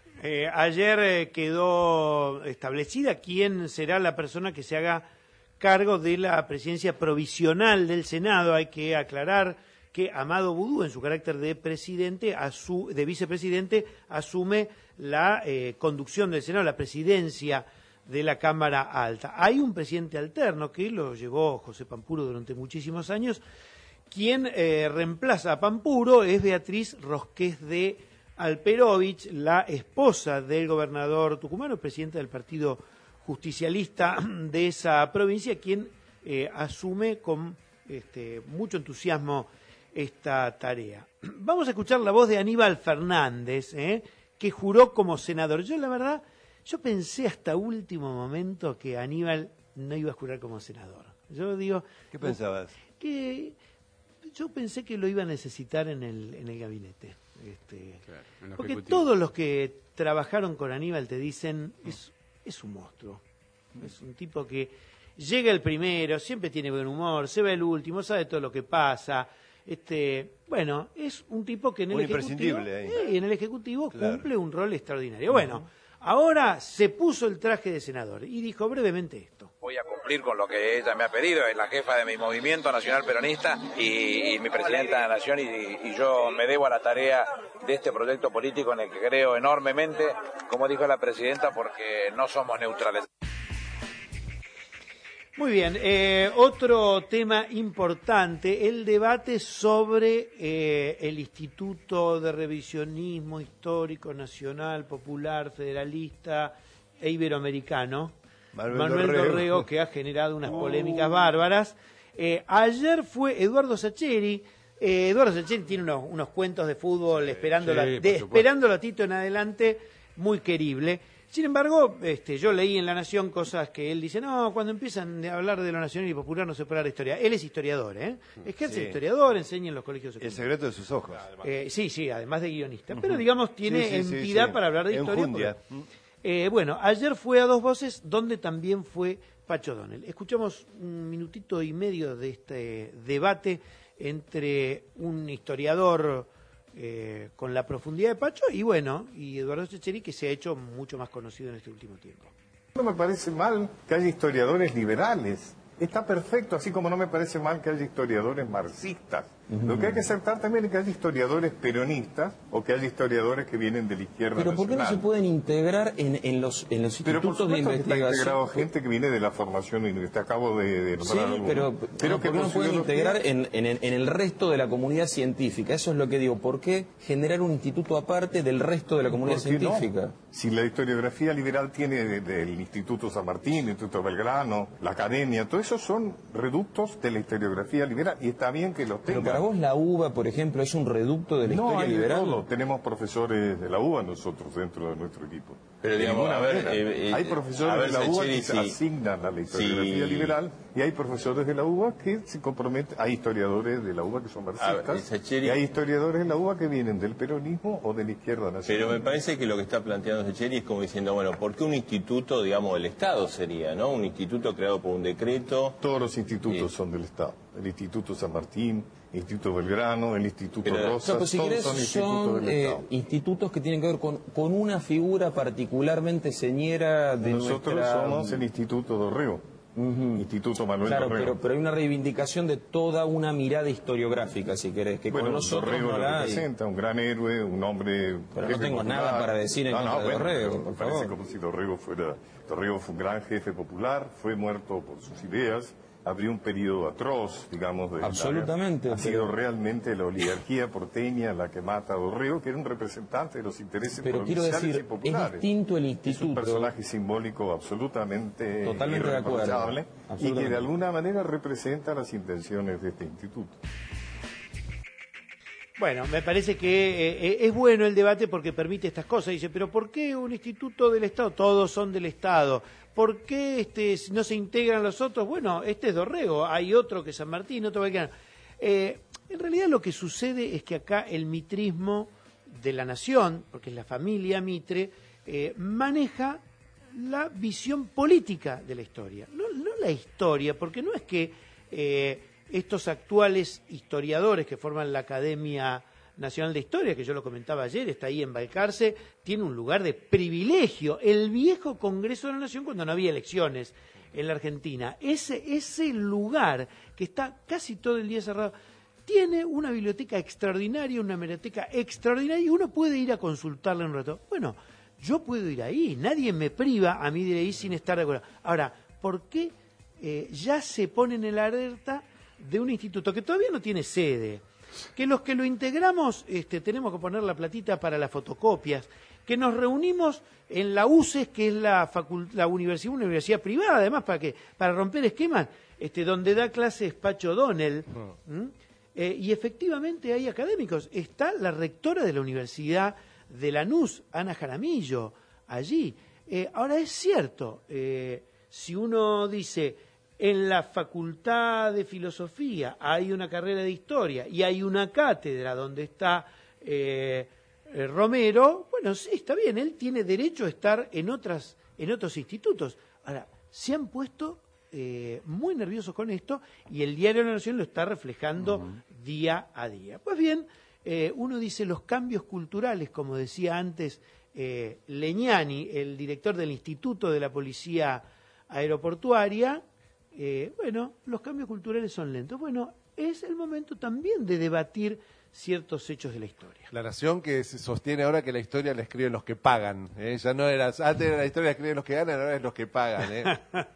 Ayer quedó establecida quién será la persona que se haga cargo de la presidencia provisional del Senado. Hay que aclarar que Amado Vudú, en su carácter de presidente, de vicepresidente, asume la conducción del Senado, la presidencia de la Cámara Alta. Hay un presidente alterno que lo llevó José Pampuro durante muchísimos años. Quien reemplaza a Pampuro es Beatriz Rosqués de Alperovich, la esposa del gobernador tucumano, presidente del Partido Justicialista de esa provincia, quien asume con mucho entusiasmo esta tarea. Vamos a escuchar la voz de Aníbal Fernández, que juró como senador. Yo, la verdad, pensé hasta último momento que Aníbal no iba a jurar como senador. Yo digo... ¿Qué pensabas? Que yo pensé que lo iba a necesitar en el gabinete. Claro, porque todos los que trabajaron con Aníbal te dicen, es un monstruo. Es un tipo que llega el primero, siempre tiene buen humor, se va el último, sabe todo lo que pasa. Bueno, es un tipo que en el Ejecutivo cumple un rol extraordinario. Bueno, ahora se puso el traje de senador y dijo brevemente esto. Voy a cumplir con lo que ella me ha pedido, es la jefa de mi movimiento nacional peronista y mi presidenta de la Nación, y yo me debo a la tarea de este proyecto político en el que creo enormemente, como dijo la presidenta, porque no somos neutrales. Muy bien, otro tema importante, el debate sobre el Instituto de Revisionismo Histórico Nacional, Popular, Federalista e Iberoamericano, Manuel Dorrego, que ha generado unas polémicas bárbaras. Ayer fue Eduardo Sacheri. Eduardo Sacheri tiene unos cuentos de fútbol esperándolo a Tito en adelante, muy querible. Sin embargo, yo leí en La Nación cosas que él dice, no, cuando empiezan a hablar de lo nacional y popular no se puede hablar de historia. Él es historiador, ejerce historiador, enseña en los colegios secundarios. El secreto de sus ojos. Sí, además de guionista. Pero digamos, tiene entidad para hablar de historia. Bueno, ayer fue A Dos Voces, donde también fue Pacho Donel. Escuchamos un minutito y medio de este debate entre un historiador con la profundidad de Pacho y Eduardo Sacheri, que se ha hecho mucho más conocido en este último tiempo. No me parece mal que haya historiadores liberales. Está perfecto, así como no me parece mal que haya historiadores marxistas. Lo que hay que aceptar también es que haya historiadores peronistas o que haya historiadores que vienen de la izquierda Pero ¿por qué no se nacional. pueden integrar en los Pero por institutos de supuesto que está investigación? integrado gente que viene de la formación y te acabo de Sí, nombrar algunos. pero que ¿por qué no pueden considero integrar que- en el resto de la comunidad científica? Eso es lo que digo. ¿Por qué generar un instituto aparte del resto de la comunidad ¿Por qué no? científica? Si la historiografía liberal tiene del Instituto San Martín, el Instituto Belgrano, la Academia, todo eso son reductos de la historiografía liberal y está bien que los tenga. Pero para vos la UBA, por ejemplo, es un reducto de la No, historia hay de liberal. todo. Tenemos profesores de la UBA nosotros dentro de nuestro equipo. Pero, De digamos, ninguna a ver, manera. Hay profesores a ver, de la UBA Sacheri, que se sí. asignan a la historiografía Sí. liberal y hay profesores de la UBA que se comprometen. Hay historiadores de la UBA que son marxistas Sacheri- y hay historiadores de la UBA que vienen del peronismo o de la izquierda nacional. Pero me parece que lo que está planteando Sacheri es como diciendo, bueno, ¿por qué un instituto, digamos, del Estado sería, ¿no? Un instituto creado por un decreto. Todos los institutos son del Estado. El Instituto San Martín, el Instituto Belgrano, el Instituto Rosas, No, pues si todos querés, son institutos del Estado. institutos que tienen que ver con una figura particularmente señera de Nosotros nuestra... somos el Instituto Dorrego, Instituto Manuel Claro, Dorrego. pero hay una reivindicación de toda una mirada historiográfica, si querés, que Bueno, con nosotros Dorrego no lo la hay. representa, un gran héroe, un hombre... Pero jefe no tengo popular. nada para decir en contra de bueno, Dorrego, pero por me parece favor. como si Dorrego fuera... Dorrego fue un gran jefe popular, fue muerto por sus ideas, abrió un periodo atroz, digamos, de... Absolutamente, Ha pero- sido realmente la oligarquía porteña la que mata a Dorrego, que era un representante de los intereses Pero quiero provinciales decir, y populares. es distinto el Es un instituto. personaje simbólico absolutamente Totalmente de acuerdo. irreprochable y que Absolutamente. de alguna manera representa las intenciones de este instituto. Bueno, me parece que es bueno el debate porque permite estas cosas. Dice, pero ¿por qué un instituto del Estado? Todos son del Estado. ¿Por qué no se integran los otros? Bueno, este es Dorrego, hay otro que San Martín, otro Belgrano. En realidad lo que sucede es que acá el mitrismo de la nación, porque es la familia Mitre, maneja la visión política de la historia. No la historia, porque no es que estos actuales historiadores que forman la Academia Nacional de Historia, que yo lo comentaba ayer, está ahí en Balcarce, tiene un lugar de privilegio. El viejo Congreso de la Nación, cuando no había elecciones en la Argentina, ese lugar que está casi todo el día cerrado, tiene una biblioteca extraordinaria, una hemeroteca extraordinaria, y uno puede ir a consultarla un rato. Bueno, yo puedo ir ahí, nadie me priva a mí de ir ahí sin estar de acuerdo. Ahora, ¿por qué ya se ponen en la alerta de un instituto que todavía no tiene sede? Que los que lo integramos tenemos que poner la platita para las fotocopias, que nos reunimos en la UCES, que es la universidad, una universidad privada, además, para romper esquemas, donde da clases Pacho Donnell. Y efectivamente hay académicos. Está la rectora de la Universidad de Lanús, Ana Jaramillo, allí. Ahora es cierto, si uno dice, en la Facultad de Filosofía hay una carrera de Historia y hay una cátedra donde está Romero, bueno, sí, está bien, él tiene derecho a estar en otros institutos. Ahora, se han puesto muy nerviosos con esto y el Diario de la Nación lo está reflejando día a día. Pues bien, uno dice los cambios culturales, como decía antes Legnani, el director del Instituto de la Policía Aeroportuaria, bueno, los cambios culturales son lentos. Bueno, es el momento también de debatir ciertos hechos de la historia. La Nación que se sostiene ahora que la historia la escriben los que pagan. Ya no era, antes era la historia la escriben los que ganan, ahora es los que pagan.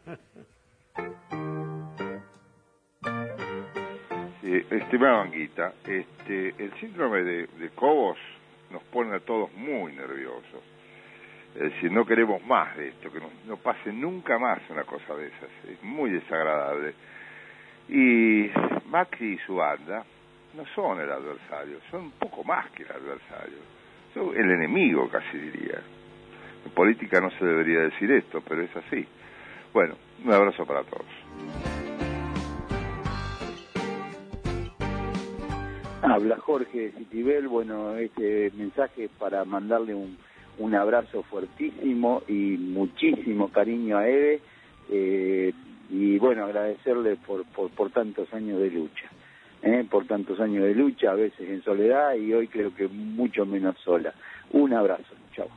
Estimado Anguita, el síndrome de Cobos nos pone a todos muy nerviosos. Es decir, no queremos más de esto, que no pase nunca más una cosa de esas. Es muy desagradable. Y Macri y su banda no son el adversario, son un poco más que el adversario. Son el enemigo, casi diría. En política no se debería decir esto, pero es así. Bueno, un abrazo para todos. Habla Jorge Citibel. Bueno, este mensaje es para mandarle un abrazo fuertísimo y muchísimo cariño a Eve, y bueno, agradecerle por tantos años de lucha, por tantos años de lucha, a veces en soledad y hoy creo que mucho menos sola. Un abrazo, chao.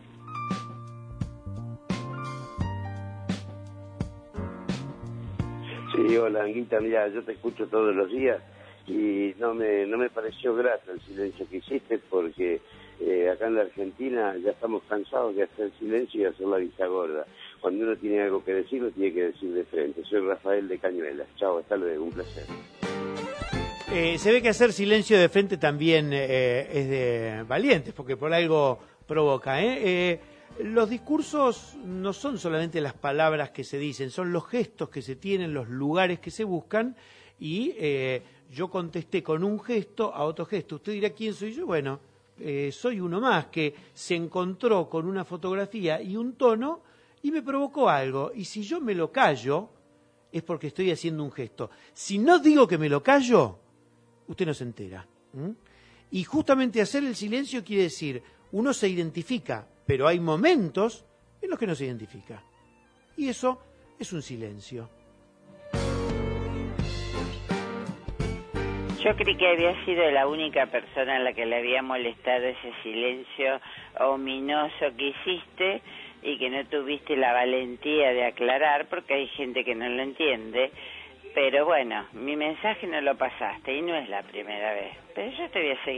Sí, hola Anguita, mira, yo te escucho todos los días y no me pareció grato el silencio que hiciste, porque acá en la Argentina ya estamos cansados de hacer silencio y hacer la vista gorda. Cuando uno tiene algo que decir, lo tiene que decir de frente. Soy Rafael de Cañuelas. Chao, hasta luego, un placer. Se ve que hacer silencio de frente también es de valientes, porque por algo provoca. Los discursos no son solamente las palabras que se dicen, son los gestos que se tienen, los lugares que se buscan, y yo contesté con un gesto a otro gesto. Usted dirá, ¿quién soy yo? Bueno, soy uno más que se encontró con una fotografía y un tono y me provocó algo. Y si yo me lo callo, es porque estoy haciendo un gesto. Si no digo que me lo callo, usted no se entera. Y justamente hacer el silencio quiere decir, uno se identifica, pero hay momentos en los que no se identifica. Y eso es un silencio. Yo creí que había sido la única persona a la que le había molestado ese silencio ominoso que hiciste y que no tuviste la valentía de aclarar, porque hay gente que no lo entiende. Pero bueno, mi mensaje no lo pasaste y no es la primera vez. Pero yo te voy a seguir